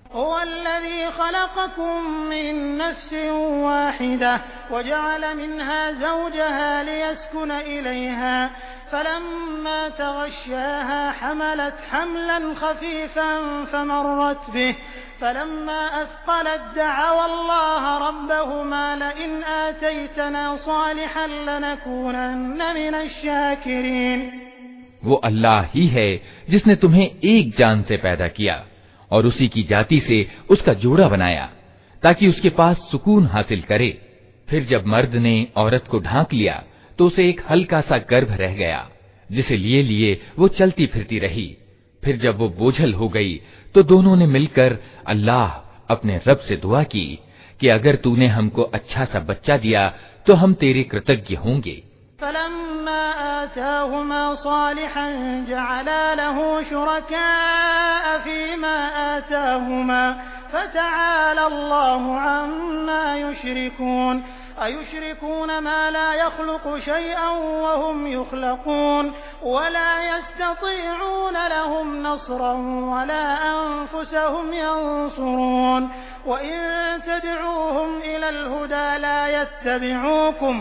Speaker 1: फलम्मा अस्क़लत दअवल्लाह रब्बहुमा लइन आतैतना सालिहन लनकूनन्न मिनश शाकिरीन।
Speaker 2: वो अल्लाह ही है जिसने तुम्हें एक जान से पैदा किया और उसी की जाति से उसका जोड़ा बनाया ताकि उसके पास सुकून हासिल करे। फिर जब मर्द ने औरत को ढांक लिया तो उसे एक हल्का सा गर्भ रह गया जिसे लिए लिए वो चलती फिरती रही। फिर जब वो बोझल हो गई तो दोनों ने मिलकर अल्लाह अपने रब से दुआ की कि अगर तूने हमको अच्छा सा बच्चा दिया तो हम तेरे कृतज्ञ होंगे।
Speaker 1: फलम्मा आताहुमा सालिहन जअला लहू शुरकाअ फीमा आताहुमा फतआला अल्लाहु अम्मा युश्रिकून अयुश्रिकून मा ला यख्लुकु शैअन वहुम युख्लकून वला यस्ततीऊन लहुम नस्रन वला अनफुसहुम यंसुरून वइन तदऊहुम इलल हुदा ला यत्तबिऊकुम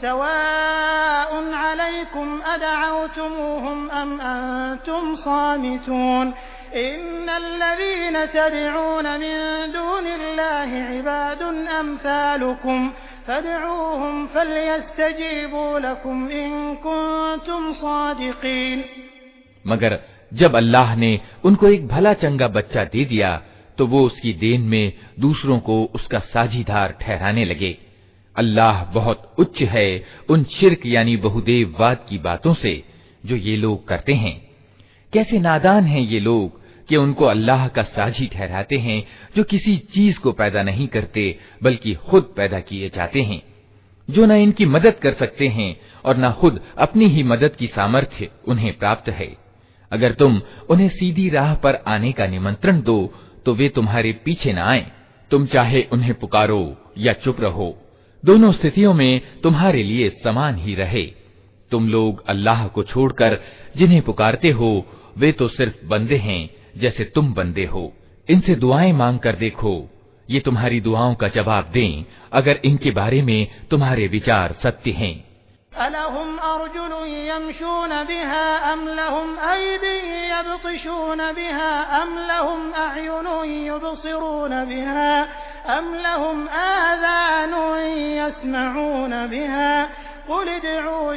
Speaker 1: सवाअन अलैकुम अदअवतमुहुम अम अंतुम सामितून इन्नल लज़ीन तदऊन मिन दूनिल्लाहि इबादुन अम्सालुकुम फदऊहुम फलयस्तजीबू लकुम इन कुंतुम सादिकीन।
Speaker 2: मगर जब अल्लाह ने उनको एक भला चंगा बच्चा दे दिया तो वो उसकी देन में दूसरों को उसका साझीदार ठहराने लगे। अल्लाह बहुत उच्च है उन शिर्क यानी बहुदेववाद की बातों से जो ये लोग करते हैं। कैसे नादान हैं ये लोग कि उनको अल्लाह का साझी ठहराते हैं जो किसी चीज को पैदा नहीं करते बल्कि खुद पैदा किए जाते हैं, जो न इनकी मदद कर सकते हैं और न खुद अपनी ही मदद की सामर्थ्य उन्हें प्राप्त है। अगर तुम उन्हें सीधी राह पर आने का निमंत्रण दो तो वे तुम्हारे पीछे न आए। तुम चाहे उन्हें पुकारो या चुप रहो, दोनों स्थितियों में तुम्हारे लिए समान ही रहे। तुम लोग अल्लाह को छोड़कर जिन्हें पुकारते हो वे तो सिर्फ बंदे हैं जैसे तुम बंदे हो। इनसे दुआएं मांग कर देखो, ये तुम्हारी दुआओं का जवाब दें अगर इनके बारे में तुम्हारे विचार सत्य हैं।
Speaker 1: अलहुम अर्जुलुन यमशून बिहा अम लहुम ऐदिन यब्तिशून बिहा अम लहुम अअयुनुन युबसिरून बिहा अम लहुम आज़ानुन यस्मऊन बिहा क़ुल उदऊ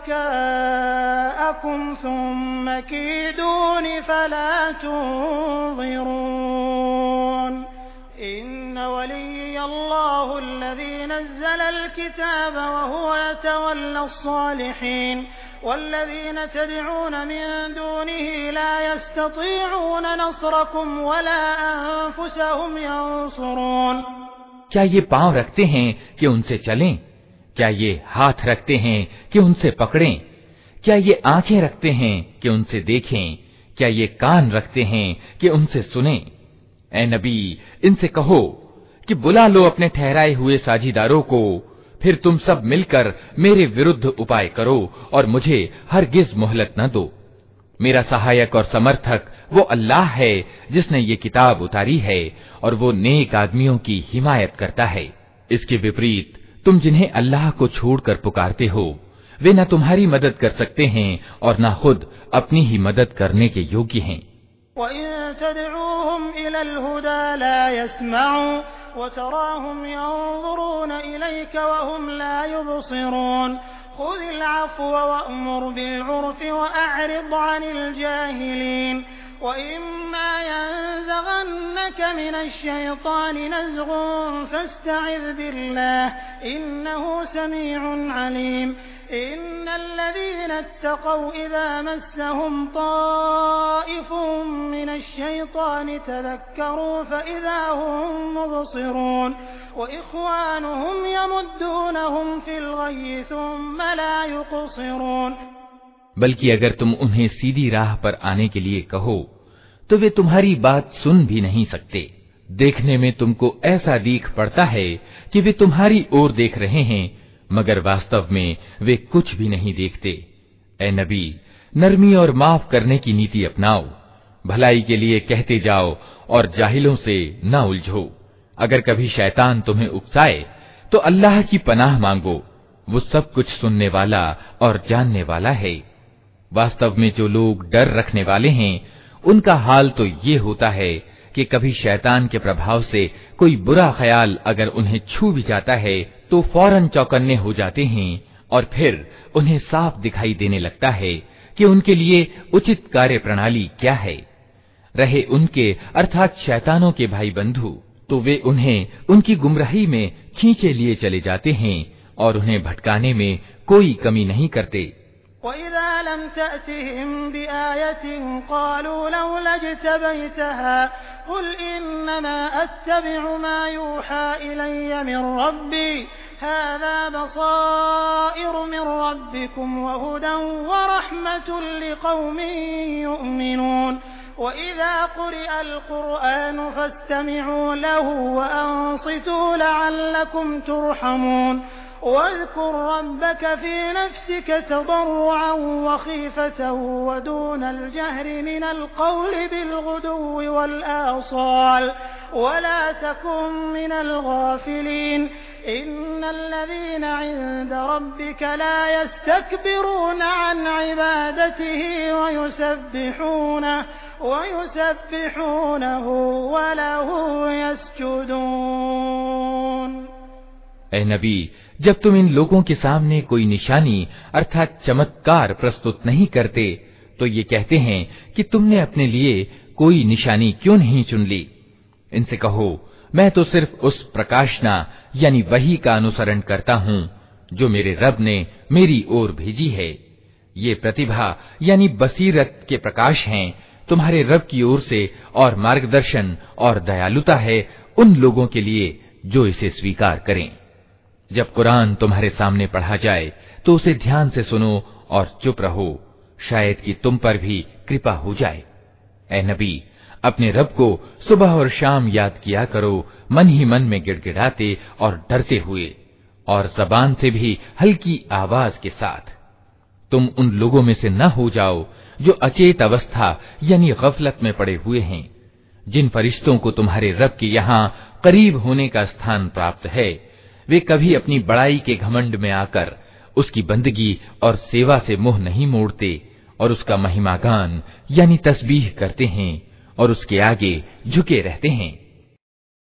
Speaker 1: शुरकाअकुम सुम्मा कीदूनि फला तुनज़िरून। इन्न वलिय्यल्लाहु अल्लज़ी नज़्ज़लल किताब वहुव यतवल्लस-सालिहीन वल्लज़ीन तदऊन मिन दूनिही ला यस्ततीऊन नस्रकुम वला अनफुसहुम यंसुरून।
Speaker 2: क्या ये पांव रखते हैं कि उनसे चलें? क्या ये हाथ रखते हैं कि उनसे पकड़ें? क्या ये आंखें रखते हैं कि उनसे देखें? क्या ये कान रखते हैं कि उनसे सुनें? ए नबी, इनसे कहो कि बुला लो अपने ठहराए हुए साझीदारों को, फिर तुम सब मिलकर मेरे विरुद्ध उपाय करो और मुझे हरगिज मोहलत न दो। मेरा सहायक और समर्थक वो अल्लाह है जिसने ये किताब उतारी है और वो नेक आदमियों की हिमायत करता है। इसके विपरीत तुम जिन्हें अल्लाह को छोड़कर पुकारते हो वे न तुम्हारी मदद कर सकते हैं और न खुद अपनी ही मदद करने के योग्य हैं।
Speaker 1: वइन तदऊहुम इलल हुदा ला यस्मऊं वतराहुम यंज़ुरून इलैक वहुम ला युबसिरून खुज़िल अफ़्व वअमुर बिल-उर्फ़ि वअअरिज़ अनिल जाहिलीन वइम्मा यंज़ग़न्नक मिनश-शैतानि नज़ग़ुन फस्तዒज़ बिल्लाह इन्नहु समीउन अलीम। इन्नल्लज़ीना इत्तक़व इज़ा मस्सहुम ताइफ़ुम मिनश-शैतानि तज़क्करू फ़इज़ा हुम मुबसिरून वइख़वानुहुम यमुद्दूनहुम फ़िल-ग़य्यि थुम्मा ला युक़सिरून।
Speaker 2: बल्कि अगर तुम उन्हें सीधी राह पर आने के लिए कहो तो वे तुम्हारी बात सुन भी नहीं सकते। देखने में तुमको ऐसा दिख पड़ता है कि वे तुम्हारी ओर देख रहे हैं, मगर वास्तव में वे कुछ भी नहीं देखते। ए नबी, नरमी और माफ करने की नीति अपनाओ, भलाई के लिए कहते जाओ और जाहिलों से न उलझो। अगर कभी शैतान तुम्हें उकसाए तो अल्लाह की पनाह मांगो, वो सब कुछ सुनने वाला और जानने वाला है। वास्तव में जो लोग डर रखने वाले हैं, उनका हाल तो ये होता है कि कभी शैतान के प्रभाव से कोई बुरा ख्याल अगर उन्हें छू भी जाता है तो फौरन चौकन्ने हो जाते हैं और फिर उन्हें साफ दिखाई देने लगता है कि उनके लिए उचित कार्य प्रणाली क्या है। रहे उनके अर्थात शैतानों के भाई बंधु, तो वे उन्हें उनकी गुमराही में खींचे लिए चले जाते हैं और उन्हें भटकाने में कोई कमी नहीं करते।
Speaker 1: वइज़ा लम तअतिहिम बिआयतिन क़ालू लौला इज्तबैतहा क़ुल इन्नमा अत्तबिउ मा यूहा इलय्य मिन रब्बी हाज़ा बसाइरु मिन रब्बिकुम व हुदन व रहमतुन लिक़ौमिन युमिनून वइज़ा क़ुरिअल क़ुरआनु फस्तमिዑ लहु व अंसितू लअल्लकुम तुरहमून واذكر ربك في نفسك تضرعا وخيفة ودون الجهر من القول بالغدو والآصال ولا تكن من الغافلين إن الذين عند ربك لا يستكبرون عن عبادته ويسبحونه ويسبحونه وله يسجدون।
Speaker 2: ऐ नबी, जब तुम इन लोगों के सामने कोई निशानी अर्थात चमत्कार प्रस्तुत नहीं करते तो ये कहते हैं कि तुमने अपने लिए कोई निशानी क्यों नहीं चुन ली। इनसे कहो, मैं तो सिर्फ उस प्रकाशना यानी वही का अनुसरण करता हूँ जो मेरे रब ने मेरी ओर भेजी है। ये प्रतिभा यानी बसीरत के प्रकाश हैं तुम्हारे रब की ओर से और मार्गदर्शन और दयालुता है उन लोगों के लिए जो इसे स्वीकार करें। जब कुरान तुम्हारे सामने पढ़ा जाए तो उसे ध्यान से सुनो और चुप रहो, शायद कि तुम पर भी कृपा हो जाए। ऐ नबी, अपने रब को सुबह और शाम याद किया करो, मन ही मन में गिड़गिड़ाते और डरते हुए, और ज़बान से भी हल्की आवाज के साथ। तुम उन लोगों में से न हो जाओ जो अचेत अवस्था यानी गफलत में पड़े हुए हैं, जिन फरिश्तों को तुम्हारे रब के यहाँ करीब होने का स्थान प्राप्त है। वे कभी अपनी बड़ाई के घमंड में आकर उसकी बंदगी और सेवा से मुंह नहीं मोड़ते और उसका महिमागान यानी तस्बीह करते हैं और उसके आगे झुके रहते हैं।